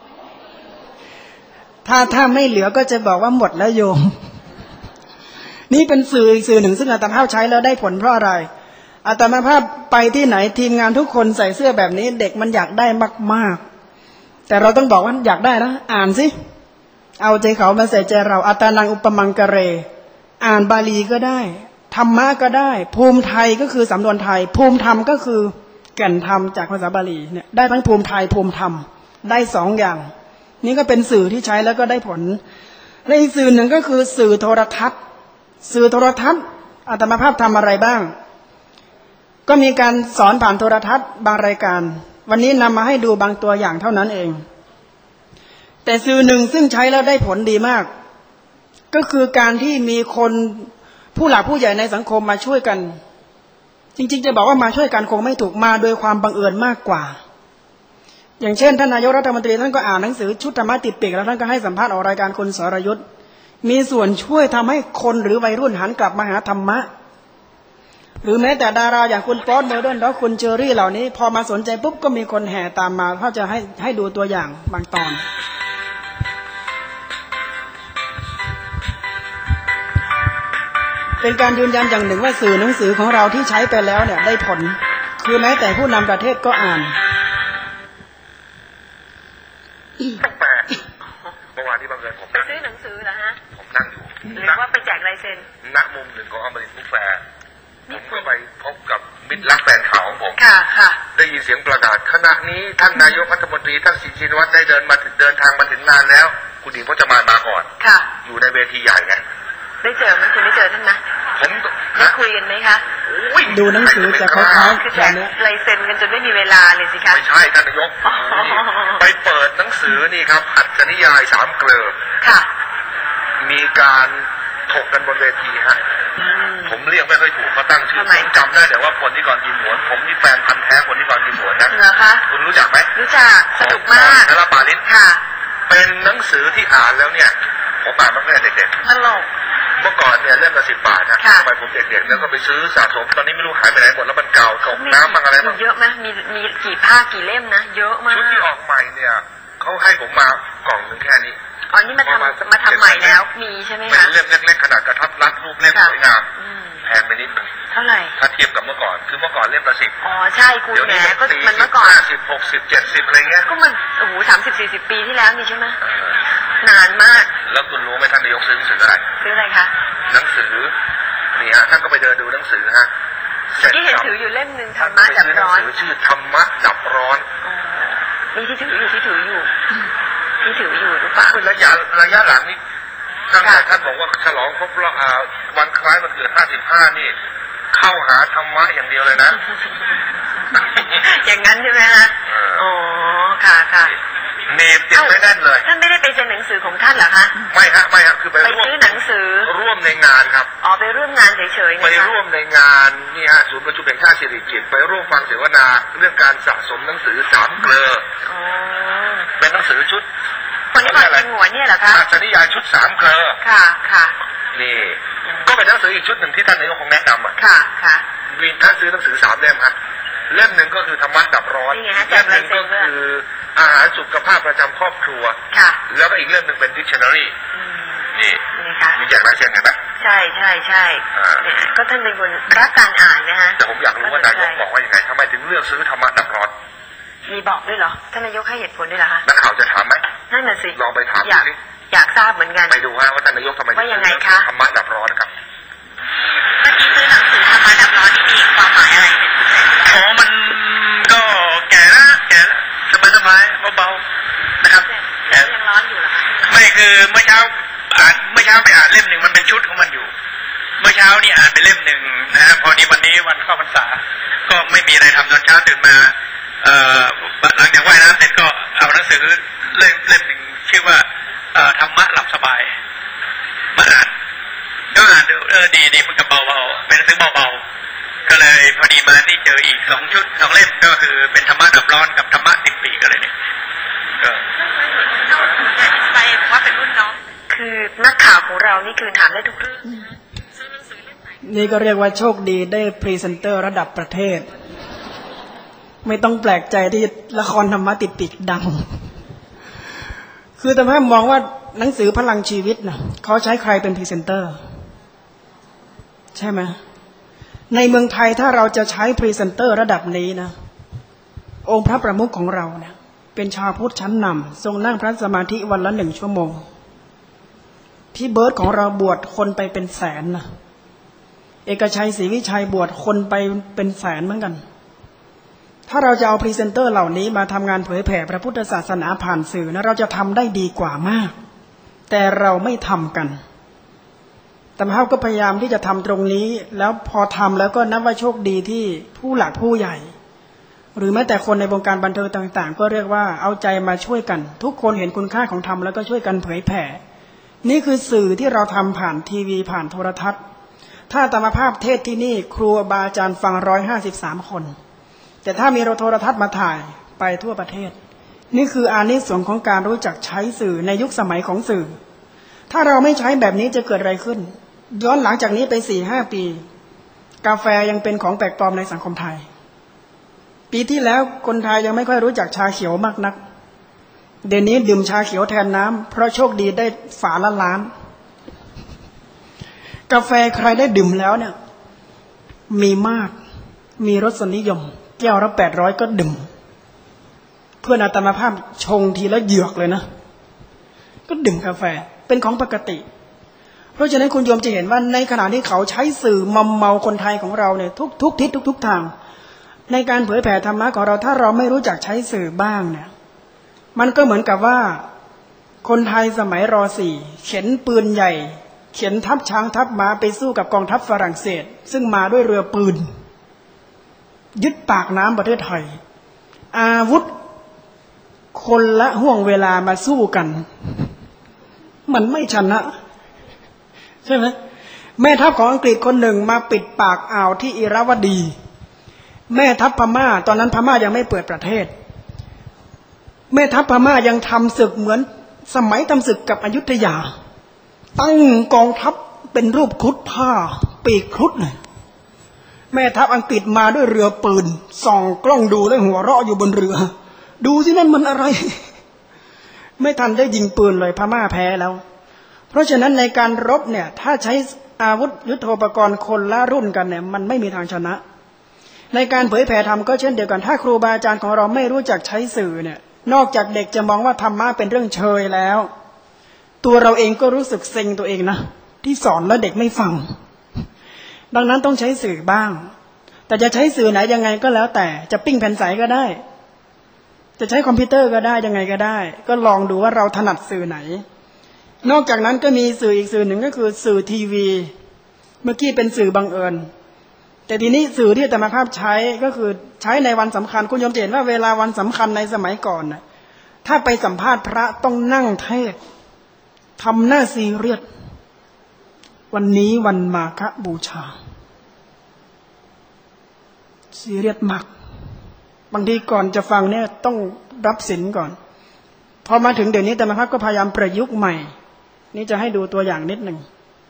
ถ้าถ้าไม่เหลือก็จะบอกว่าหมดแล้วโยม นี่เป็นสื่ออีกสื่อหนึ่งซึ่งอาตมาภาพใช้แล้วได้ผลเพราะอะไรอาตมาภาพไปที่ไหนทีมงานทุกคนใส่เสื้อแบบนี้เด็กมันอยากได้มากๆแต่เราต้องบอกว่าอยากได้นะอ่านสิเอาใจเขามาใส่ใจเราอัตตานังอุปมังกะเรอ่านบาลีก็ได้ธรรมะก็ได้ภูมิไทยก็คือสำนวนไทยภูมิธรรมก็คือแก่นธรรมจากภาษาบาลีเนี่ยได้ทั้งภูมิไทยภูมิธรรมได้สองอย่างนี่ก็เป็นสื่อที่ใช้แล้วก็ได้ผลและอีกสื่อหนึ่งก็คือสื่อโทรทัศน์สื่อโทรทัศน์อาตมาภาพทำอะไรบ้างก็มีการสอนผ่านโทรทัศน์บางรายการวันนี้นำมาให้ดูบางตัวอย่างเท่านั้นเองแต่สื่อหนึ่งซึ่งใช้แล้วได้ผลดีมากก็คือการที่มีคนผู้หลักผู้ใหญ่ในสังคมมาช่วยกันจริงๆจะบอกว่ามาช่วยกันคงไม่ถูกมาโดยความบังเอิญมากกว่าอย่างเช่นท่านนายกรัฐมนตรีท่านก็อ่านหนังสือชุดธรรมะติดปีกแล้วท่านก็ให้สัมภาษณ์ออกรายการคุณสรยุทธมีส่วนช่วยทำให้คนหรือวัยรุ่นหันกลับมาหาธรรมะหรือแม้แต่ดาราอย่างคุณป๊อตโมเดิร์นแล้วคุณเจอรี่เหล่านี้พอมาสนใจปุ๊บก็มีคนแห่ตามมาเขาจะให้ให้ดูตัวอย่างบางตอนเป็นการยืนยันอย่างหนึ่งว่าสื่อหนังสือของเราที่ใช้ไปแล้วเนี่ยได้ผลคือแม้แต่ผู้นำประเทศก็อ่านตั้งแต่เมื่อวานที่บังเอิญผมไปซื้อหนังสือเหรอฮะผมนั่งอยู่หรือว่าไปแจกลายเซ็นณมุมหนึ่งของอมรินทร์บุ๊กแฟร์ผมก็ไปพบกับมิตรรักแฟนข่าวของผมค่ะค่ะได้ยินเสียงประกาศขณะนี้ท่านนายกรัฐมนตรีท่านสิริชินวัตรได้เดินมาถึงเดินทางมาถึงงานแล้วคุณหญิงพจมานมาก่อนค่ะอยู่ในเวทีใหญ่ไงได้เจอไหมคุณได้เจอท่านนะผมได้คุยกันไหมคะดูหนังสือจากเขาเขาคือแจกลายเซ็นกันจนไม่มีเวลาเลยสิคะไม่ใช่ท่านนายกไปเปิดหนังสือนี่ครับอัจฉริยายสามเกลือค่ะมีการถกกันบนเวทีฮะผมเรียกไม่ค่อยถูกเขาตั้งชื่อผมจำได้แต่ว่าคนที่ก่อนกินหวนผมนี่แฟนพันธุ์แท้คนที่ก่อนกินหวนนะเหรอคะคุณรู้จักไหมรู้จักสนุกมากนรปาลิศค่ะเป็นหนังสือที่อ่านแล้วเนี่ยผมอ่านมาตั้งแต่เด็กๆตลกเมื่อก่อนเนี่ยเล่มละสิบบาทนะไปผมเด็กๆแล้วก็ไปซื้อสะสมตอนนี้ไม่รู้หายไปไหนหมดแล้วมันเก่าตกน้ำมันอะไรมันเยอะไหมมีมีกี่ภาคกี่เล่มนะเยอะมากชุดที่ออกใหม่เนี่ยเขาให้ผมมากล่องหนึ่งแค่นี้อ๋อนี่มาทำมาทำใหม่แล้วมีใช่ไหมคะเป็นเล่มเล็กๆขนาดกระทับรัดรูปเล่มสวยงามแพงไปนิดนึงเท่าไหร่ถ้าเทียบกับเมื่อก่อนคือเมื่อก่อนเล่มละสิบอ๋อใช่คุณแหมก็มันเมื่อก่อนห้าสิบหกสิบเจ็ดสิบอะไรเงี้ยก็มันโอ้โหสามสิบสี่สิบปีที่แล้วนี่ใช่ไหมนานมากแล้วคุณรู้ไหมท่านนายกซื้อหนังสืออะไรซื้ออะไรคะหนังสือนี่ฮะท่านก็ไปเดินดูหนังสือฮะที่เห็นถืออยู่เล่มหนึ่งธรรมะดับร้อนชื่อธรรมะดับร้อนนี่ที่ถืออยู่ที่ถืออยู่ที่ถืออยู่หรือเปล่าระยะระยะหลังนี่ตั้งแต่ท่านบอกว่าฉลองครบรอบวันคล้ายวันเกิดห้าสิบห้านี่เข้าหาธรรมะอย่างเดียวเลยนะอย่างนั้นใช่ไหมฮะอ๋อค่ะค่ะเนบติดไม่แน่นเลยท่านไม่ได้ไปเซ็นหนังสือของท่านเหรอคะไม่ฮะไม่ฮะคือไปร่วมซื้อหนังสือร่วมในงานครับอ๋อไปร่วมงานเฉยๆนะคะไปร่วมในงานนี่ฮะศูนย์ประชุมแห่งชาติสิริกิติ์ไปร่วมฟังเสวนาเรื่องการสะสมหนังสือสามเกลอเป็นหนังสือชุดคนที่บอกกินหัวเนี่ยเหรอคะอัจฉริยะชุดสามเกลอค่ะค่ะนี่ก็เป็นหนังสืออีกชุดหนึ่งที่ท่านนายกคงแนะนำอ่ะค่ะค่ะมีท่านซื้อหนังสือสามเล่มครับเล่มหนึ่งก็คือธรรมะดับร้อนเล่มหนึ่งก็คืออาหารสุขภาพประจำครอบครัวแล้วก็อีกเล่มหนึ่งเป็น dictionary นี่มีแจกลายเซ็นกันไหมใช่ใช่ใช่ก็ท่านเป็นคนรักการอ่านนะฮะแต่ผมอยากรู้ว่านายกบอกว่ายังไงทำไมถึงเลือกซื้อธรรมะดับร้อนมีบอกด้วยเหรอท่านนายกให้เหตุผลด้วยเหรอคะนักข่าวจะถามไหมนั่นน่ะสิลองไปถามอยากอยากทราบเหมือนกันไปดูว่าท่านนายกทำไมว่ายังไงคะธรรมะดับร้อนครับเมื่อกี้ซื้อหนังสือธรรมะดับร้อนนี่มีความหมายอะไรโอ้มันก็แก่ละแก่ละสบายสบายเบาๆนะครับแต่ยังร้อนอยู่เหรอคะไม่คือเมื่อเช้าอ่านเมื่อเช้าไปอ่านเล่มหนึ่งมันเป็นชุดของมันอยู่เมื่อเช้านี่อ่านไปเล่มหนึ่งนะฮะพอดีวันนี้วันเข้าพรรษาก็ไม่มีอะไรทำตอนเช้าตื่นมาเอ่อหลังจากว่ายน้ำเสร็จก็เอาหนังสือเล่มเล่มหนึ่งชื่อว่าธรรมะหลับสบายมาอ่านก็อ่านดูเออดีดีมันก็เบาๆเป็นหนังสือเบาๆก็เลยพอดีมานี่เจออีกสองชุดสองเล่มก็คือเป็นธรรมะดับร้อนกับธรรมะติดปีกอะไรเนี่ยก็ไปว่าเป็นรุ่นน้องคือนักข่าวของเรานี่คือถามได้ทุกเรื่องนี่ก็เรียกว่าโชคดีได้พรีเซนเตอร์ระดับประเทศไม่ต้องแปลกใจที่ละครธรรมะติดปีกดังคือแต่ถ้ามองว่าหนังสือพลังชีวิตนะเขาใช้ใครเป็นพรีเซนเตอร์ใช่ไหมในเมืองไทยถ้าเราจะใช้พรีเซนเตอร์ระดับนี้นะองค์พระประมุขของเราเนี่ยเป็นชาวพุทธชั้นนำทรงนั่งพระสมาธิวันละหนึ่งชั่วโมงพี่เบิร์ดของเราบวชคนไปเป็นแสนนะเอกชัยศรีวิชัยบวชคนไปเป็นแสนเหมือนกันถ้าเราจะเอาพรีเซนเตอร์เหล่านี้มาทำงานเผยแผ่พระพุทธศาสนาผ่านสื่อนะเราจะทำได้ดีกว่ามากแต่เราไม่ทำกันแต่พระก็พยายามที่จะทำตรงนี้แล้วพอทำแล้วก็นับว่าโชคดีที่ผู้หลักผู้ใหญ่หรือแม้แต่คนในวงการบันเทิงต่างๆก็เรียกว่าเอาใจมาช่วยกันทุกคนเห็นคุณค่าของธรรมแล้วก็ช่วยกันเผยแผ่นี่คือสื่อที่เราทำผ่านทีวีผ่านโทรทัศน์ถ้าธรรมภาพเทศที่นี่ครูบาอาจารย์ฟังร้อยห้าสิบสามคนแต่ถ้ามีโทรทัศน์มาถ่ายไปทั่วประเทศนี่คืออานิสงส์ของการรู้จักใช้สื่อในยุคสมัยของสื่อถ้าเราไม่ใช้แบบนี้จะเกิดอะไรขึ้นย้อนหลังจากนี้ไป สี่ห้า ปีกาแฟยังเป็นของแปลกปลอมในสังคมไทยปีที่แล้วคนไทยยังไม่ค่อยรู้จักชาเขียวมากนักเดี๋ยวนี้ดื่มชาเขียวแทนน้ำเพราะโชคดีได้ฝาละล้านกาแฟใครได้ดื่มแล้วเนี่ยมีมากมีรสนิยมแก้วละแปดร้อยก็ดื่มเพื่อนอาตมาภาพชงทีละเหยือกเลยนะก็ดื่มกาแฟเป็นของปกติเพราะฉะนั้นคุณโยมจะเห็นว่าในขณะที่เขาใช้สื่อมอมเมาคนไทยของเราเนี่ยทุกทุกทิศทุกทุกทางในการเผยแผ่ธรรมะของเราถ้าเราไม่รู้จักใช้สื่อบ้างเนี่ยมันก็เหมือนกับว่าคนไทยสมัยร.สี่เข็นปืนใหญ่เข็นทัพช้างทัพม้าไปสู้กับกองทัพฝรั่งเศสซึ่งมาด้วยเรือปืนยึดปากน้ำประเทศไทยอาวุธคนละห่วงเวลามาสู้กันมันไม่ชนะใช่ไหมแม่ทัพของอังกฤษคนหนึ่งมาปิดปากอ่าวที่อิราวดีแม่ทัพพม่าตอนนั้นพม่ายังไม่เปิดประเทศแม่ทัพพม่ายังทำศึกเหมือนสมัยทำศึกกับอยุธยาตั้งกองทัพเป็นรูปครุฑผ้าปีกครุฑเลยแม่ทัพอังกฤษมาด้วยเรือปืนส่องกล้องดูแล้วหัวเราะอยู่บนเรือดูสินั่นมันอะไรไม่ทันได้ยิงปืนเลยพม่าแพ้แล้วเพราะฉะนั้นในการรบเนี่ยถ้าใช้อาวุธยุทโธปกรณ์คนละรุ่นกันเนี่ยมันไม่มีทางชนะในการเผยแผ่ธรรมก็เช่นเดียวกันถ้าครูบาอาจารย์ของเราไม่รู้จักใช้สื่อเนี่ยนอกจากเด็กจะมองว่าธรรมะเป็นเรื่องเชยแล้วตัวเราเองก็รู้สึกเซ็งตัวเองนะที่สอนแล้วเด็กไม่ฟังดังนั้นต้องใช้สื่อบ้างแต่จะใช้สื่อไหนยังไงก็แล้วแต่จะปิ้งแผ่นใสก็ได้จะใช้คอมพิวเตอร์ก็ได้ยังไงก็ได้ก็ลองดูว่าเราถนัดสื่อไหนนอกจากนั้นก็มีสื่ออีกสื่อหนึ่งก็คือสื่อทีวีเมื่อกี้เป็นสื่อบังเอิญแต่ทีนี้สื่อที่อาตมาภาพใช้ก็คือใช้ในวันสำคัญคุณโยมเห็นว่าเวลาวันสำคัญในสมัยก่อนน่ะถ้าไปสัมภาษณ์พระต้องนั่งเทศทำหน้าซีเรียสวันนี้วันมาฆบูชาซีเรียสมากบางทีก่อนจะฟังเนี่ยต้องรับศีลก่อนพอมาถึงเดี๋ยวนี้อาตมาภาพก็พยายามประยุกต์ใหม่นี่จะให้ดูตัวอย่างนิดหนึ่ง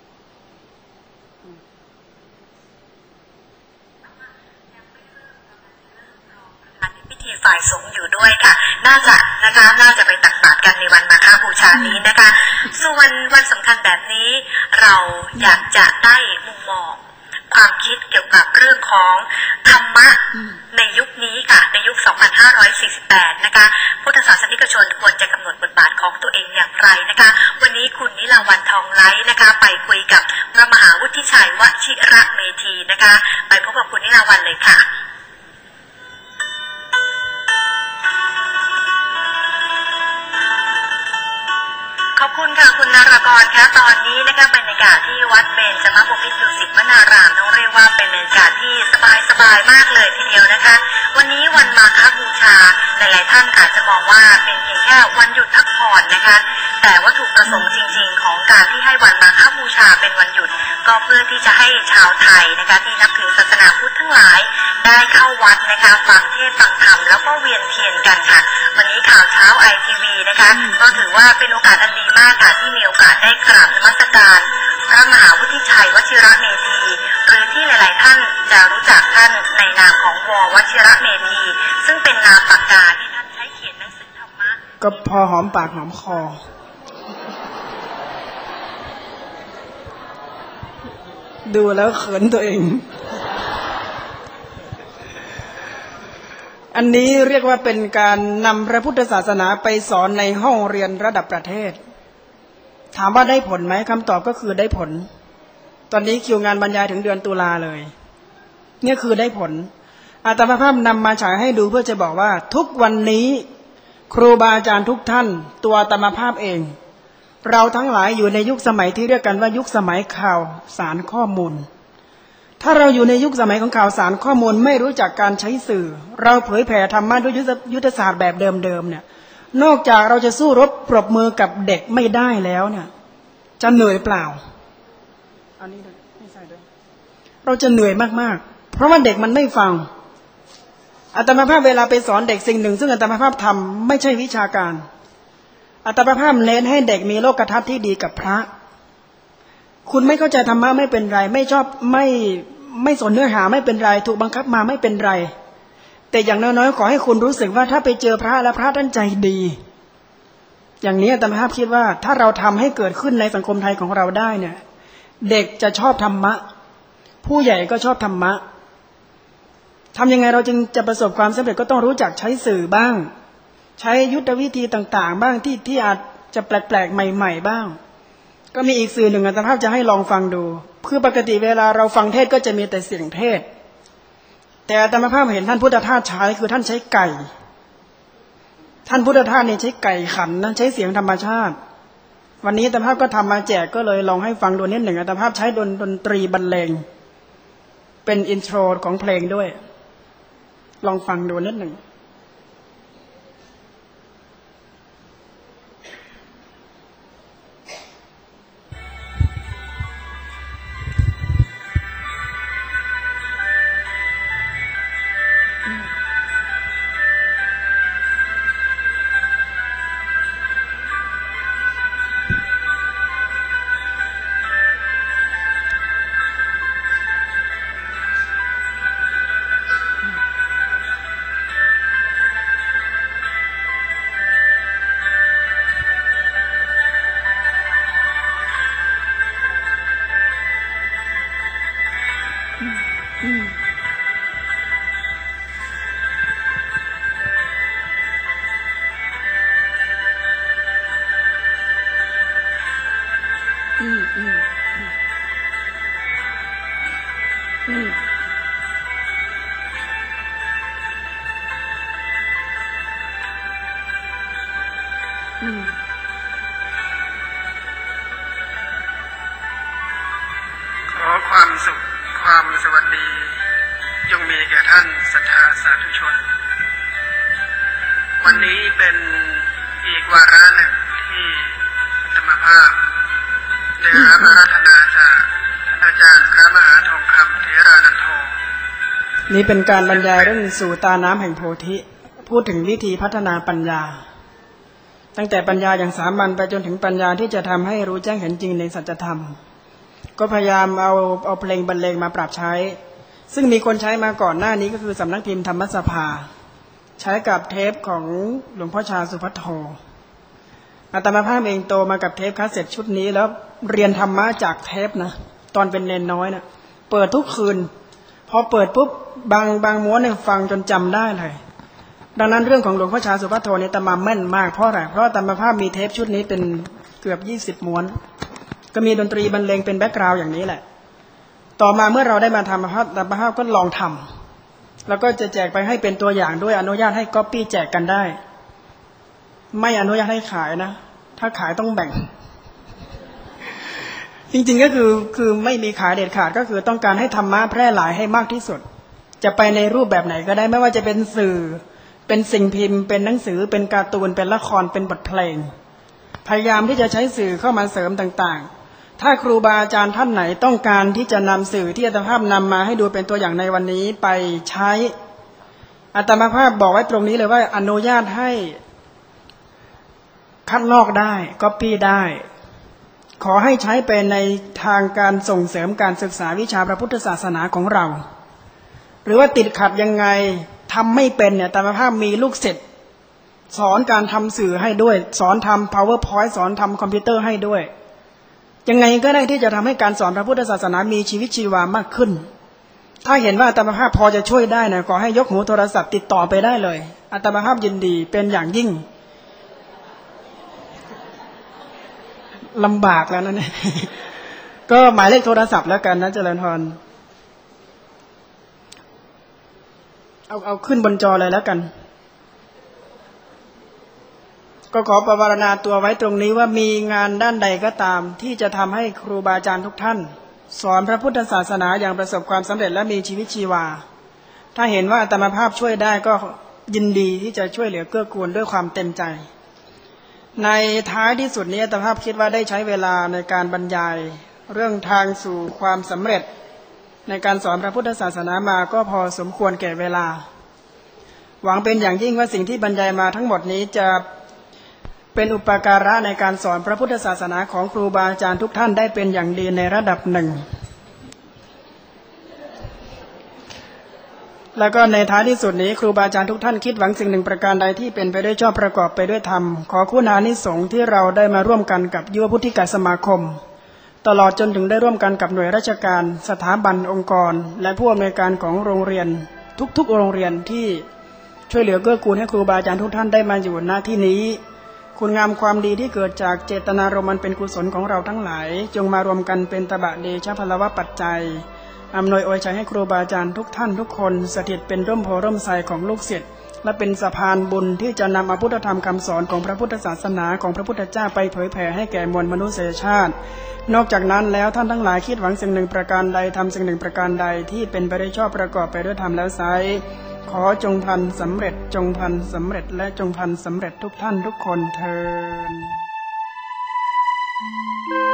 พิธีฝ่ายสงฆ์อยู่ด้วยค่ะน่าจะนะคะน่าจะไปตักบาตรกันในวันมาฆบูชานี้นะคะส่วนวันสำคัญแบบนี้เราอยากจะได้มุมมองความคิดเกี่ยวกับเรื่องของธรรมะในยุคนี้ค่ะในยุค สองพันห้าร้อยสี่สิบแปด นะคะพุทธศาสนิกชนควรจะกำหนดบทบาทของตัวเองอย่างไรนะคะวันนี้คุณนิลาวันทองไล้นะคะไปคุยกับพระมหาวุฒิชัยวชิระเมธีนะคะไปพบกับคุณนิลาวันเลยค่ะขอบคุณค่ะคุณนารากรคะตอนนี้นะคะบรรยากาศที่วัดเบญจมบพิตรดุสิตวนารามต้องเรียกว่าเป็นบรรยากาศที่สบายๆมากเลยทีเดียวนะคะวันนี้วันมาฆบูชาหลายๆท่านอาจจะมองว่าเป็นเพียงแค่วันหยุดพักผ่อนนะคะแต่วัตถุประสงค์จริงๆของการที่ให้วันมาฆบูชาเป็นวันหยุดก็เพื่อที่จะให้ชาวไทยนะคะที่นับถือศาสนาพุทธทั้งหลายได้เข้าวัดนะคะฟังเทศน์ฟังธรรมแล้วก็เวียนเทียนกันค่ะวันนี้ข่าวเช้าไอทีวีนะคะก็ถือว่าเป็นโอกาสอันดีมากค่ะที่มีโอกาสได้กราบนมัสการพระมหาวุฒิชัยวชิระเมธีหรือที่หลายๆท่านจะรู้จักท่านในนามของว.วชิระเมธีซึ่งเป็นนามปากกาที่ท่านใช้เขียนหนังสือธรรมะก็พอหอมปากหอมคอดูแล้วเขินตัวเองอันนี้เรียกว่าเป็นการนำพระพุทธศาสนาไปสอนในห้องเรียนระดับประเทศถามว่าได้ผลไหมคำตอบก็คือได้ผลตอนนี้คิวงานบรรยายถึงเดือนตุลาเลยเนี่ยคือได้ผลอาตมาภาพนำมาฉายให้ดูเพื่อจะบอกว่าทุกวันนี้ครูบาอาจารย์ทุกท่านตัวอาตมาภาพเองเราทั้งหลายอยู่ในยุคสมัยที่เรียกกันว่ายุคสมัยข่าวสารข้อมูลถ้าเราอยู่ในยุคสมัยของข่าวสารข้อมูลไม่รู้จักการใช้สื่อเราเผยแผ่ธรรมะด้วยยุทธศาสตร์แบบเดิมๆเนี่ยนอกจากเราจะสู้รบปรบมือกับเด็กไม่ได้แล้วเนี่ยจะเหนื่อยเปล่าอันนี้ด้วยไม่ใส่ด้วยเราจะเหนื่อยมากๆเพราะว่าเด็กมันไม่ฟังอาตมาภาพเวลาไปสอนเด็กสิ่งหนึ่งซึ่งอาตมาภาพทำไม่ใช่วิชาการอาตมาภาพเน้นให้เด็กมีโลกทัศน์ที่ดีกับพระคุณไม่เข้าใจธรรมะไม่เป็นไรไม่ชอบไม่ไม่สนเนื้อหาไม่เป็นไรถูกบังคับมาไม่เป็นไรแต่อย่างน้อยๆขอให้คุณรู้สึกว่าถ้าไปเจอพระและพระท่านใจดีอย่างนี้อาตมาภาพคิดว่าถ้าเราทำให้เกิดขึ้นในสังคมไทยของเราได้เนี่ยเด็กจะชอบธรรมะผู้ใหญ่ก็ชอบธรรมะทำยังไงเราจึงจะประสบความสำเร็จก็ต้องรู้จักใช้สื่อบ้างใช้ยุทธวิธีต่างๆบ้างที่ที่อาจจะแปลกๆใหม่ๆบ้างก็มีอีกสื่อหนึ่งอาตมาภาพจะให้ลองฟังดูคือปกติเวลาเราฟังเทศก็จะมีแต่เสียงเทศแต่อาตมาภาพเห็นท่านพุทธทาสใช้คือท่านใช้ไก่ท่านพุทธทาสเนี่ยใช้ไก่ขันนะใช้เสียงธรรมชาติวันนี้อาตมาภาพก็ทำมาแจกก็เลยลองให้ฟังดูนิดหนึ่งอาตมาภาพใช้ดนดนตรีบรรเลงเป็นอินโทรของเพลงด้วยลองฟังดูนิดหนึ่งขอความสุขความสวัสดีจงมีแก่ท่านศรัทธาสาธุชนวันนี้เป็นอีกวาระหนึ่งที่อาตมาภาพได้รับอาราธนาจากอาจารย์พระมหาทองคำเถรานันโทนี่เป็นการบรรยายเรื่องสู่ตาน้ำแห่งโพธิพูดถึงวิธีพัฒนาปัญญาตั้งแต่ปัญญาอย่างสามัญไปจนถึงปัญญาที่จะทำให้รู้แจ้งเห็นจริงในสัจธรรมก็พยายามเอาเอาเพลงบรรเลงมาปรับใช้ซึ่งมีคนใช้มาก่อนหน้านี้ก็คือสำนักพิมพ์ธรรมสภาใช้กับเทปของหลวงพ่อชาสุภัทโทอาตมาภาพเองโตมากับเทปคาสเซ็ตชุดนี้แล้วเรียนธรรมะจากเทปนะตอนเป็นเนนน้อยนะเปิดทุกคืนพอเปิดปุ๊บบางบางม้วนเนี่ยฟังจนจำได้เลยดังนั้นเรื่องของหลวงพ่อชาสุภัทโทเนี่ยอาตมาแม่นมากเพราะอะไรเพราะอาตมาภาพมีเทปชุดนี้เป็นเกือบยี่สิบม้วนก็มีดนตรีบรรเลงเป็นแบ็กกราวด์อย่างนี้แหละต่อมาเมื่อเราได้มาทำอาตมาภาพก็ลองทำแล้วก็จะแจกไปให้เป็นตัวอย่างด้วยอนุญาตให้ก๊อปปี้แจกกันได้ไม่อนุญาตให้ขายนะถ้าขายต้องแบ่งจริงๆก็คือคือไม่มีขายเด็ดขาดก็คือต้องการให้ธรรมะแพร่หลายให้มากที่สุดจะไปในรูปแบบไหนก็ได้ไม่ว่าจะเป็นสื่อเป็นสิ่งพิมพ์เป็นหนังสือเป็นการ์ตูนเป็นละครเป็นบทเพลงพยายามที่จะใช้สื่อเข้ามาเสริมต่างๆถ้าครูบาอาจารย์ท่านไหนต้องการที่จะนำสื่อที่อาตมาภาพนำมาให้ดูเป็นตัวอย่างในวันนี้ไปใช้อาตมาภาพบอกไว้ตรงนี้เลยว่าอนุญาตให้คัดลอกได้ก๊อปปี้ได้ขอให้ใช้เป็นในทางการส่งเสริมการศึกษาวิชาพระพุทธศาสนาของเราหรือว่าติดขัดยังไงทำไม่เป็นเนี่ยอาตมาภาพมีลูกศิษย์สอนการทำสื่อให้ด้วยสอนทำ powerpoint สอนทำคอมพิวเตอร์ให้ด้วยยังไงก็ได้ที่จะทำให้การสอนพระพุทธศาสนามีชีวิตชีวามากขึ้นถ้าเห็นว่าอาตมาภาพพอจะช่วยได้นะขอให้ยกหูโทรศัพท์ติดต่อไปได้เลยอาตมาภาพยินดีเป็นอย่างยิ่งลำบากแล้วนะเนี่ย ก็หมายเลขโทรศัพท์แล้วกันนะเจริญพรเอาเอาขึ้นบนจอเลยแล้วกันก็ขอประวารณาตัวไว้ตรงนี้ว่ามีงานด้านใดก็ตามที่จะทำให้ครูบาอาจารย์ทุกท่านสอนพระพุทธศาสนาอย่างประสบความสำเร็จและมีชีวิตชีวาถ้าเห็นว่าอาตมาภาพช่วยได้ก็ยินดีที่จะช่วยเหลือเกื้อกูลด้วยความเต็มใจในท้ายที่สุดนี้อาตมาภาพคิดว่าได้ใช้เวลาในการบรรยายเรื่องทางสู่ความสำเร็จในการสอนพระพุทธศาสนามาก็พอสมควรแก่เวลาหวังเป็นอย่างยิ่งว่าสิ่งที่บรรยายมาทั้งหมดนี้จะเป็นอุปการะในการสอนพระพุทธศาสนาของครูบาอาจารย์ทุกท่านได้เป็นอย่างดีในระดับหนึ่งแล้วก็ในท้ายที่สุดนี้ครูบาอาจารย์ทุกท่านคิดหวังสิ่งหนึ่งประการใดที่เป็นไปด้วยชอบประกอบไปด้วยธรรมขอคุณานิสงส์ที่เราได้มาร่วมกันกับยุวพุทธิกสมาคมตลอดจนถึงได้ร่วมกันกับหน่วยราชการสถาบันองค์กรและผู้อำนวยการของโรงเรียนทุกๆโรงเรียนที่ช่วยเหลือเกื้อกูลให้ครูบาอาจารย์ทุกท่านได้มาอยู่ณที่นี้คุณงามความดีที่เกิดจากเจตนารมณ์มันเป็นกุศลของเราทั้งหลายจงมารวมกันเป็นตบะเดชะพลวะปัจจัยอำนวยอวยชัยให้ครูบาอาจารย์ทุกท่านทุกคนสถิตเป็นร่มโพร่มไทรของลูกศิษย์และเป็นสะพานบุญที่จะนำอพุทธธรรมคำสอนของพระพุทธศาสนาของพระพุทธเจ้าไปเผยแผ่ให้แก่มวลมนุษยชาตินอกจากนั้นแล้วท่านทั้งหลายคิดหวังสิ่งหนึ่งประการใดทำสิ่งหนึ่งประการใดที่เป็นไปได้ชอบประกอบไปด้วยธรรมแล้วไซขอจงพลันสำเร็จจงพลันสำเร็จและจงพลันสำเร็จทุกท่านทุกคนเทอญ